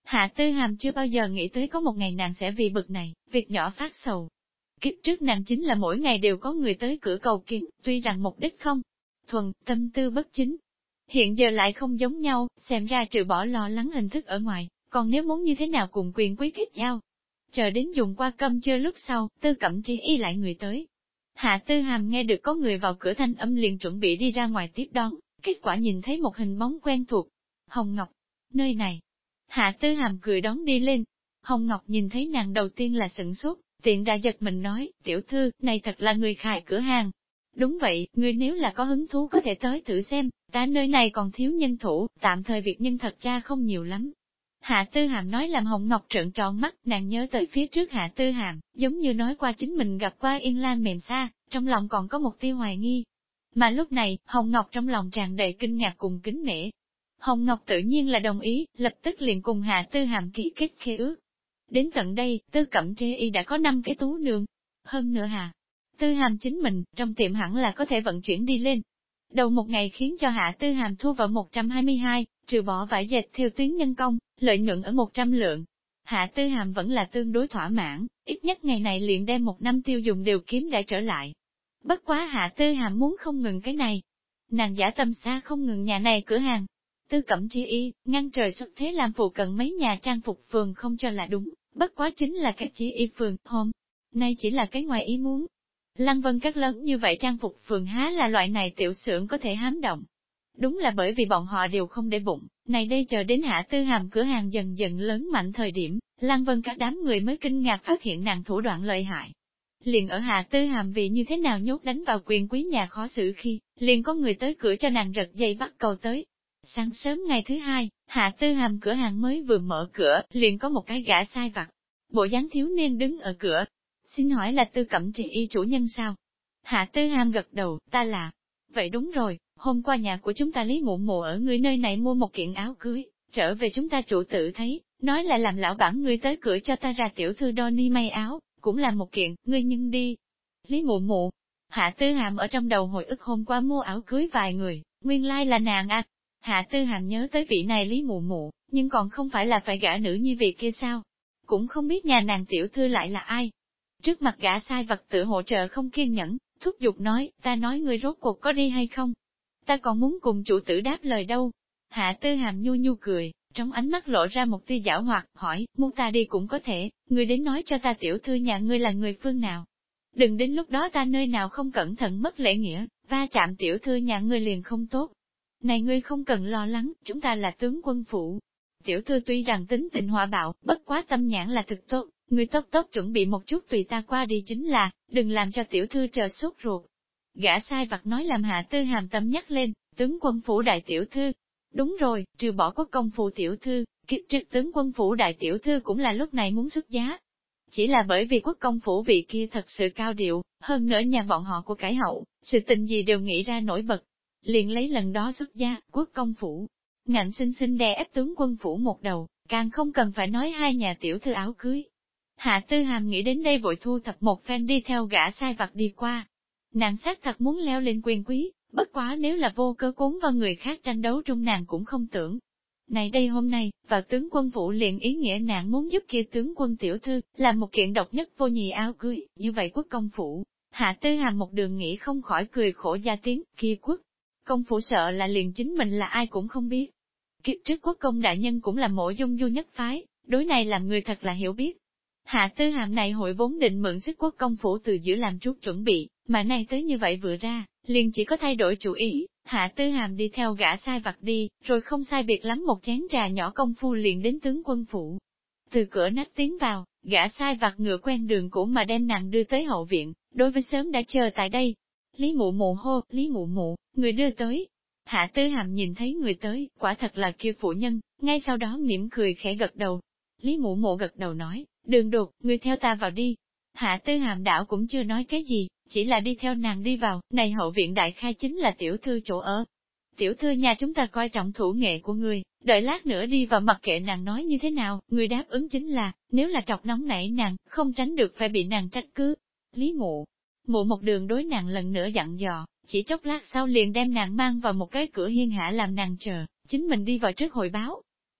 [SPEAKER 1] Hạ Tư Hàm chưa bao giờ nghĩ tới có một ngày nàng sẽ vì bực này, việc nhỏ phát sầu. Kiếp trước nàng chính là mỗi ngày đều có người tới cửa cầu kiến, tuy rằng mục đích không thuần, tâm tư bất chính. Hiện giờ lại không giống nhau, xem ra trừ bỏ lo lắng hình thức ở ngoài, còn nếu muốn như thế nào cùng quyền quý kết giao. Chờ đến dùng qua cơm trưa lúc sau, Tư Cẩm Tri y lại người tới. Hạ Tư Hàm nghe được có người vào cửa thanh âm liền chuẩn bị đi ra ngoài tiếp đón, kết quả nhìn thấy một hình bóng quen thuộc. Hồng Ngọc, nơi này. Hạ Tư Hàm cười đón đi lên. Hồng Ngọc nhìn thấy nàng đầu tiên là sửng sốt, tiện đã giật mình nói, tiểu thư, này thật là người khai cửa hàng. Đúng vậy, ngươi nếu là có hứng thú có thể tới thử xem, ta nơi này còn thiếu nhân thủ, tạm thời việc nhân thật ra không nhiều lắm. Hạ Tư Hàm nói làm Hồng Ngọc trợn tròn mắt, nàng nhớ tới phía trước Hạ Tư Hàm, giống như nói qua chính mình gặp qua Yên Lan mềm xa, trong lòng còn có một tia hoài nghi. Mà lúc này, Hồng Ngọc trong lòng tràn đầy kinh ngạc cùng kính nể. Hồng Ngọc tự nhiên là đồng ý, lập tức liền cùng Hạ Tư Hàm ký kết khế ước. Đến tận đây, Tư Cẩm Tri y đã có 5 cái tú nương. Hơn nữa Hạ Tư Hàm chính mình, trong tiệm hẳn là có thể vận chuyển đi lên. Đầu một ngày khiến cho Hạ Tư Hàm thu vào 122, trừ bỏ vải dệt theo tuyến nhân công, lợi nhuận ở 100 lượng. Hạ Tư Hàm vẫn là tương đối thỏa mãn, ít nhất ngày này liền đem 1 năm tiêu dùng đều kiếm đã trở lại. Bất quá Hạ Tư Hàm muốn không ngừng cái này. Nàng giả tâm xa không ngừng nhà này cửa hàng. Tư Cẩm Tri y, ngăn trời xuất thế làm phụ cận mấy nhà trang phục phường không cho là đúng, bất quá chính là các chỉ y phường, hôm nay chỉ là cái ngoài ý muốn. Lăng Vân Các lớn như vậy trang phục phường há là loại này tiểu xưởng có thể hám động. Đúng là bởi vì bọn họ đều không để bụng, này đây chờ đến Hạ Tư Hàm cửa hàng dần dần lớn mạnh thời điểm, Lăng Vân Các đám người mới kinh ngạc phát hiện nàng thủ đoạn lợi hại. Liền ở Hạ Tư Hàm vì như thế nào nhốt đánh vào quyền quý nhà khó xử khi, liền có người tới cửa cho nàng rật dây bắt cầu tới. Sáng sớm ngày thứ hai, Hạ Tư Hàm cửa hàng mới vừa mở cửa, liền có một cái gã sai vặt. Bộ dáng thiếu niên đứng ở cửa. Xin hỏi là Tư Cẩm Tri y chủ nhân sao? Hạ Tư Hàm gật đầu, ta là. Vậy đúng rồi, hôm qua nhà của chúng ta Lý Mụ Mụ ở người nơi này mua một kiện áo cưới, trở về chúng ta chủ tự thấy, nói là làm lão bản ngươi tới cửa cho ta ra tiểu thư đo ni may áo, cũng là một kiện, ngươi nhưng đi. Lý Mụ Mụ. Hạ Tư Hàm ở trong đầu hồi ức hôm qua mua áo cưới vài người, nguyên lai là nàng à. Hạ Tư Hàm nhớ tới vị này Lý Mụ Mụ, nhưng còn không phải là phải gả nữ như vị kia sao? Cũng không biết nhà nàng tiểu thư lại là ai. Trước mặt gã sai vật tự hỗ trợ không kiên nhẫn, thúc giục nói, ta nói ngươi rốt cuộc có đi hay không? Ta còn muốn cùng chủ tử đáp lời đâu. Hạ Tư Hàm nhu nhu cười, trong ánh mắt lộ ra một tia giảo hoạt, hỏi, muốn ta đi cũng có thể, ngươi đến nói cho ta tiểu thư nhà ngươi là người phương nào. Đừng đến lúc đó ta nơi nào không cẩn thận mất lễ nghĩa, va chạm tiểu thư nhà ngươi liền không tốt. Này ngươi không cần lo lắng, chúng ta là tướng quân phủ. Tiểu thư tuy rằng tính tình hòa bạo, bất quá tâm nhãn là thực tốt, ngươi tốc chuẩn bị một chút tùy ta qua đi chính là, đừng làm cho tiểu thư chờ sốt ruột. Gã sai vặt nói làm Hạ Tư Hàm tâm nhắc lên, tướng quân phủ đại tiểu thư. Đúng rồi, trừ bỏ Quốc công phủ tiểu thư, kiếp trước tướng quân phủ đại tiểu thư cũng là lúc này muốn xuất giá. Chỉ là bởi vì Quốc công phủ vị kia thật sự cao điệu, hơn nữa nhà bọn họ của cải hậu, sự tình gì đều nghĩ ra nổi bật. Liền lấy lần đó xuất gia, Quốc công phủ. Ngạnh sinh sinh đè ép tướng quân phủ một đầu, càng không cần phải nói hai nhà tiểu thư áo cưới. Hạ Tư Hàm nghĩ đến đây vội thu thập một phen đi theo gã sai vặt đi qua. Nàng xác thật muốn leo lên quyền quý, bất quá nếu là vô cơ cuốn vào người khác tranh đấu trong nàng cũng không tưởng. Này đây hôm nay, vào tướng quân phủ liền ý nghĩa nàng muốn giúp kia tướng quân tiểu thư, làm một kiện độc nhất vô nhị áo cưới, như vậy Quốc công phủ. Hạ Tư Hàm một đường nghĩ không khỏi cười khổ ra tiếng, kia Quốc công phủ sợ là liền chính mình là ai cũng không biết. Kiếp trước Quốc công đại nhân cũng là Mộ Dung Du nhất phái, đối này làm người thật là hiểu biết. Hạ Tư Hàm này hội vốn định mượn sức Quốc công phủ từ giữa làm chút chuẩn bị, mà nay tới như vậy vừa ra, liền chỉ có thay đổi chủ ý. Hạ Tư Hàm đi theo gã sai vặt đi, rồi không sai biệt lắm một chén trà nhỏ công phu liền đến tướng quân phủ. Từ cửa nách tiến vào, gã sai vặt ngựa quen đường cũ mà đem nàng đưa tới hậu viện, đối với sớm đã chờ tại đây. Lý Mụ Mụ hô, Lý Mụ Mụ, người đưa tới. Hạ Tư Hàm nhìn thấy người tới, quả thật là kia phụ nhân, ngay sau đó mỉm cười khẽ gật đầu. Lý Mụ Mụ gật đầu nói, Đường Đột, người theo ta vào đi. Hạ Tư Hàm đảo cũng chưa nói cái gì, chỉ là đi theo nàng đi vào, này hậu viện đại khai chính là tiểu thư chỗ ở. Tiểu thư nhà chúng ta coi trọng thủ nghệ của người, đợi lát nữa đi vào mặc kệ nàng nói như thế nào, người đáp ứng chính là, nếu là trọc nóng nảy nàng, không tránh được phải bị nàng trách cứ. Lý Mụ Mụ một đường đối nàng lần nữa dặn dò, chỉ chốc lát sau liền đem nàng mang vào một cái cửa hiên hạ làm nàng chờ, chính mình đi vào trước hội báo.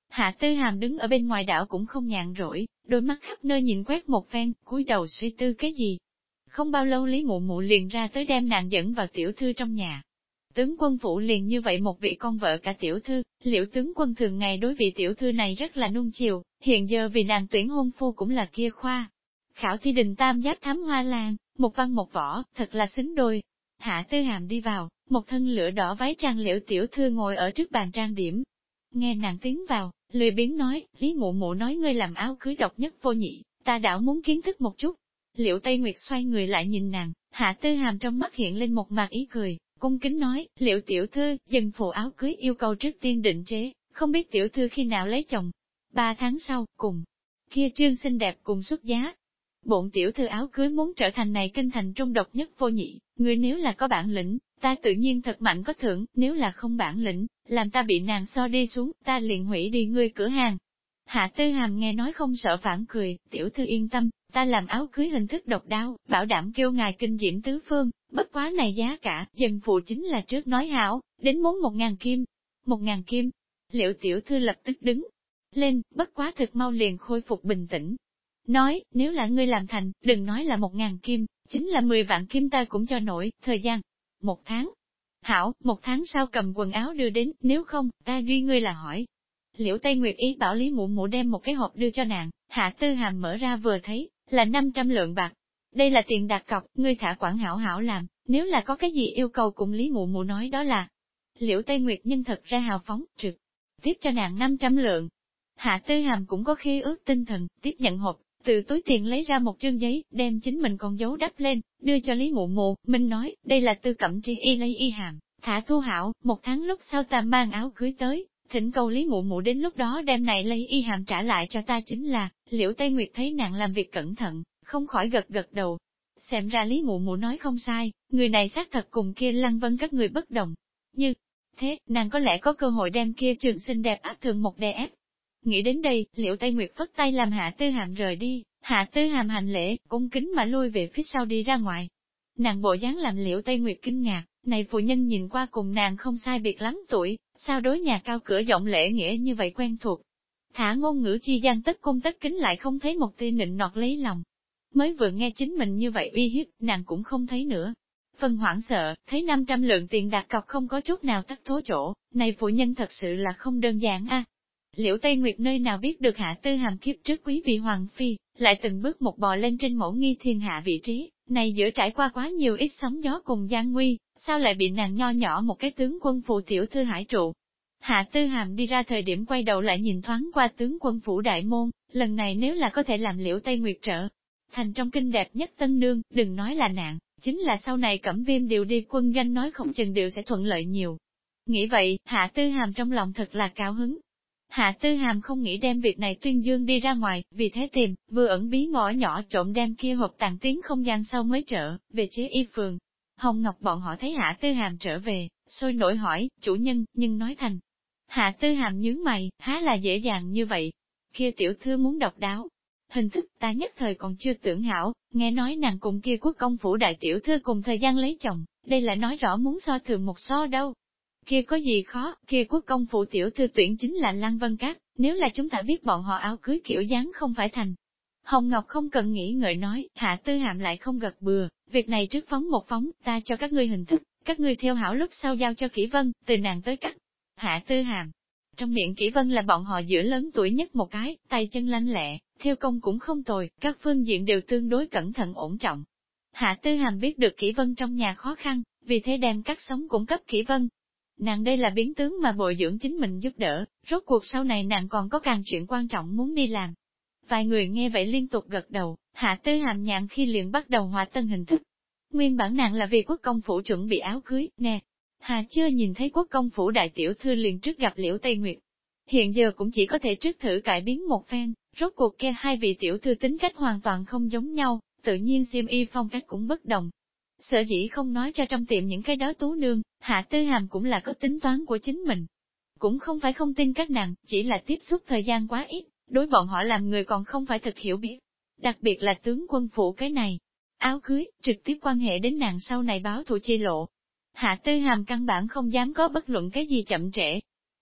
[SPEAKER 1] Hạ Tư Hàm đứng ở bên ngoài đảo cũng không nhàn rỗi, đôi mắt khắp nơi nhìn quét một phen, cúi đầu suy tư cái gì. Không bao lâu Lý Mụ Mụ liền ra tới đem nàng dẫn vào tiểu thư trong nhà. Tướng quân phủ liền như vậy một vị con vợ cả tiểu thư, Liễu tướng quân thường ngày đối vị tiểu thư này rất là nuông chiều, hiện giờ vì nàng tuyển hôn phu cũng là kia khoa. Khảo thi đình tam giác thám hoa lan, một văn một võ, thật là xứng đôi. Hạ Tư Hàm đi vào, một thân lửa đỏ váy trang Liễu tiểu thư ngồi ở trước bàn trang điểm. Nghe nàng tiến vào, lười biếng nói, Lý Mụ Mụ nói ngươi làm áo cưới độc nhất vô nhị, ta đảo muốn kiến thức một chút. Liễu Tây Nguyệt xoay người lại nhìn nàng, Hạ Tư Hàm trong mắt hiện lên một mạt ý cười, cung kính nói, Liễu tiểu thư, dân phụ áo cưới yêu cầu trước tiên định chế, không biết tiểu thư khi nào lấy chồng. 3 tháng sau, cùng kia trương xinh đẹp cùng xuất giá. Bổn tiểu thư áo cưới muốn trở thành này kinh thành trung độc nhất vô nhị, người nếu là có bản lĩnh, ta tự nhiên thật mạnh có thưởng, nếu là không bản lĩnh, làm ta bị nàng so đi xuống, ta liền hủy đi ngươi cửa hàng. Hạ Tư Hàm nghe nói không sợ phản cười, tiểu thư yên tâm, ta làm áo cưới hình thức độc đáo, bảo đảm kêu ngài kinh diễm tứ phương, bất quá này giá cả, dân phụ chính là trước nói hảo, đến muốn 1.000 kim. 1.000 kim. Liễu tiểu thư lập tức đứng lên, bất quá thực mau liền khôi phục bình tĩnh. Nói, nếu là ngươi làm thành, đừng nói là 1.000 kim, chính là 10 vạn kim ta cũng cho nổi, thời gian. 1 tháng. Hảo, 1 tháng sau cầm quần áo đưa đến, nếu không, ta duy ngươi là hỏi. Liễu Tây Nguyệt ý bảo Lý Mụ Mụ đem một cái hộp đưa cho nàng, Hạ Tư Hàm mở ra vừa thấy, là 500 lượng bạc. Đây là tiền đặt cọc, ngươi thả quản hảo hảo làm, nếu là có cái gì yêu cầu cùng Lý Mụ Mụ nói đó là. Liễu Tây Nguyệt nhân thật ra hào phóng, trực tiếp cho nàng 500 lượng. Hạ Tư Hàm cũng có khi ước tinh thần, tiếp nhận hộp, từ túi tiền lấy ra một chương giấy, đem chính mình con dấu đắp lên, đưa cho Lý Mụ Mụ, Minh nói, đây là Tư Cẩm Tri y lấy y hàm, thả thu hảo, 1 tháng lúc sau ta mang áo cưới tới, thỉnh cầu Lý Mụ Mụ đến lúc đó đem này lấy y hàm trả lại cho ta chính là. Liễu Tây Nguyệt thấy nàng làm việc cẩn thận, không khỏi gật gật đầu. Xem ra Lý Mụ Mụ nói không sai, người này xác thật cùng kia Lăng Vân các người bất đồng. Như thế, nàng có lẽ có cơ hội đem kia trường xinh đẹp áp thượng một đè ép. Nghĩ đến đây, Liễu Tây Nguyệt phất tay làm Hạ Tư Hàm rời đi, Hạ Tư Hàm hành lễ, cung kính mà lui về phía sau đi ra ngoài. Nàng bộ dáng làm Liễu Tây Nguyệt kinh ngạc, này phụ nhân nhìn qua cùng nàng không sai biệt lắm tuổi, sao đối nhà cao cửa rộng lễ nghĩa như vậy quen thuộc. Thả ngôn ngữ chi gian tất cung tất kính lại không thấy một tia nịnh nọt lấy lòng. Mới vừa nghe chính mình như vậy uy hiếp, nàng cũng không thấy nữa. Phần hoảng sợ, thấy 500 lượng tiền đặt cọc không có chút nào tắt thố chỗ, này phụ nhân thật sự là không đơn giản a. Liễu Tây Nguyệt nơi nào biết được Hạ Tư Hàm kiếp trước quý vị hoàng phi, lại từng bước một bò lên trên mẫu nghi thiên hạ vị trí, này giữa trải qua quá nhiều ít sóng gió cùng gian nguy, sao lại bị nàng nho nhỏ một cái tướng quân phụ tiểu thư hải trụ. Hạ Tư Hàm đi ra thời điểm quay đầu lại nhìn thoáng qua tướng quân phủ đại môn, lần này nếu là có thể làm Liễu Tây Nguyệt trở thành trong kinh đẹp nhất tân nương, đừng nói là nạn, chính là sau này Cẩm Viêm điều đi quân doanh nói không chừng đều sẽ thuận lợi nhiều. Nghĩ vậy, Hạ Tư Hàm trong lòng thật là cao hứng. Hạ Tư Hàm không nghĩ đem việc này tuyên dương đi ra ngoài, vì thế tìm, vừa ẩn bí ngõ nhỏ trộm đem kia hộp tàng tiến không gian sau mới trở về chế y phường. Hồng Ngọc bọn họ thấy Hạ Tư Hàm trở về, sôi nổi hỏi, chủ nhân, nhưng nói thành. Hạ Tư Hàm nhướng mày, há là dễ dàng như vậy. Kia tiểu thư muốn độc đáo. Hình thức ta nhất thời còn chưa tưởng hảo, nghe nói nàng cùng kia quốc công phủ đại tiểu thư cùng thời gian lấy chồng, đây là nói rõ muốn so thường một so đâu. Kia có gì khó, kia quốc công phủ tiểu thư tuyển chính là Lăng Vân Các, nếu là chúng ta biết bọn họ áo cưới kiểu dáng không phải thành. Hồng Ngọc không cần nghĩ ngợi nói, Hạ Tư Hàm lại không gật bừa, việc này trước phóng một phóng, ta cho các ngươi hình thức, các ngươi theo hảo lúc sau giao cho Kỷ Vân, từ nàng tới cắt. Hạ Tư Hàm, trong miệng Kỷ Vân là bọn họ giữa lớn tuổi nhất một cái, tay chân lanh lẹ, theo công cũng không tồi, các phương diện đều tương đối cẩn thận ổn trọng. Hạ Tư Hàm biết được Kỷ Vân trong nhà khó khăn, vì thế đem cắt sống cũng cấp Kỷ Vân. Nàng đây là biến tướng mà bồi dưỡng chính mình giúp đỡ, rốt cuộc sau này nàng còn có càng chuyện quan trọng muốn đi làm. Vài người nghe vậy liên tục gật đầu, Hạ Tư Hàm nhạn khi liền bắt đầu hòa tân hình thức. Nguyên bản nàng là vì quốc công phủ chuẩn bị áo cưới, nè. Hà chưa nhìn thấy quốc công phủ đại tiểu thư liền trước gặp Liễu Tây Nguyệt. Hiện giờ cũng chỉ có thể trước thử cải biến một phen, rốt cuộc kia hai vị tiểu thư tính cách hoàn toàn không giống nhau, tự nhiên xiêm y phong cách cũng bất đồng. Sở dĩ không nói cho trong tiệm những cái đó tú nương, Hạ Tư Hàm cũng là có tính toán của chính mình. Cũng không phải không tin các nàng, chỉ là tiếp xúc thời gian quá ít, đối bọn họ làm người còn không phải thực hiểu biết. Đặc biệt là tướng quân phủ cái này. Áo cưới, trực tiếp quan hệ đến nàng sau này báo thù chi lộ. Hạ Tư Hàm căn bản không dám có bất luận cái gì chậm trễ.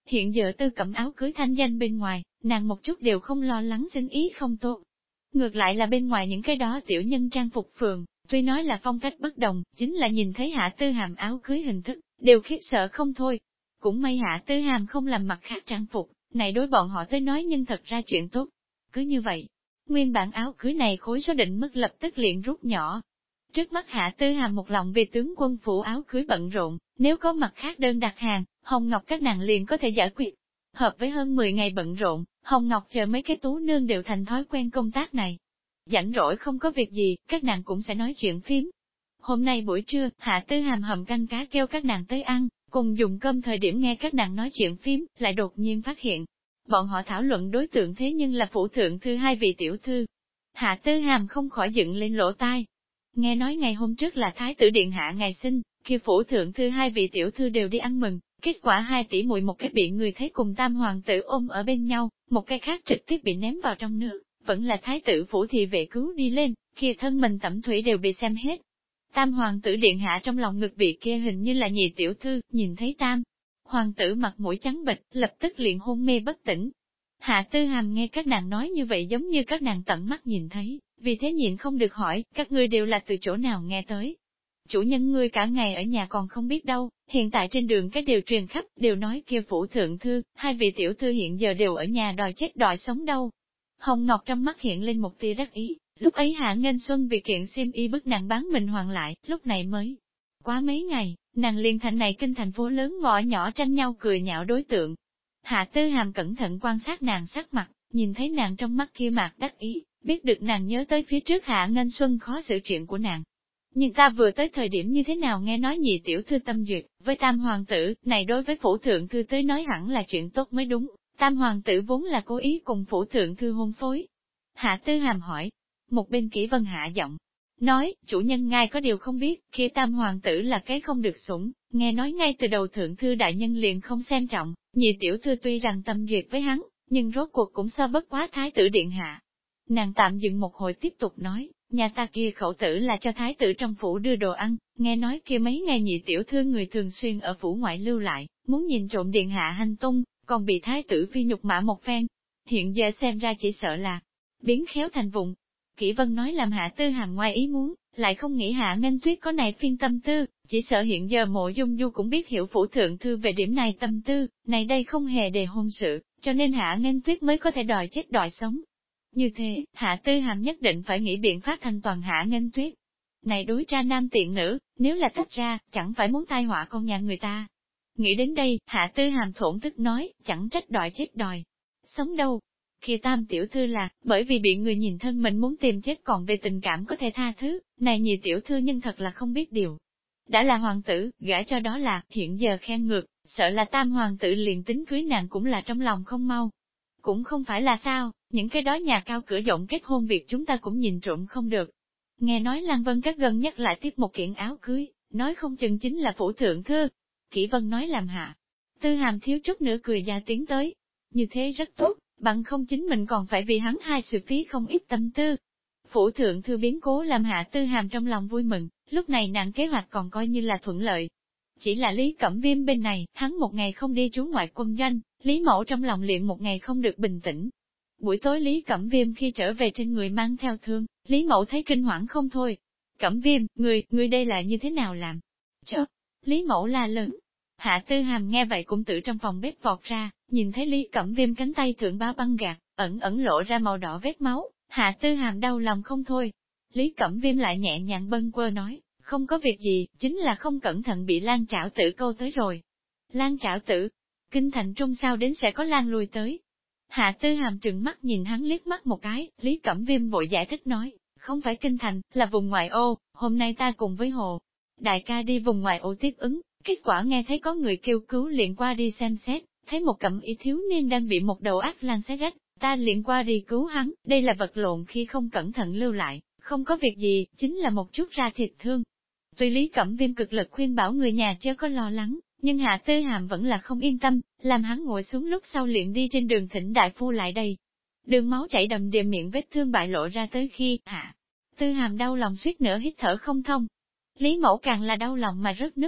[SPEAKER 1] Hiện giờ Tư Cẩm áo cưới thanh danh bên ngoài, nàng một chút đều không lo lắng sinh ý không tốt. Ngược lại là bên ngoài những cái đó tiểu nhân trang phục phường, tuy nói là phong cách bất đồng, chính là nhìn thấy Hạ Tư Hàm áo cưới hình thức, đều khiếp sợ không thôi. Cũng may Hạ Tư Hàm không làm mặt khác trang phục, này đối bọn họ tới nói nhưng thật ra chuyện tốt. Cứ như vậy, nguyên bản áo cưới này khối số định mức lập tức liền rút nhỏ. Trước mắt Hạ Tư Hàm một lòng vì tướng quân phủ áo cưới bận rộn, nếu có mặt khác đơn đặt hàng, Hồng Ngọc các nàng liền có thể giải quyết. Hợp với hơn 10 ngày bận rộn, Hồng Ngọc chờ mấy cái tú nương đều thành thói quen công tác này. Rảnh rỗi không có việc gì, các nàng cũng sẽ nói chuyện phím. Hôm nay buổi trưa, Hạ Tư Hàm hầm canh cá kêu các nàng tới ăn, cùng dùng cơm thời điểm nghe các nàng nói chuyện phím, lại đột nhiên phát hiện. Bọn họ thảo luận đối tượng thế nhưng là phủ thượng thư hai vị tiểu thư. Hạ Tư Hàm không khỏi dựng lên lỗ tai. Nghe nói ngày hôm trước là Thái tử Điện Hạ ngày sinh, khi phủ thượng thư hai vị tiểu thư đều đi ăn mừng, kết quả hai tỷ muội một cái bị người thấy cùng tam hoàng tử ôm ở bên nhau, một cái khác trực tiếp bị ném vào trong nước, vẫn là Thái tử phủ thị vệ cứu đi lên, kia thân mình tẩm thủy đều bị xem hết. Tam hoàng tử Điện Hạ trong lòng ngực vị kia hình như là nhị tiểu thư, nhìn thấy tam hoàng tử mặt mũi trắng bệch, lập tức liền hôn mê bất tỉnh. Hạ Tư Hàm nghe các nàng nói như vậy giống như các nàng tận mắt nhìn thấy, vì thế nhịn không được hỏi, các ngươi đều là từ chỗ nào nghe tới. Chủ nhân ngươi cả ngày ở nhà còn không biết đâu, hiện tại trên đường cái đều truyền khắp, đều nói kia phủ thượng thư, hai vị tiểu thư hiện giờ đều ở nhà đòi chết đòi sống đâu. Hồng Ngọc trong mắt hiện lên một tia đắc ý, lúc ấy Hạ Nghênh Xuân vì kiện xiêm y bức nàng bán mình hoàn lại, lúc này mới quá mấy ngày, nàng liền thành này kinh thành phố lớn ngõ nhỏ tranh nhau cười nhạo đối tượng. Hạ Tư Hàm cẩn thận quan sát nàng sắc mặt, nhìn thấy nàng trong mắt kia mạc đắc ý, biết được nàng nhớ tới phía trước Hạ Nghênh Xuân khó xử chuyện của nàng. Nhưng ta vừa tới thời điểm như thế nào nghe nói nhị tiểu thư tâm duyệt, với tam hoàng tử, này đối với phủ thượng thư tới nói hẳn là chuyện tốt mới đúng, tam hoàng tử vốn là cố ý cùng phủ thượng thư hôn phối. Hạ Tư Hàm hỏi, một bên Kỷ Vân hạ giọng, nói, chủ nhân ngài có điều không biết, khi tam hoàng tử là cái không được sủng, nghe nói ngay từ đầu thượng thư đại nhân liền không xem trọng, nhị tiểu thư tuy rằng tâm duyệt với hắn, nhưng rốt cuộc cũng so bất quá Thái tử Điện Hạ. Nàng tạm dừng một hồi tiếp tục nói, nhà ta kia khẩu tử là cho Thái tử trong phủ đưa đồ ăn, nghe nói kia mấy ngày nhị tiểu thư người thường xuyên ở phủ ngoại lưu lại, muốn nhìn trộm Điện Hạ hành tung, còn bị Thái tử phi nhục mạ một phen. Hiện giờ xem ra chỉ sợ là biến khéo thành vụng. Kỷ Vân nói làm Hạ Tư Hàm ngoài ý muốn, lại không nghĩ Hạ Nghênh Tuyết có này phiên tâm tư, chỉ sợ hiện giờ Mộ Dung Du cũng biết hiểu phủ thượng thư về điểm này tâm tư, này đây không hề đề hôn sự, cho nên Hạ Nghênh Tuyết mới có thể đòi chết đòi sống. Như thế, Hạ Tư Hàm nhất định phải nghĩ biện pháp thành toàn Hạ Nghênh Tuyết. Này đối tra nam tiện nữ, nếu là tách ra, chẳng phải muốn tai họa con nhà người ta. Nghĩ đến đây, Hạ Tư Hàm thổn thức nói, chẳng trách đòi chết đòi sống đâu. Khi tam tiểu thư là, bởi vì bị người nhìn thân mình muốn tìm chết còn về tình cảm có thể tha thứ, này nhị tiểu thư nhân thật là không biết điều. Đã là hoàng tử, gả cho đó là, hiện giờ khen ngược, sợ là tam hoàng tử liền tính cưới nàng cũng là trong lòng không mau. Cũng không phải là sao, những cái đó nhà cao cửa rộng kết hôn việc chúng ta cũng nhìn trộm không được. Nghe nói Lăng Vân Các gần nhất lại tiếp một kiện áo cưới, nói không chừng chính là phủ thượng thư. Kỷ Vân nói làm Hạ Tư Hàm thiếu chút nữa cười ra tiếng tới. Như thế rất tốt, bằng không chính mình còn phải vì hắn hai sự phí không ít tâm tư. Phủ thượng thư biến cố làm Hạ Tư Hàm trong lòng vui mừng, lúc này nàng kế hoạch còn coi như là thuận lợi. Chỉ là Lý Cẩm Viêm bên này, hắn một ngày không đi trú ngoại quân doanh, Lý Mẫu trong lòng liền một ngày không được bình tĩnh. Buổi tối Lý Cẩm Viêm khi trở về trên người mang theo thương, Lý Mẫu thấy kinh hoảng không thôi. Cẩm Viêm, người đây là như thế nào làm? Chớ! Lý Mẫu la lớn. Hạ Tư Hàm nghe vậy cũng tự trong phòng bếp vọt ra, nhìn thấy Lý Cẩm Viêm cánh tay thượng bao băng gạc, ẩn ẩn lộ ra màu đỏ vết máu, Hạ Tư Hàm đau lòng không thôi. Lý Cẩm Viêm lại nhẹ nhàng bâng quơ nói, không có việc gì, chính là không cẩn thận bị Lan Trảo Tử câu tới rồi. Lan Trảo Tử, kinh thành trung sao đến sẽ có Lan lui tới. Hạ Tư Hàm trừng mắt nhìn hắn liếc mắt một cái, Lý Cẩm Viêm vội giải thích nói, không phải kinh thành, là vùng ngoại ô, hôm nay ta cùng với Hồ đại ca đi vùng ngoại ô tiếp ứng, kết quả nghe thấy có người kêu cứu liền qua đi xem xét, thấy một cẩm y thiếu niên đang bị một đầu ác lan xé rách, ta liền qua đi cứu hắn, đây là vật lộn khi không cẩn thận lưu lại, không có việc gì, chính là một chút ra thịt thương. Tuy Lý Cẩm Viêm cực lực khuyên bảo người nhà chớ có lo lắng, nhưng Hạ Tư Hàm vẫn là không yên tâm, làm hắn ngồi xuống lúc sau liền đi trên đường thỉnh đại phu lại đây. Đường máu chảy đầm đìa, miệng vết thương bại lộ ra tới khi Hạ Tư Hàm đau lòng suýt nữa hít thở không thông. Lý Mẫu càng là đau lòng mà rớt nước mắt,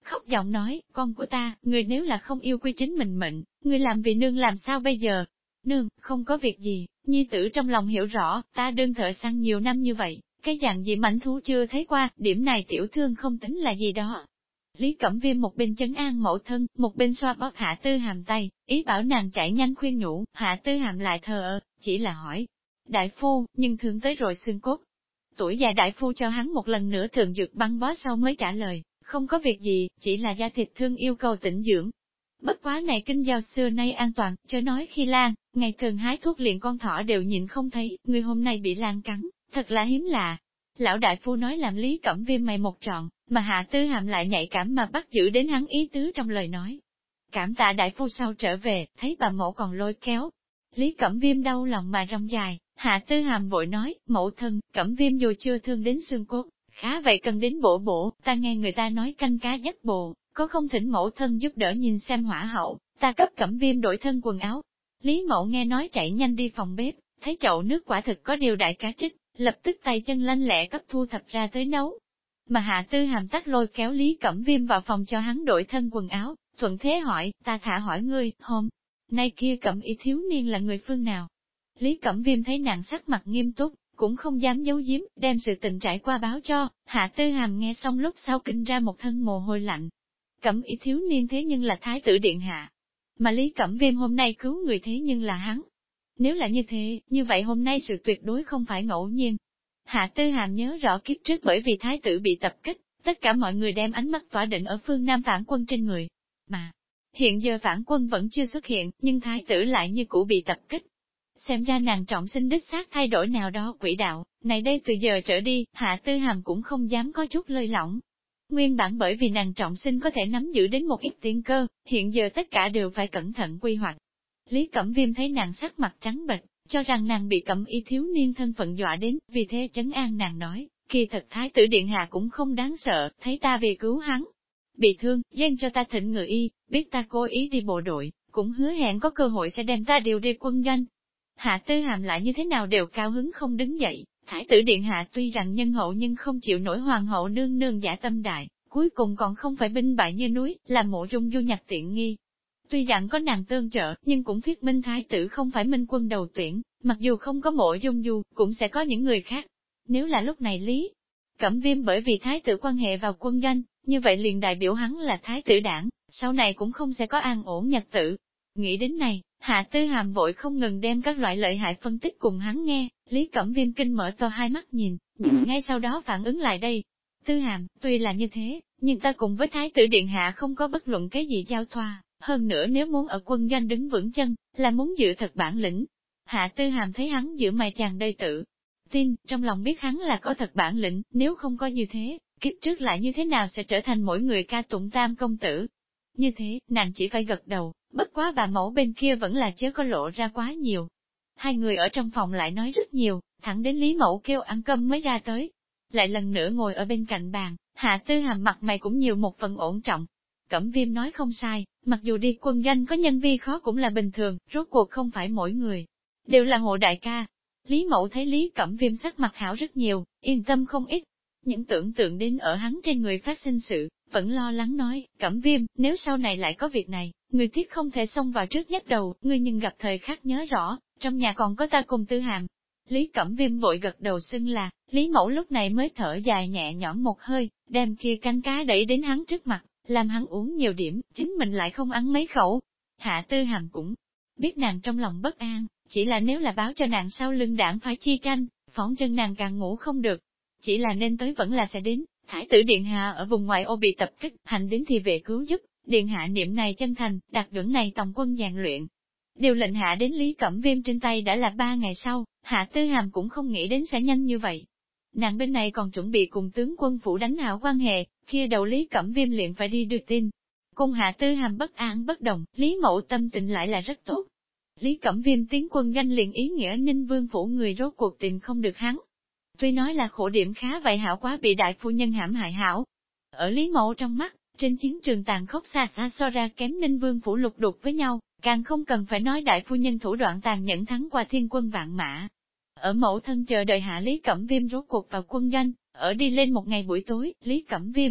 [SPEAKER 1] khóc giọng nói, con của ta, người nếu là không yêu quý chính mình mệnh, người làm vì nương làm sao bây giờ? Nương, không có việc gì, nhi tử trong lòng hiểu rõ, ta đương thợ săn nhiều năm như vậy, cái dạng gì mảnh thú chưa thấy qua, điểm này tiểu thương không tính là gì đó. Lý Cẩm Viêm một bên trấn an mẫu thân, một bên xoa bóp Hạ Tư Hàm tay, ý bảo nàng chạy nhanh khuyên nhủ, Hạ Tư Hàm lại thờ ơ, chỉ là hỏi. Đại phu, nhưng thương tới rồi xương cốt. Tuổi già đại phu cho hắn một lần nữa thường dược băng bó sau mới trả lời, không có việc gì, chỉ là da thịt thương yêu cầu tĩnh dưỡng. Bất quá này kinh giao xưa nay an toàn, chớ nói khi lan, ngày thường hái thuốc liền con thỏ đều nhìn không thấy, người hôm nay bị lan cắn, thật là hiếm lạ. Lão đại phu nói làm Lý Cẩm Viêm mày một trọn, mà Hạ Tư Hàm lại nhạy cảm mà bắt giữ đến hắn ý tứ trong lời nói. Cảm tạ đại phu sau trở về, thấy bà mẫu còn lôi kéo. Lý Cẩm Viêm đau lòng mà rong dài, Hạ Tư Hàm vội nói, mẫu thân, Cẩm Viêm dù chưa thương đến xương cốt, khá vậy cần đến bổ bổ, ta nghe người ta nói canh cá giấc bồ, có không thỉnh mẫu thân giúp đỡ nhìn xem hỏa hậu, ta cấp Cẩm Viêm đổi thân quần áo. Lý mẫu nghe nói chạy nhanh đi phòng bếp, thấy chậu nước quả thực có điều đại cá trích, lập tức tay chân lanh lẹ cấp thu thập ra tới nấu. Mà Hạ Tư Hàm tắt lôi kéo Lý Cẩm Viêm vào phòng cho hắn đổi thân quần áo, thuận thế hỏi, ta thả hỏi ngươi, hôm nay kia Cẩm Y thiếu niên là người phương nào? Lý Cẩm Viêm thấy nàng sắc mặt nghiêm túc, cũng không dám giấu giếm, đem sự tình trải qua báo cho, Hạ Tư Hàm nghe xong lúc sau kinh ra một thân mồ hôi lạnh. Cẩm Y thiếu niên thế nhưng là thái tử điện hạ, mà Lý Cẩm Viêm hôm nay cứu người thế nhưng là hắn. Nếu là như thế, như vậy hôm nay sự tuyệt đối không phải ngẫu nhiên. Hạ Tư Hàm nhớ rõ kiếp trước bởi vì thái tử bị tập kích, tất cả mọi người đem ánh mắt tỏa định ở phương Nam phản quân trên người. Mà, hiện giờ phản quân vẫn chưa xuất hiện, nhưng thái tử lại như cũ bị tập kích. Xem ra nàng trọng sinh đích xác thay đổi nào đó quỹ đạo, này đây từ giờ trở đi, Hạ Tư Hàm cũng không dám có chút lơi lỏng. Nguyên bản bởi vì nàng trọng sinh có thể nắm giữ đến một ít tiên cơ, hiện giờ tất cả đều phải cẩn thận quy hoạch. Lý Cẩm Viêm thấy nàng sắc mặt trắng bệch, cho rằng nàng bị Cẩm Y thiếu niên thân phận dọa đến, vì thế trấn an nàng nói, kỳ thật thái tử điện hạ cũng không đáng sợ, thấy ta vì cứu hắn. Bị thương, dâng cho ta thịnh ngự y, biết ta cố ý đi bộ đội, cũng hứa hẹn có cơ hội sẽ đem ta điều đi quân doanh. Hạ Tư Hàm lại như thế nào đều cao hứng không đứng dậy, thái tử điện hạ tuy rằng nhân hậu nhưng không chịu nổi hoàng hậu nương nương giả tâm đại, cuối cùng còn không phải binh bại như núi, làm Mộ Dung Du nhặt tiện nghi. Tuy rằng có nàng tương trợ, nhưng cũng thuyết minh thái tử không phải minh quân đầu tuyển, mặc dù không có Mộ Dung Du, cũng sẽ có những người khác. Nếu là lúc này Lý Cẩm Viêm bởi vì thái tử quan hệ vào quân doanh, như vậy liền đại biểu hắn là thái tử đảng, sau này cũng không sẽ có an ổn nhật tử. Nghĩ đến này, Hạ Tư Hàm vội không ngừng đem các loại lợi hại phân tích cùng hắn nghe, Lý Cẩm Viêm kinh mở to hai mắt nhìn, nhưng ngay sau đó phản ứng lại đây. Tư Hàm, tuy là như thế, nhưng ta cùng với thái tử điện hạ không có bất luận cái gì giao thoa, hơn nữa nếu muốn ở quân doanh đứng vững chân, là muốn dựa thật bản lĩnh. Hạ Tư Hàm thấy hắn giữa mày chàng đầy tự tin, trong lòng biết hắn là có thật bản lĩnh, nếu không có như thế, kiếp trước lại như thế nào sẽ trở thành mỗi người ca tụng tam công tử. Như thế, nàng chỉ phải gật đầu, bất quá bà mẫu bên kia vẫn là chớ có lộ ra quá nhiều. Hai người ở trong phòng lại nói rất nhiều, thẳng đến Lý Mẫu kêu ăn cơm mới ra tới. Lại lần nữa ngồi ở bên cạnh bàn, Hạ Tư Hàm mặt mày cũng nhiều một phần ổn trọng. Cẩm Viêm nói không sai, mặc dù đi quân doanh có nhân vi khó cũng là bình thường, rốt cuộc không phải mỗi người đều là hộ đại ca. Lý Mẫu thấy Lý Cẩm Viêm sắc mặt hảo rất nhiều, yên tâm không ít. Những tưởng tượng đến ở hắn trên người phát sinh sự, vẫn lo lắng nói, Cẩm Viêm, nếu sau này lại có việc này, người thiết không thể xông vào trước nhất đầu, ngươi nhưng gặp thời khắc nhớ rõ, trong nhà còn có ta cùng Tư Hàm. Lý Cẩm Viêm vội gật đầu xưng là, Lý Mẫu lúc này mới thở dài nhẹ nhõm một hơi, đem kia canh cá đẩy đến hắn trước mặt, làm hắn uống nhiều điểm, chính mình lại không ăn mấy khẩu. Hạ Tư Hàm cũng biết nàng trong lòng bất an, chỉ là nếu là báo cho nàng sau lưng đảng phải chi tranh, phỏng chân nàng càng ngủ không được. Chỉ là nên tới vẫn là sẽ đến, thái tử điện hạ ở vùng ngoại ô bị tập kích, hành đến thì về cứu giúp, điện hạ niệm này chân thành, đặt dưỡng này tòng quân rèn luyện. Điều lệnh hạ đến Lý Cẩm Viêm trên tay đã là 3 ngày sau, Hạ Tư Hàm cũng không nghĩ đến sẽ nhanh như vậy. Nàng bên này còn chuẩn bị cùng tướng quân phủ đánh hảo quan hệ, kia đầu Lý Cẩm Viêm liền phải đi đưa tin. Cùng Hạ Tư Hàm bất an bất đồng, Lý Mẫu tâm tình lại là rất tốt. Lý Cẩm Viêm tiến quân doanh liền ý nghĩa Ninh Vương phủ người rốt cuộc tìm không được hắn. Tuy nói là khổ điểm khá vậy hảo quá bị đại phu nhân hãm hại hảo. Ở Lý Mẫu trong mắt, trên chiến trường tàn khốc xa xa so ra kém Ninh Vương phủ lục đục với nhau, càng không cần phải nói đại phu nhân thủ đoạn tàn nhẫn thắng qua thiên quân vạn mã. Ở mẫu thân chờ đợi hạ Lý Cẩm Viêm rốt cuộc vào quân doanh, ở đi lên một ngày buổi tối, Lý Cẩm Viêm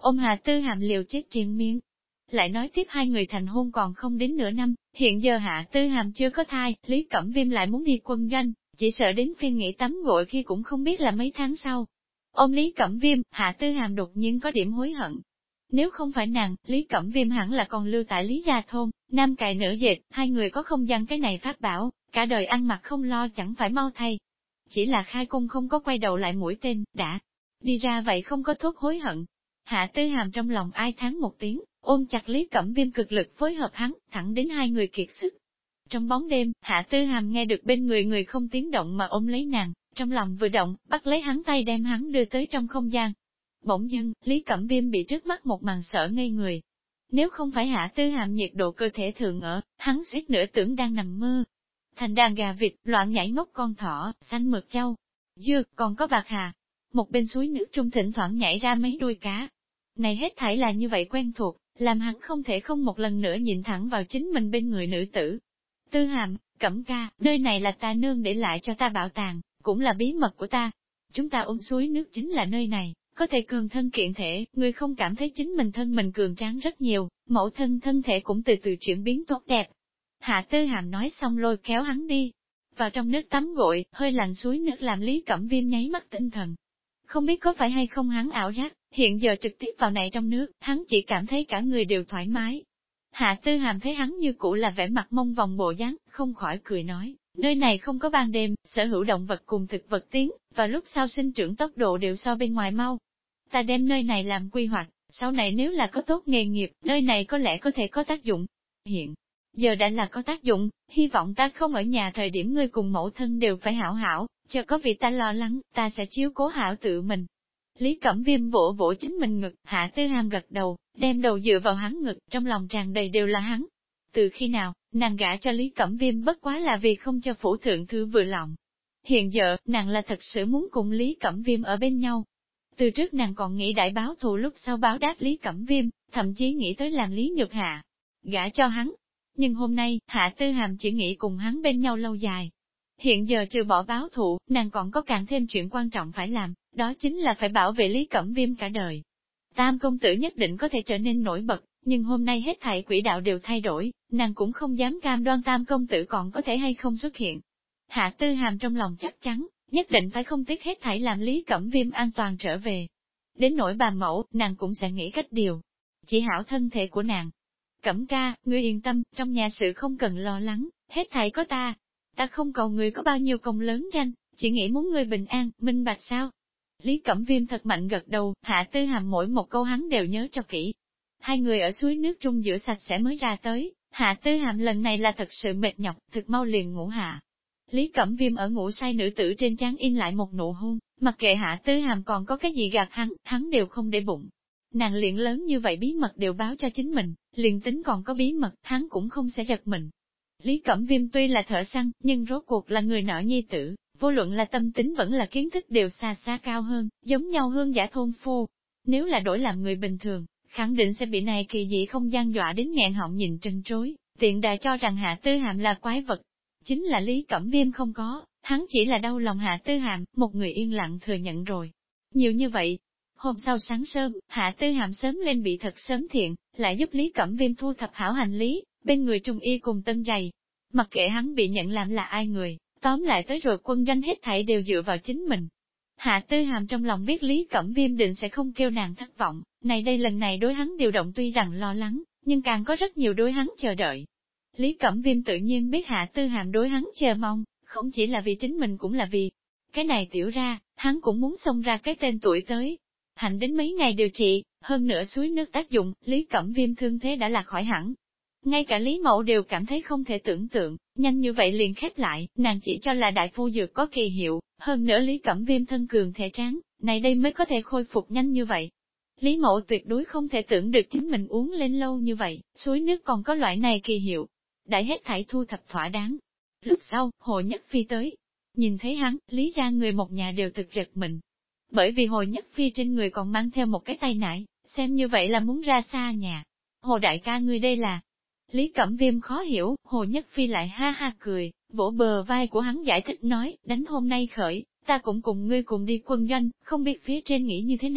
[SPEAKER 1] ôm Hạ Tư Hàm liều chết triền miên. Lại nói tiếp hai người thành hôn còn không đến nửa năm, hiện giờ Hạ Tư Hàm chưa có thai, Lý Cẩm Viêm lại muốn đi quân doanh, chỉ sợ đến phiên nghỉ tắm gội khi cũng không biết là mấy tháng sau. Ôm Lý Cẩm Viêm, Hạ Tư Hàm đột nhiên có điểm hối hận. Nếu không phải nàng, Lý Cẩm Viêm hẳn là còn lưu tại Lý Gia Thôn, nam cài nữ dệt, hai người có không gian cái này phát bảo, cả đời ăn mặc không lo chẳng phải mau thay. Chỉ là khai cung không có quay đầu lại mũi tên, đã đi ra vậy không có thuốc hối hận. Hạ Tư Hàm trong lòng ai thán một tiếng, ôm chặt Lý Cẩm Viêm cực lực phối hợp hắn, thẳng đến hai người kiệt sức. Trong bóng đêm, Hạ Tư Hàm nghe được bên người người không tiếng động mà ôm lấy nàng, trong lòng vừa động, bắt lấy hắn tay đem hắn đưa tới trong không gian. Bỗng dưng, Lý Cẩm Viêm bị trước mắt một màn sợ ngây người. Nếu không phải Hạ Tư Hàm nhiệt độ cơ thể thường ở, hắn suýt nữa tưởng đang nằm mơ. Thành đàn gà vịt, loạn nhảy ngốc con thỏ, xanh mượt châu, dưa, còn có bạc hà. Một bên suối nước trung thỉnh thoảng nhảy ra mấy đuôi cá. Này hết thảy là như vậy quen thuộc, làm hắn không thể không một lần nữa nhìn thẳng vào chính mình bên người nữ tử. Tư Hàm, Cẩm ca, nơi này là ta nương để lại cho ta bảo tàng, cũng là bí mật của ta. Chúng ta ôm suối nước chính là nơi này, có thể cường thân kiện thể, người không cảm thấy chính mình thân mình cường tráng rất nhiều, mẫu thân thân thể cũng từ từ chuyển biến tốt đẹp. Hạ Tư Hàm nói xong lôi kéo hắn đi. Vào trong nước tắm gội, hơi lạnh suối nước làm Lý Cẩm Viêm nháy mắt tinh thần. Không biết có phải hay không hắn ảo giác, hiện giờ trực tiếp vào này trong nước, hắn chỉ cảm thấy cả người đều thoải mái. Hạ Tư Hàm thấy hắn như cũ là vẻ mặt mông vòng bộ dáng, không khỏi cười nói, nơi này không có ban đêm, sở hữu động vật cùng thực vật tiến, và lúc sau sinh trưởng tốc độ đều so bên ngoài mau. Ta đem nơi này làm quy hoạch, sau này nếu là có tốt nghề nghiệp, nơi này có lẽ có thể có tác dụng. Hiện giờ đã là có tác dụng, hy vọng ta không ở nhà thời điểm ngươi cùng mẫu thân đều phải hảo hảo, chờ có vì ta lo lắng, ta sẽ chiếu cố hảo tự mình. Lý Cẩm Viêm vỗ vỗ chính mình ngực, Hạ Tư Hàm gật đầu, đem đầu dựa vào hắn ngực, trong lòng tràn đầy đều là hắn. Từ khi nào, nàng gả cho Lý Cẩm Viêm bất quá là vì không cho phủ thượng thư vừa lòng. Hiện giờ, nàng là thật sự muốn cùng Lý Cẩm Viêm ở bên nhau. Từ trước nàng còn nghĩ đại báo thù lúc sau báo đáp Lý Cẩm Viêm, thậm chí nghĩ tới làm Lý Nhược Hạ, gả cho hắn. Nhưng hôm nay, Hạ Tư Hàm chỉ nghĩ cùng hắn bên nhau lâu dài. Hiện giờ trừ bỏ báo thù, nàng còn có càng thêm chuyện quan trọng phải làm, đó chính là phải bảo vệ Lý Cẩm Viêm cả đời. Tam công tử nhất định có thể trở nên nổi bật, nhưng hôm nay hết thảy quỹ đạo đều thay đổi, nàng cũng không dám cam đoan tam công tử còn có thể hay không xuất hiện. Hạ Tư Hàm trong lòng chắc chắn, nhất định phải không tiếc hết thảy làm Lý Cẩm Viêm an toàn trở về. Đến nỗi bà mẫu, nàng cũng sẽ nghĩ cách điều. Chỉ hảo thân thể của nàng. Cẩm ca, ngươi yên tâm, trong nhà sự không cần lo lắng, hết thảy có ta. Ta không cầu ngươi có bao nhiêu công lớn danh, chỉ nghĩ muốn ngươi bình an, minh bạch sao. Lý Cẩm Viêm thật mạnh gật đầu, Hạ Tư Hàm mỗi một câu hắn đều nhớ cho kỹ. Hai người ở suối nước trung giữa sạch sẽ mới ra tới, Hạ Tư Hàm lần này là thật sự mệt nhọc, thực mau liền ngủ hạ. Lý Cẩm Viêm ở ngủ say nữ tử trên trán in lại một nụ hôn, mặc kệ Hạ Tư Hàm còn có cái gì gạt hắn đều không để bụng. Nàng liền lớn như vậy bí mật đều báo cho chính mình, liền tính còn có bí mật, hắn cũng không sẽ giật mình. Lý Cẩm Viêm tuy là thợ săn, nhưng rốt cuộc là người nọ nhi tử, vô luận là tâm tính vẫn là kiến thức đều xa xa cao hơn, giống nhau hương giả thôn phu. Nếu là đổi làm người bình thường, khẳng định sẽ bị này kỳ dị không gian dọa đến nghẹn họng nhìn trân trối, tiện đà cho rằng Hạ Tư Hàm là quái vật. Chính là Lý Cẩm Viêm không có, hắn chỉ là đau lòng Hạ Tư Hàm, một người yên lặng thừa nhận rồi. Nhiều như vậy, hôm sau sáng sớm, Hạ Tư Hàm sớm lên bị thật sớm thiện, lại giúp Lý Cẩm Viêm thu thập hảo hành lý, bên người trung y cùng tân giày. Mặc kệ hắn bị nhận làm là ai người, tóm lại tới rồi quân doanh hết thảy đều dựa vào chính mình. Hạ Tư Hàm trong lòng biết Lý Cẩm Viêm định sẽ không kêu nàng thất vọng, này đây lần này đối hắn điều động tuy rằng lo lắng, nhưng càng có rất nhiều đối hắn chờ đợi. Lý Cẩm Viêm tự nhiên biết Hạ Tư Hàm đối hắn chờ mong, không chỉ là vì chính mình cũng là vì cái này tiểu ra, hắn cũng muốn xông ra cái tên tuổi tới. Hạnh đến mấy ngày điều trị, hơn nữa suối nước tác dụng, Lý Cẩm Viêm thương thế đã là khỏi hẳn. Ngay cả Lý Mẫu đều cảm thấy không thể tưởng tượng, nhanh như vậy liền khép lại, nàng chỉ cho là đại phu dược có kỳ hiệu, hơn nữa Lý Cẩm Viêm thân cường thể tráng, này đây mới có thể khôi phục nhanh như vậy. Lý Mẫu tuyệt đối không thể tưởng được chính mình uống lên lâu như vậy, suối nước còn có loại này kỳ hiệu. Đã hết thảy thu thập thỏa đáng. Lúc sau, Hồ Nhất Phi tới. Nhìn thấy hắn, Lý ra người một nhà đều thực giật mình. Bởi vì Hồ Nhất Phi trên người còn mang theo một cái tay nải, xem như vậy là muốn ra xa nhà. Hồ đại ca ngươi đây là... Lý Cẩm Viêm khó hiểu, Hồ Nhất Phi lại ha ha cười, vỗ bờ vai của hắn giải thích nói, đánh hôm nay khởi, ta cũng cùng ngươi cùng đi quân doanh, không biết phía trên nghĩ như thế nào,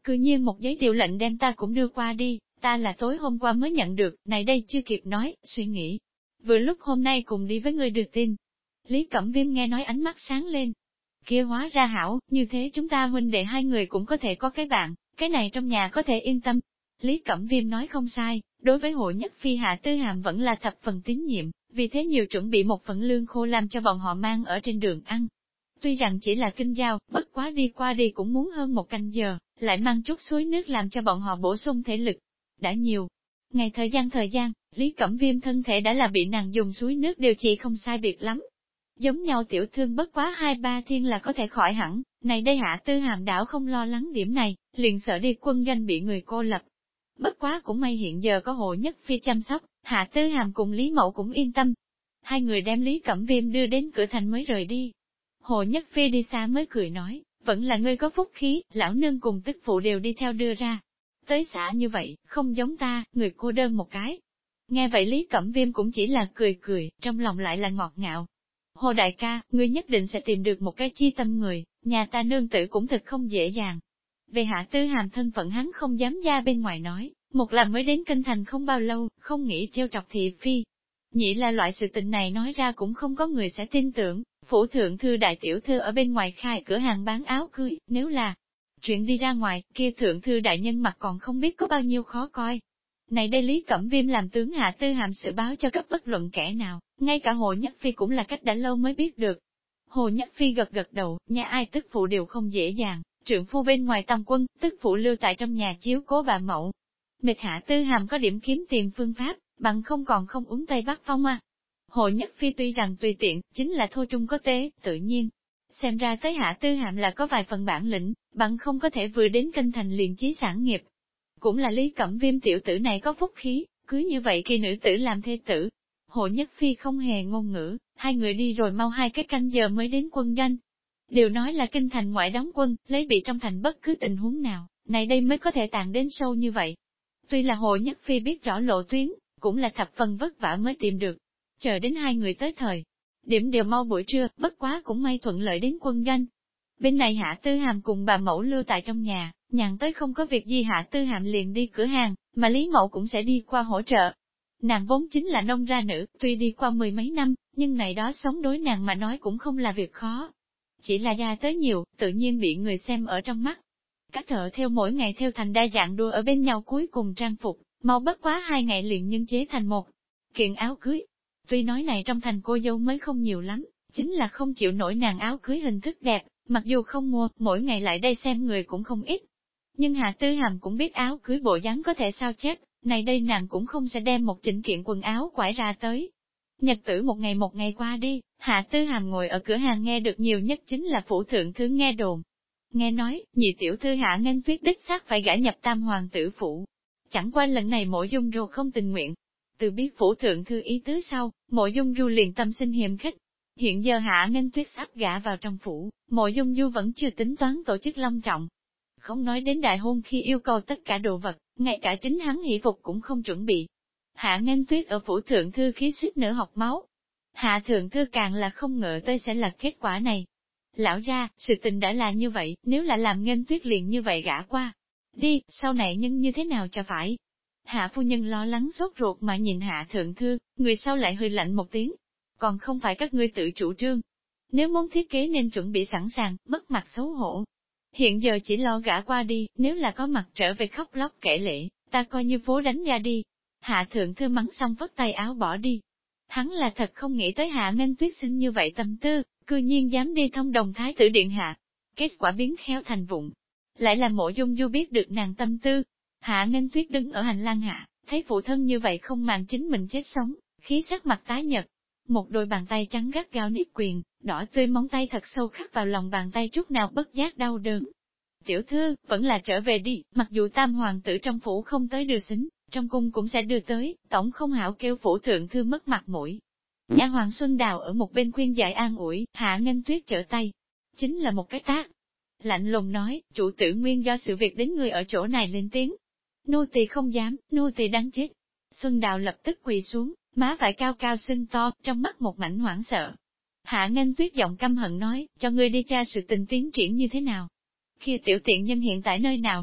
[SPEAKER 1] cư nhiên một giấy điều lệnh đem ta cũng đưa qua đi, ta là tối hôm qua mới nhận được, này đây chưa kịp nói, suy nghĩ. Vừa lúc hôm nay cùng đi với người được tin. Lý Cẩm Viêm nghe nói ánh mắt sáng lên. Kia hóa ra hảo, như thế chúng ta huynh đệ hai người cũng có thể có cái bạn, cái này trong nhà có thể yên tâm. Lý Cẩm Viêm nói không sai, đối với Hộ Nhất Phi Hạ Tư Hàm vẫn là thập phần tín nhiệm, vì thế nhiều chuẩn bị một phần lương khô làm cho bọn họ mang ở trên đường ăn. Tuy rằng chỉ là kinh giao, bất quá đi qua đi cũng muốn hơn một canh giờ, lại mang chút suối nước làm cho bọn họ bổ sung thể lực. Đã nhiều ngày thời gian, Lý Cẩm Viêm thân thể đã là bị nàng dùng suối nước điều trị không sai biệt lắm. Giống nhau tiểu thương bất quá 2-3 thiên là có thể khỏi hẳn, này đây Hạ Tư Hàm đảo không lo lắng điểm này, liền sợ đi quân doanh bị người cô lập. Bất quá cũng may hiện giờ có Hộ Nhất Phi chăm sóc, Hạ Tư Hàm cùng Lý Mậu cũng yên tâm. Hai người đem Lý Cẩm Viêm đưa đến cửa thành mới rời đi. Hộ Nhất Phi đi xa mới cười nói, vẫn là ngươi có phúc khí, lão nương cùng tức phụ đều đi theo đưa ra. Tới xã như vậy, không giống ta, người cô đơn một cái. Nghe vậy Lý Cẩm Viêm cũng chỉ là cười cười, trong lòng lại là ngọt ngạo. Hồ đại ca, ngươi nhất định sẽ tìm được một cái chi tâm người, nhà ta nương tử cũng thật không dễ dàng. Về Hạ Tư Hàm thân phận hắn không dám ra bên ngoài nói, một là mới đến kinh thành không bao lâu, không nghĩ trêu trọc thị phi. Nhị là loại sự tình này nói ra cũng không có người sẽ tin tưởng, phủ thượng thư đại tiểu thư ở bên ngoài khai cửa hàng bán áo cưới, nếu là chuyện đi ra ngoài, kia thượng thư đại nhân mặt còn không biết có bao nhiêu khó coi. Này đây Lý Cẩm Viêm làm tướng Hạ Tư Hàm sự báo cho cấp bất luận kẻ nào, ngay cả Hồ Nhất Phi cũng là cách đã lâu mới biết được. Hồ Nhất Phi gật gật đầu, nhà ai tức phụ đều không dễ dàng, trượng phu bên ngoài tòng quân, tức phụ lưu tại trong nhà chiếu cố bà mẫu. Mệt Hạ Tư Hàm có điểm kiếm tiền phương pháp, bằng không còn không uống Tây Bắc Phong à. Hồ Nhất Phi tuy rằng tùy tiện, chính là thô trung có tế, tự nhiên. Xem ra tới Hạ Tư Hàm là có vài phần bản lĩnh, bằng không có thể vừa đến kinh thành liền chí sản nghiệp. Cũng là Lý Cẩm Viêm tiểu tử này có phúc khí, cứ như vậy khi nữ tử làm thê tử. Hộ Nhất Phi không hề ngôn ngữ, hai người đi rồi mau 2 cái canh giờ mới đến quân doanh. Đều nói là kinh thành ngoại đóng quân, lấy bị trong thành bất cứ tình huống nào, này đây mới có thể tàn đến sâu như vậy. Tuy là Hộ Nhất Phi biết rõ lộ tuyến, cũng là thập phần vất vả mới tìm được. Chờ đến hai người tới thời, điểm đều mau buổi trưa, bất quá cũng may thuận lợi đến quân doanh. Bên này Hạ Tư Hàm cùng bà mẫu lưu tại trong nhà, nhàn tới không có việc gì Hạ Tư Hàm liền đi cửa hàng, mà Lý Mậu cũng sẽ đi qua hỗ trợ. Nàng vốn chính là nông gia nữ, tuy đi qua 10 mấy năm, nhưng này đó sống đối nàng mà nói cũng không là việc khó. Chỉ là gia tới nhiều, tự nhiên bị người xem ở trong mắt. Các thợ theo mỗi ngày theo thành đa dạng đua ở bên nhau cuối cùng trang phục, mau bất quá 2 ngày liền nhân chế thành một kiện áo cưới. Tuy nói này trong thành cô dâu mới không nhiều lắm, chính là không chịu nổi nàng áo cưới hình thức đẹp, mặc dù không mua, mỗi ngày lại đây xem người cũng không ít. Nhưng Hạ Tư Hàm cũng biết áo cưới bộ dáng có thể sao chép, này đây nàng cũng không sẽ đem một chỉnh kiện quần áo quải ra tới. Nhật tử một ngày qua đi, Hạ Tư Hàm ngồi ở cửa hàng nghe được nhiều nhất chính là phủ thượng thứ nghe đồn. Nghe nói, nhị tiểu thư Hạ Nghênh Tuyết đích xác phải gả nhập tam hoàng tử phủ. Chẳng qua lần này Mộ Dung Ru không tình nguyện. Từ biết phủ thượng thư ý tứ sau, Mộ Dung Du liền tâm sinh hiềm khích. Hiện giờ Hạ Nghênh Tuyết sắp gả vào trong phủ, Mộ Dung Du vẫn chưa tính toán tổ chức long trọng. Không nói đến đại hôn khi yêu cầu tất cả đồ vật, ngay cả chính hắn hỷ phục cũng không chuẩn bị. Hạ Nghênh Tuyết ở phủ thượng thư khí suýt nữa học máu. Hạ thượng thư càng là không ngờ tới sẽ là kết quả này. Lão ra, sự tình đã là như vậy, nếu là làm Nghênh Tuyết liền như vậy gả qua. Đi, sau này nhưng như thế nào cho phải? Hạ phu nhân lo lắng sốt ruột mà nhìn Hạ thượng thư, người sau lại hơi lạnh một tiếng. Còn không phải các ngươi tự chủ trương. Nếu muốn thiết kế nên chuẩn bị sẵn sàng, mất mặt xấu hổ. Hiện giờ chỉ lo gả qua đi, nếu là có mặt trở về khóc lóc kể lể, ta coi như phố đánh ra đi. Hạ thượng thư mắng xong vất tay áo bỏ đi. Hắn là thật không nghĩ tới Hạ Nghênh Tuyết sinh như vậy tâm tư, cư nhiên dám đi thông đồng thái tử điện hạ. Kết quả biến khéo thành vụng. Lại là Mộ Dung Du biết được nàng tâm tư. Hạ Nghênh Tuyết đứng ở hành lang hạ, thấy phụ thân như vậy không màng chính mình chết sống, khí sắc mặt tái nhợt. Một đôi bàn tay trắng gắt gao niết quyền, đỏ tươi móng tay thật sâu khắc vào lòng bàn tay chút nào bất giác đau đớn. Tiểu thư, vẫn là trở về đi, mặc dù tam hoàng tử trong phủ không tới đưa xính, trong cung cũng sẽ đưa tới, tổng không hảo kêu phủ thượng thư mất mặt mũi. Nha hoàng Xuân Đào ở một bên khuyên giải an ủi, Hạ Nghênh Tuyết trở tay. Chính là một cái tác. Lạnh lùng nói, chủ tử nguyên do sự việc đến người ở chỗ này lên tiếng. Nô tỳ không dám, nô tỳ đáng chết. Xuân Đào lập tức quỳ xuống, má phải cao cao sưng to, trong mắt một mảnh hoảng sợ. Hạ Nghênh Tuyết giọng căm hận nói, cho ngươi đi tra sự tình tiến triển như thế nào. Kia tiểu tiện nhân hiện tại nơi nào?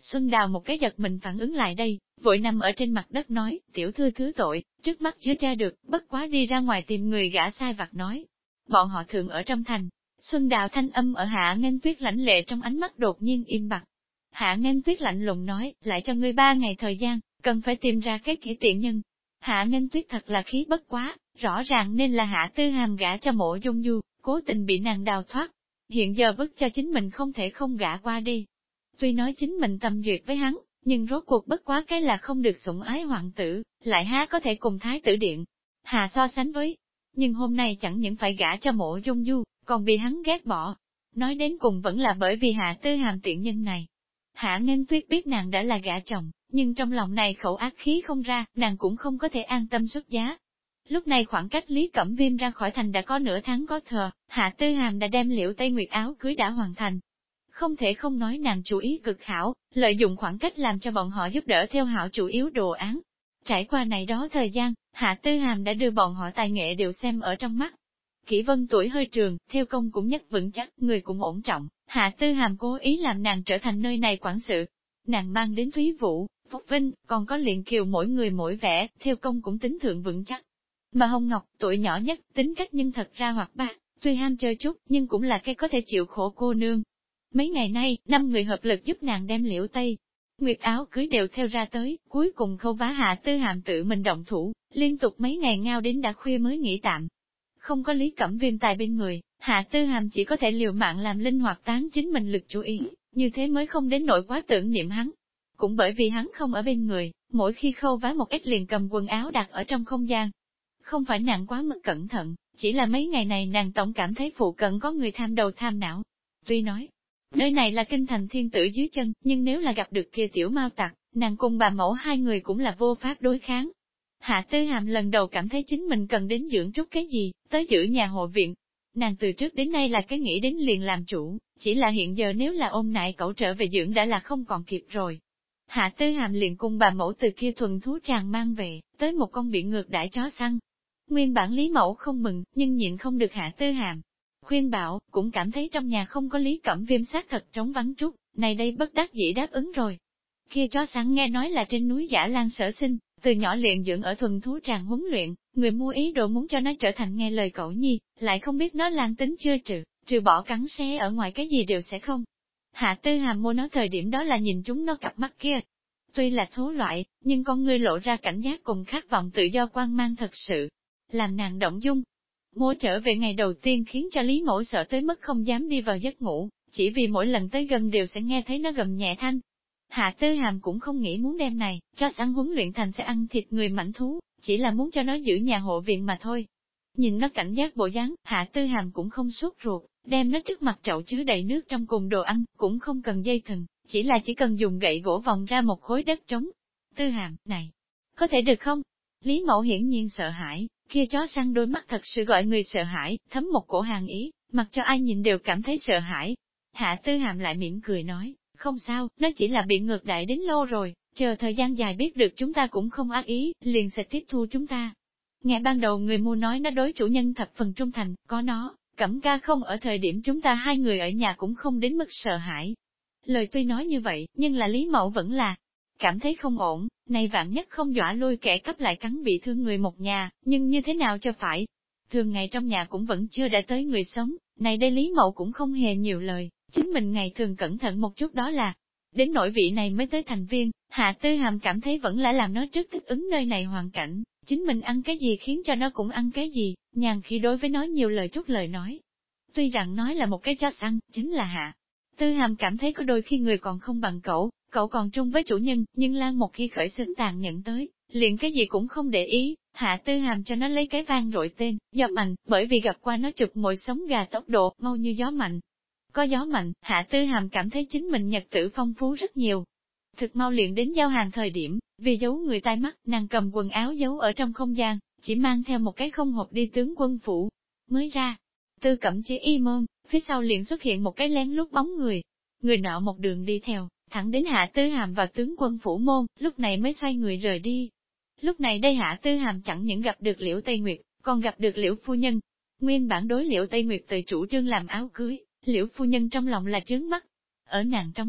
[SPEAKER 1] Xuân Đào một cái giật mình phản ứng lại đây, vội nằm ở trên mặt đất nói, tiểu thư thứ tội, trước mắt chưa tra được, bất quá đi ra ngoài tìm người gã sai vặt nói. Bọn họ thường ở trong thành. Xuân Đào thanh âm ở Hạ Nghênh Tuyết lãnh lệ trong ánh mắt đột nhiên im bặt. Hạ Nghênh Tuyết lạnh lùng nói, lại cho ngươi 3 ngày thời gian, cần phải tìm ra cái kỹ tiện nhân. Hạ Nghênh Tuyết thật là khí bất quá, rõ ràng nên là Hạ Tư Hàm gả cho Mộ Dung Du, cố tình bị nàng đào thoát. Hiện giờ bức cho chính mình không thể không gả qua đi. Tuy nói chính mình tầm duyệt với hắn, nhưng rốt cuộc bất quá cái là không được sủng ái hoàng tử, lại há có thể cùng thái tử điện. Hạ so sánh với, nhưng hôm nay chẳng những phải gả cho Mộ Dung Du, còn bị hắn ghét bỏ. Nói đến cùng vẫn là bởi vì Hạ Tư Hàm tiện nhân này. Hạ Nghênh Tuyết biết nàng đã là gả chồng, nhưng trong lòng này khẩu ác khí không ra, nàng cũng không có thể an tâm xuất giá. Lúc này khoảng cách Lý Cẩm Viêm ra khỏi thành đã có nửa tháng có thừa, Hạ Tư Hàm đã đem Liễu Tây Nguyệt áo cưới đã hoàn thành. Không thể không nói nàng chủ ý cực hảo, lợi dụng khoảng cách làm cho bọn họ giúp đỡ theo hảo chủ yếu đồ án. Trải qua này đó thời gian, Hạ Tư Hàm đã đưa bọn họ tài nghệ đều xem ở trong mắt. Kỷ Vân tuổi hơi trường, theo công cũng nhất vững chắc, người cũng ổn trọng, Hạ Tư Hàm cố ý làm nàng trở thành nơi này quản sự. Nàng mang đến Thúy Vũ, Phúc Vinh, còn có Liện Kiều mỗi người mỗi vẻ, theo công cũng tính thượng vững chắc. Mà Hồng Ngọc, tuổi nhỏ nhất, tính cách nhưng thật ra hoạt bát, tuy ham chơi chút, nhưng cũng là cái có thể chịu khổ cô nương. Mấy ngày nay, 5 người hợp lực giúp nàng đem Liễu Tây Nguyệt áo cưới đều theo ra tới, cuối cùng Khâu Vá Hạ Tư Hàm tự mình động thủ, liên tục mấy ngày ngao đến đã khuya mới nghỉ tạm. Không có Lý Cẩm Viêm tài bên người, Hạ Tư Hàm chỉ có thể liều mạng làm linh hoạt tán chính mình lực chú ý, như thế mới không đến nỗi quá tưởng niệm hắn. Cũng bởi vì hắn không ở bên người, mỗi khi Khâu Vá một ít liền cầm quần áo đặt ở trong không gian. Không phải nàng quá mức cẩn thận, chỉ là mấy ngày này nàng tổng cảm thấy phụ cận có người tham đầu tham não. Tuy nói, nơi này là kinh thành thiên tử dưới chân, nhưng nếu là gặp được kia tiểu mao tặc, nàng cùng bà mẫu hai người cũng là vô pháp đối kháng. Hạ Tư Hàm lần đầu cảm thấy chính mình cần đến dưỡng chút cái gì, tới giữ nhà hộ viện. Nàng từ trước đến nay là cái nghĩ đến liền làm chủ, chỉ là hiện giờ nếu là ôm nại cậu trở về dưỡng đã là không còn kịp rồi. Hạ Tư Hàm liền cùng bà mẫu từ kia thuần thú tràng mang về, tới một con bị ngược đãi chó săn. Nguyên bản Lý Mẫu không mừng, nhưng nhịn không được Hạ Tư Hàm khuyên bảo, cũng cảm thấy trong nhà không có Lý Cẩm Viêm xác thật trống vắng trúc, này đây bất đắc dĩ đáp ứng rồi. Kia chó săn nghe nói là trên núi Giả Lan sở sinh, từ nhỏ luyện dưỡng ở thuần thú tràng huấn luyện, người mua ý đồ muốn cho nó trở thành nghe lời cậu nhi, lại không biết nó lan tính chưa trừ bỏ cắn xé ở ngoài cái gì đều sẽ không. Hạ Tư Hàm mua nó thời điểm đó là nhìn chúng nó cặp mắt kia. Tuy là thú loại, nhưng con người lộ ra cảnh giác cùng khát vọng tự do quan mang thật sự, làm nàng động dung. Mua trở về ngày đầu tiên khiến cho Lý Mẫu sợ tới mức không dám đi vào giấc ngủ, chỉ vì mỗi lần tới gần đều sẽ nghe thấy nó gầm nhẹ thanh. Hạ Tư Hàm cũng không nghĩ muốn đem này, cho săn huấn luyện thành sẽ ăn thịt người mảnh thú, chỉ là muốn cho nó giữ nhà hộ viện mà thôi. Nhìn nó cảnh giác bộ dáng, Hạ Tư Hàm cũng không sốt ruột, đem nó trước mặt chậu chứa đầy nước trong cùng đồ ăn, cũng không cần dây thừng, chỉ cần dùng gậy gỗ vòng ra một khối đất trống. Tư Hàm, này, có thể được không? Lý Mẫu hiển nhiên sợ hãi, kia chó săn đôi mắt thật sự gọi người sợ hãi, thấm một cổ hàng ý, mặc cho ai nhìn đều cảm thấy sợ hãi. Hạ Tư Hàm lại mỉm cười nói, không sao, nó chỉ là bị ngược đại đến lâu rồi, chờ thời gian dài biết được chúng ta cũng không ác ý, liền sẽ tiếp thu chúng ta. Nghe ban đầu người mua nói nó đối chủ nhân thập phần trung thành, có nó, Cẩm Ca không ở thời điểm chúng ta hai người ở nhà cũng không đến mức sợ hãi. Lời tuy nói như vậy, nhưng là Lý Mẫu vẫn là cảm thấy không ổn, này vạn nhất không dọa lui kẻ cấp lại cắn bị thương người một nhà, nhưng như thế nào cho phải. Thường ngày trong nhà cũng vẫn chưa đã tới người sống, này đây Lý Mẫu cũng không hề nhiều lời, chính mình ngày thường cẩn thận một chút đó là. Đến nỗi vị này mới tới thành viên, Hạ Tư Hàm cảm thấy vẫn là làm nó trước thích ứng nơi này hoàn cảnh, chính mình ăn cái gì khiến cho nó cũng ăn cái gì, nhàn khi đối với nó nhiều lời chút lời nói. Tuy rằng nói là một cái chó săn, chính là Hạ Tư Hàm cảm thấy có đôi khi người còn không bằng cậu còn trung với chủ nhân, nhưng Lan một khi khởi xướng tàn nhẫn tới, liền cái gì cũng không để ý, Hạ Tư Hàm cho nó lấy cái vang rội tên, gió mạnh, bởi vì gặp qua nó chụp mồi sống gà tốc độ, mau như gió mạnh. Có gió mạnh, Hạ Tư Hàm cảm thấy chính mình nhật tử phong phú rất nhiều. Thực mau liền đến giao hàng thời điểm, vì giấu người tai mắt, nàng cầm quần áo giấu ở trong không gian, chỉ mang theo một cái không hộp đi tướng quân phủ. Mới ra, Tư Cẩm Chỉ y môn, phía sau liền xuất hiện một cái lén lút bóng người nọ một đường đi theo, thẳng đến Hạ Tư Hàm và tướng quân phủ môn, lúc này mới xoay người rời đi. Lúc này đây Hạ Tư Hàm chẳng những gặp được Liễu Tây Nguyệt, còn gặp được Liễu phu nhân. Nguyên bản đối Liễu Tây Nguyệt tự chủ trương làm áo cưới, Liễu phu nhân trong lòng là chướng mắt. Ở nàng trong mắt,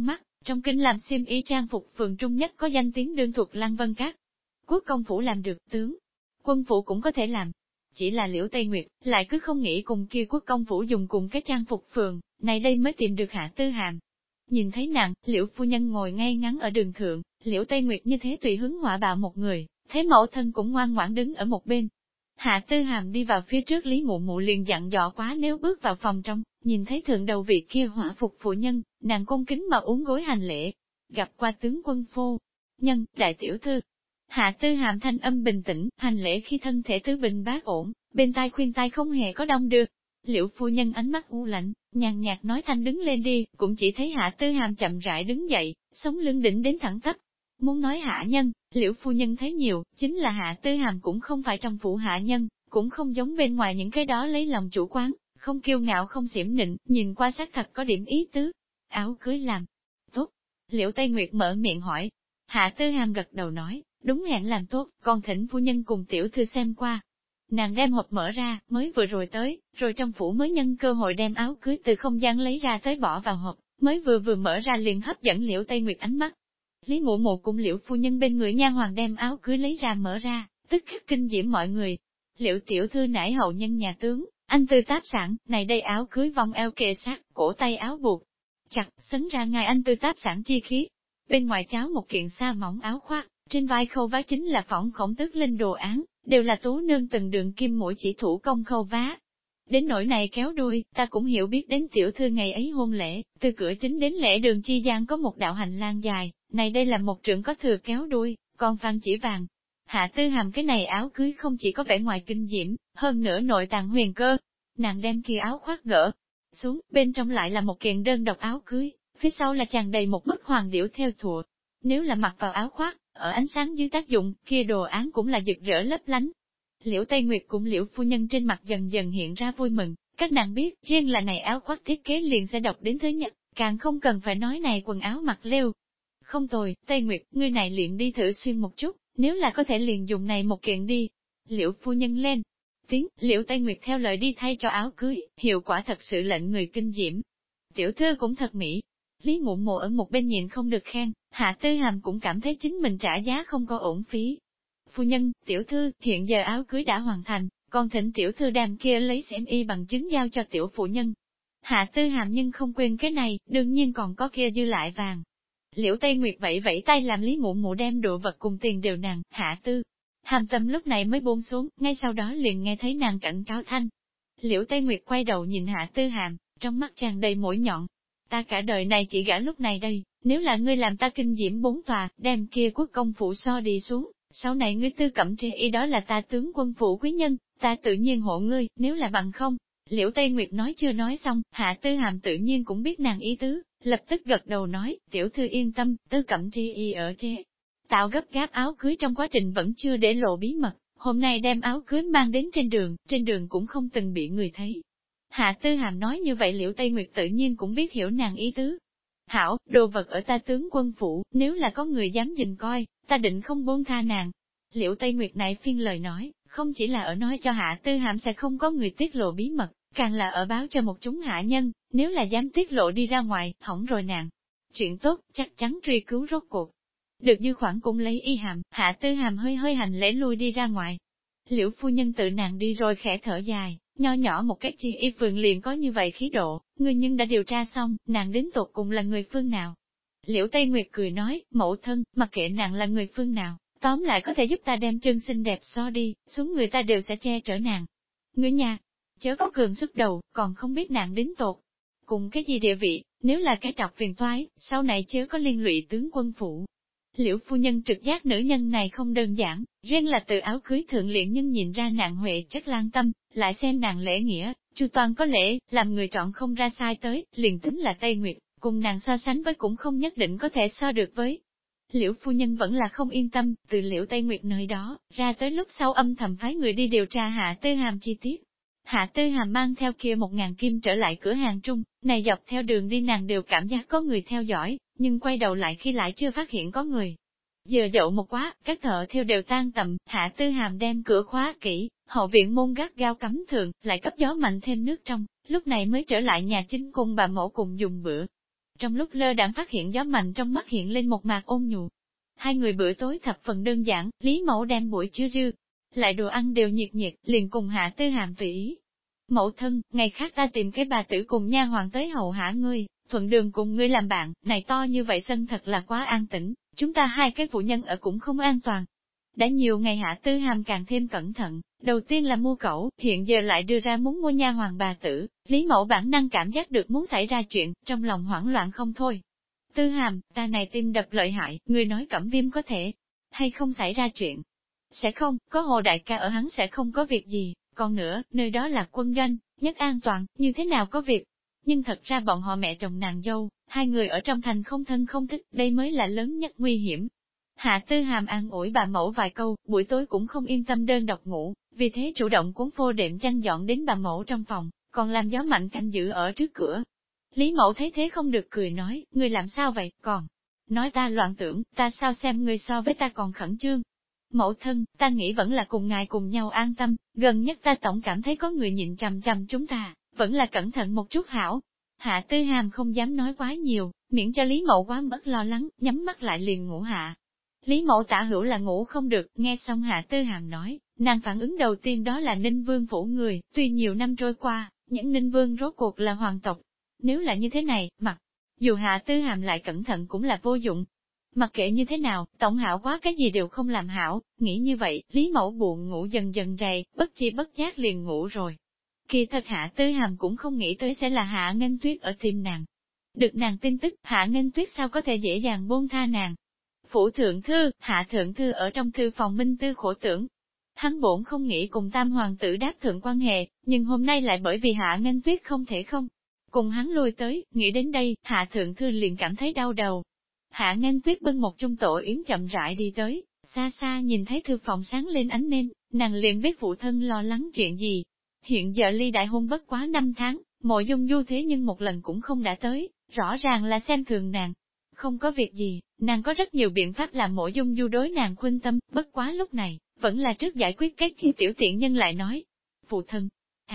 [SPEAKER 1] Trong kinh làm xiêm y trang phục phường trung nhất có danh tiếng đương thuộc Lăng Vân Các. Quốc công phủ làm được, tướng quân phủ cũng có thể làm. Chỉ là Liễu Tây Nguyệt, lại cứ không nghĩ cùng kia quốc công phủ dùng cùng cái trang phục phường, này đây mới tìm được Hạ Tư Hàm. Nhìn thấy nàng, Liễu phu nhân ngồi ngay ngắn ở đường thượng, Liễu Tây Nguyệt như thế tùy hứng hỏa bạo một người, thế mẫu thân cũng ngoan ngoãn đứng ở một bên. Hạ Tư Hàm đi vào phía trước Lý Mụ Mụ liền dặn dò quá nếu bước vào phòng trong, nhìn thấy thượng đầu vị kia hỏa phục phụ nhân, nàng cung kính mà uốn gối hành lễ. Gặp qua tướng quân phu nhân, đại tiểu thư. Hạ Tư Hàm thanh âm bình tĩnh, hành lễ khi thân thể tứ bình bát ổn, bên tai khuyên tai không hề có đong đưa. Liễu phu nhân ánh mắt u lạnh, nhàn nhạt nói thanh đứng lên đi, cũng chỉ thấy Hạ Tư Hàm chậm rãi đứng dậy, sống lưng đỉnh đến thẳng tắp. Muốn nói hạ nhân, Liễu phu nhân thấy nhiều, chính là Hạ Tư Hàm cũng không phải trong phủ hạ nhân, cũng không giống bên ngoài những cái đó lấy lòng chủ quán, không kiêu ngạo không xiểm nịnh, nhìn qua xác thật có điểm ý tứ. Áo cưới làm tốt. Liễu Tây Nguyệt mở miệng hỏi. Hạ Tư Hàm gật đầu nói, đúng hẹn làm tốt, còn thỉnh phu nhân cùng tiểu thư xem qua. Nàng đem hộp mở ra, mới vừa rồi tới, rồi trong phủ mới nhân cơ hội đem áo cưới từ không gian lấy ra tới bỏ vào hộp, mới vừa mở ra liền hấp dẫn Liễu Tây Nguyệt ánh mắt. Lý Mụ Mụ cùng Liễu phu nhân bên người nha hoàng đem áo cưới lấy ra mở ra, tức khắc kinh diễm mọi người. Liễu tiểu thư nải hậu nhân nhà tướng, anh tư táp sản, này đây áo cưới vòng eo kề sát, cổ tay áo buộc chặt, sấn ra ngài anh tư táp sản chi khí. Bên ngoài cháo một kiện sa mỏng áo khoác, trên vai khâu vá chính là phỏng khổng tước linh đồ án, đều là tú nương từng đường kim mũi chỉ thủ công khâu vá. Đến nỗi này kéo đuôi, ta cũng hiểu biết đến tiểu thư ngày ấy hôn lễ, từ cửa chính đến lễ đường chi gian có một đạo hành lang dài, này đây là một trượng có thừa kéo đuôi, còn vàng chỉ vàng. Hạ Tư Hàm cái này áo cưới không chỉ có vẻ ngoài kinh diễm, hơn nữa nội tàng huyền cơ. Nàng đem kia áo khoác gỡ xuống, bên trong lại là một kiện đơn độc áo cưới, phía sau là tràn đầy một bức hoàng điểu theo thùa. Nếu là mặc vào áo khoác, ở ánh sáng dưới tác dụng, kia đồ án cũng là rực rỡ lấp lánh. Liễu Tây Nguyệt cùng Liễu phu nhân trên mặt dần dần hiện ra vui mừng, các nàng biết, riêng là này áo khoác thiết kế liền sẽ độc đến thứ nhất, càng không cần phải nói này quần áo mặc lêu. Không tồi, Tây Nguyệt, ngươi này luyện đi thử xuyên một chút, nếu là có thể liền dùng này một kiện đi. Liễu phu nhân lên tiếng, Liễu Tây Nguyệt theo lời đi thay cho áo cưới, hiệu quả thật sự lệnh người kinh diễm. Tiểu thư cũng thật mỹ. Lý Mụ Mụ ở một bên nhìn không được khen, Hạ Tư Hàm cũng cảm thấy chính mình trả giá không có uổng phí. Phu nhân, tiểu thư, hiện giờ áo cưới đã hoàn thành, còn thỉnh tiểu thư đem kia lấy xem y bằng chứng giao cho tiểu phụ nhân. Hạ Tư Hàm nhưng không quên cái này, đương nhiên còn có kia dư lại vàng. Liễu Tây Nguyệt vẫy vẫy tay làm Lý Mụ Mụ đem đồ vật cùng tiền đều nàng, Hạ Tư Hàm tâm lúc này mới buông xuống, ngay sau đó liền nghe thấy nàng cảnh cáo thanh. Liễu Tây Nguyệt quay đầu nhìn Hạ Tư Hàm, trong mắt tràn đầy mũi nhọn. Ta cả đời này chỉ gả lúc này đây, nếu là ngươi làm ta kinh diễm bốn tòa, đem kia quốc công phủ so đi xuống, sau này ngươi tư cẩm tri y đó là ta tướng quân phủ quý nhân, ta tự nhiên hộ ngươi, nếu là bằng không. Liễu Tây Nguyệt nói chưa nói xong, Hạ Tư Hàm tự nhiên cũng biết nàng ý tứ, lập tức gật đầu nói, tiểu thư yên tâm, tư cẩm tri y ở tạo gấp gáp áo cưới trong quá trình vẫn chưa để lộ bí mật, hôm nay đem áo cưới mang đến trên đường cũng không từng bị người thấy. Hạ Tư Hàm nói như vậy Liễu Tây Nguyệt tự nhiên cũng biết hiểu nàng ý tứ. Hảo, đồ vật ở ta tướng quân phủ, nếu là có người dám nhìn coi, ta định không buông tha nàng. Liễu Tây Nguyệt này phiên lời nói, không chỉ là ở nói cho Hạ Tư Hàm sẽ không có người tiết lộ bí mật, càng là ở báo cho một chúng hạ nhân, nếu là dám tiết lộ đi ra ngoài, hỏng rồi nàng. Chuyện tốt, chắc chắn truy cứu rốt cuộc. Được dư khoản cũng lấy y hàm, Hạ Tư Hàm hơi hành lễ lui đi ra ngoài. Liễu phu nhân tự nàng đi rồi khẽ thở dài, nho nhỏ một cái chi y phường liền có như vậy khí độ, người nhưng đã điều tra xong, nàng đến tột cùng là người phương nào. Liễu Tây Nguyệt cười nói, mẫu thân, mặc kệ nàng là người phương nào, tóm lại có thể giúp ta đem chân xinh đẹp so đi, xuống người ta đều sẽ che chở nàng. Người nhà, chớ có cường sức đầu, còn không biết nàng đến tột cùng cái gì địa vị, nếu là cái trọc phiền toái, sau này chớ có liên lụy tướng quân phủ. Liễu phu nhân trực giác nữ nhân này không đơn giản, riêng là từ áo cưới thượng liễn nhưng nhìn ra nàng huệ chất lan tâm, lại xem nàng lễ nghĩa, chu toàn có lễ, làm người chọn không ra sai tới, liền tính là Tây Nguyệt, cùng nàng so sánh với cũng không nhất định có thể so được với. Liễu phu nhân vẫn là không yên tâm, từ Liễu Tây Nguyệt nơi đó, ra tới lúc sau âm thầm phái người đi điều tra Hạ Tư Hàm chi tiết. Hạ Tư Hàm mang theo kia 1.000 kim trở lại cửa hàng trung, này dọc theo đường đi nàng đều cảm giác có người theo dõi, nhưng quay đầu lại khi lại chưa phát hiện có người. Giờ dậu một quá, các thợ theo đều tan tầm, Hạ Tư Hàm đem cửa khóa kỹ, hậu viện môn gác gao cấm thượng, lại cấp gió mạnh thêm nước trong, lúc này mới trở lại nhà chính cùng bà mẫu cùng dùng bữa. trong lúc lơ đãng phát hiện gió mạnh trong mắt hiện lên một mạc ôn nhu. Hai người bữa tối thập phần đơn giản, Lý Mẫu đem buổi trưa dư lại đồ ăn đều nhiệt nhiệt, liền cùng Hạ Tư Hàm tùy ý. Mẫu thân, ngày khác ta tìm cái bà tử cùng nha hoàng tới hầu hạ ngươi, thuận đường cùng ngươi làm bạn, này to như vậy sân thật là quá an tĩnh, chúng ta hai cái phụ nhân ở cũng không an toàn. Đã nhiều ngày Hạ Tư Hàm càng thêm cẩn thận, đầu tiên là mua cẩu, hiện giờ lại đưa ra muốn mua nha hoàng bà tử, Lý Mẫu bản năng cảm giác được muốn xảy ra chuyện, trong lòng hoảng loạn không thôi. Tư Hàm, ta này tim đập lợi hại, người nói Cẩm Viêm có thể hay không xảy ra chuyện. Sẽ không, có Hồ đại ca ở hắn sẽ không có việc gì, còn nữa, nơi đó là quân doanh, nhất an toàn, như thế nào có việc. Nhưng thật ra bọn họ mẹ chồng nàng dâu, hai người ở trong thành không thân không thích, đây mới là lớn nhất nguy hiểm. Hạ Tư Hàm an ủi bà mẫu vài câu, buổi tối cũng không yên tâm đơn độc ngủ, vì thế chủ động cuốn phô đệm chăn dọn đến bà mẫu trong phòng, còn làm gió mạnh canh giữ ở trước cửa. Lý mẫu thấy thế không được cười nói, ngươi làm sao vậy, còn nói ta loạn tưởng, ta sao xem ngươi so với ta còn khẩn trương. Mẫu thân, ta nghĩ vẫn là cùng ngài cùng nhau an tâm, gần nhất ta tổng cảm thấy có người nhìn chằm chằm chúng ta, vẫn là cẩn thận một chút hảo. Hạ Tư Hàm không dám nói quá nhiều, miễn cho Lý Mẫu quá mất lo lắng, nhắm mắt lại liền ngủ hạ. Lý Mẫu tả hữu là ngủ không được, nghe xong Hạ Tư Hàm nói, nàng phản ứng đầu tiên đó là Ninh Vương phủ người, tuy nhiều năm trôi qua, những Ninh Vương rốt cuộc là hoàng tộc. Nếu là như thế này, mặc dù Hạ Tư Hàm lại cẩn thận cũng là vô dụng. Mặc kệ như thế nào, tổng hảo quá cái gì đều không làm hảo, nghĩ như vậy, Lý Mẫu buồn ngủ dần dần rầy, bất chi bất giác liền ngủ rồi. Kỳ thật Hạ Tư Hàm cũng không nghĩ tới sẽ là Hạ Nghênh Tuyết ở tìm nàng. Được nàng tin tức, Hạ Nghênh Tuyết sao có thể dễ dàng buông tha nàng. Phủ thượng thư, Hạ thượng thư ở trong thư phòng minh tư khổ tưởng. Hắn bổn không nghĩ cùng tam hoàng tử đáp thượng quan hệ, nhưng hôm nay lại bởi vì Hạ Nghênh Tuyết không thể không. Cùng hắn lui tới, nghĩ đến đây, Hạ thượng thư liền cảm thấy đau đầu. Hạ Nghênh Tuyết bưng một chung tổ yến chậm rãi đi tới, xa xa nhìn thấy thư phòng sáng lên ánh nến, nàng liền biết phụ thân lo lắng chuyện gì. Hiện giờ ly đại hôn bất quá 5 tháng, Mộ Dung Du thế nhưng một lần cũng không đã tới, rõ ràng là xem thường nàng. Không có việc gì, nàng có rất nhiều biện pháp làm Mộ Dung Du đối nàng khuyên tâm, bất quá lúc này, vẫn là trước giải quyết cái khi tiểu tiện nhân lại nói. Phụ thân,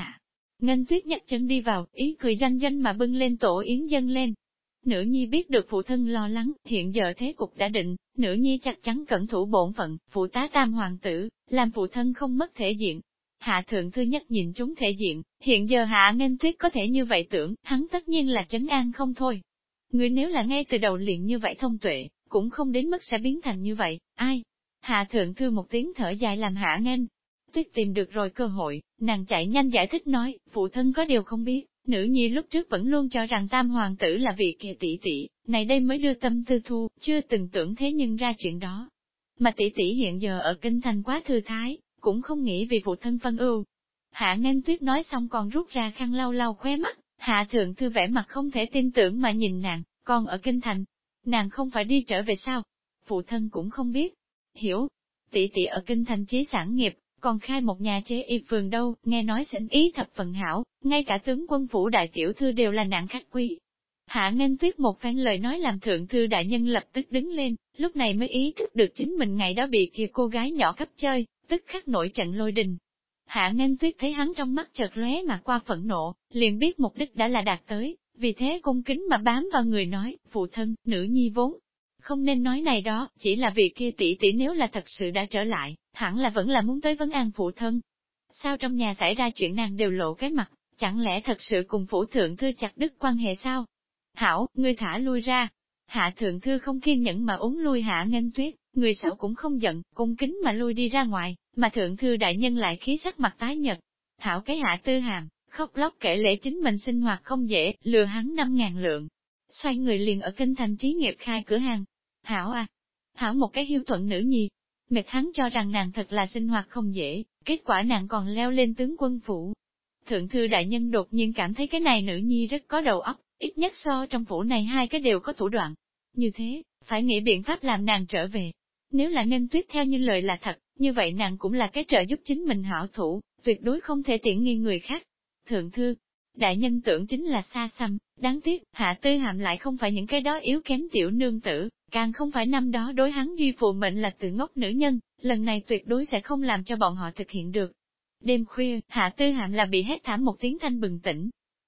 [SPEAKER 1] Nghênh Tuyết nhặt chân đi vào, ý cười doanh doanh mà bưng lên tổ yến dâng lên. Nữ nhi biết được phụ thân lo lắng, hiện giờ thế cục đã định, nữ nhi chắc chắn cẩn thủ bổn phận, phụ tá tam hoàng tử, làm phụ thân không mất thể diện. Hạ thượng thư nhất nhìn chúng thể diện, hiện giờ Hạ Nghênh Tuyết có thể như vậy tưởng, hắn tất nhiên là trấn an không thôi. Người nếu là ngay từ đầu liền như vậy thông tuệ, cũng không đến mức sẽ biến thành như vậy, ai? Hạ thượng thư một tiếng thở dài làm Hạ Nghênh Tuyết tìm được rồi cơ hội, nàng chạy nhanh giải thích nói, phụ thân có điều không biết, nữ nhi lúc trước vẫn luôn cho rằng tam hoàng tử là vị kia tỷ tỷ, này đây mới đưa tâm tư thu, chưa từng tưởng thế nhưng ra chuyện đó. Mà tỷ tỷ hiện giờ ở kinh thành quá thư thái, cũng không nghĩ vì phụ thân phân ưu. Hạ Nghênh Tuyết nói xong còn rút ra khăn lau lau khóe mắt, Hạ thượng thư vẻ mặt không thể tin tưởng mà nhìn nàng, con ở kinh thành, nàng không phải đi trở về sao? Phụ thân cũng không biết. Hiểu, tỷ tỷ ở kinh thành chí sản nghiệp, còn khai một nhà chế y phường đâu, nghe nói xỉn ý thập phần hảo, ngay cả tướng quân phủ đại tiểu thư đều là nạn khách quý. Hạ Nghênh Tuyết một phen lời nói làm thượng thư đại nhân lập tức đứng lên, lúc này mới ý thức được chính mình ngày đó bị kia cô gái nhỏ cấp chơi, tức khắc nổi trận lôi đình. Hạ Nghênh Tuyết thấy hắn trong mắt chợt lóe mà qua phẫn nộ, liền biết mục đích đã là đạt tới, vì thế cung kính mà bám vào người nói, phụ thân, nữ nhi vốn không nên nói này đó, chỉ là vì kia tỷ tỷ nếu là thật sự đã trở lại, hẳn là vẫn là muốn tới vấn an phụ thân. Sao trong nhà xảy ra chuyện nàng đều lộ cái mặt, chẳng lẽ thật sự cùng phủ thượng thư chặt đứt quan hệ sao? Hảo, ngươi thả lui ra. Hạ thượng thư không kiên nhẫn mà uống lui Hạ Nghênh Tuyết, người xảo cũng không giận, cung kính mà lui đi ra ngoài, mà thượng thư đại nhân lại khí sắc mặt tái nhợt. Thảo cái Hạ Tư Hàm, khóc lóc kể lễ chính mình sinh hoạt không dễ, lừa hắn 5.000 lượng. Xoay người liền ở kinh thành trí nghiệp khai cửa hàng. Hảo à, Hảo một cái hiếu thuận nữ nhi. Mệt hắn cho rằng nàng thật là sinh hoạt không dễ, kết quả nàng còn leo lên tướng quân phủ. Thượng thư đại nhân đột nhiên cảm thấy cái này nữ nhi rất có đầu óc, ít nhất so trong phủ này hai cái đều có thủ đoạn. Như thế, phải nghĩ biện pháp làm nàng trở về. Nếu là Nghênh Tuyết theo như lời là thật, như vậy nàng cũng là cái trợ giúp chính mình hảo thủ, tuyệt đối không thể tiện nghi người khác. Thượng thư, đại nhân tưởng chính là xa xăm, đáng tiếc, Hạ Tư Hàm lại không phải những cái đó yếu kém tiểu nương tử, càng không phải năm đó đối hắn duy phụ mệnh là tự ngốc nữ nhân, lần này tuyệt đối sẽ không làm cho bọn họ thực hiện được. Đêm khuya, Hạ Tư Hàm là bị hét thảm một tiếng thanh bừng tỉnh.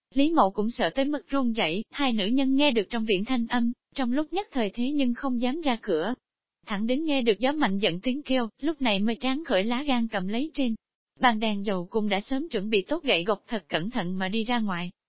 [SPEAKER 1] Lý Mậu cũng sợ tới mức run rẩy, hai nữ nhân nghe được trong viện thanh âm, trong lúc nhất thời thế nhưng không dám ra cửa. Thẳng đến nghe được gió mạnh giận tiếng kêu, lúc này mới tráng khởi lá gan cầm lấy trên bàn đèn dầu cùng đã sớm chuẩn bị tốt gậy gộc thật cẩn thận mà đi ra ngoài.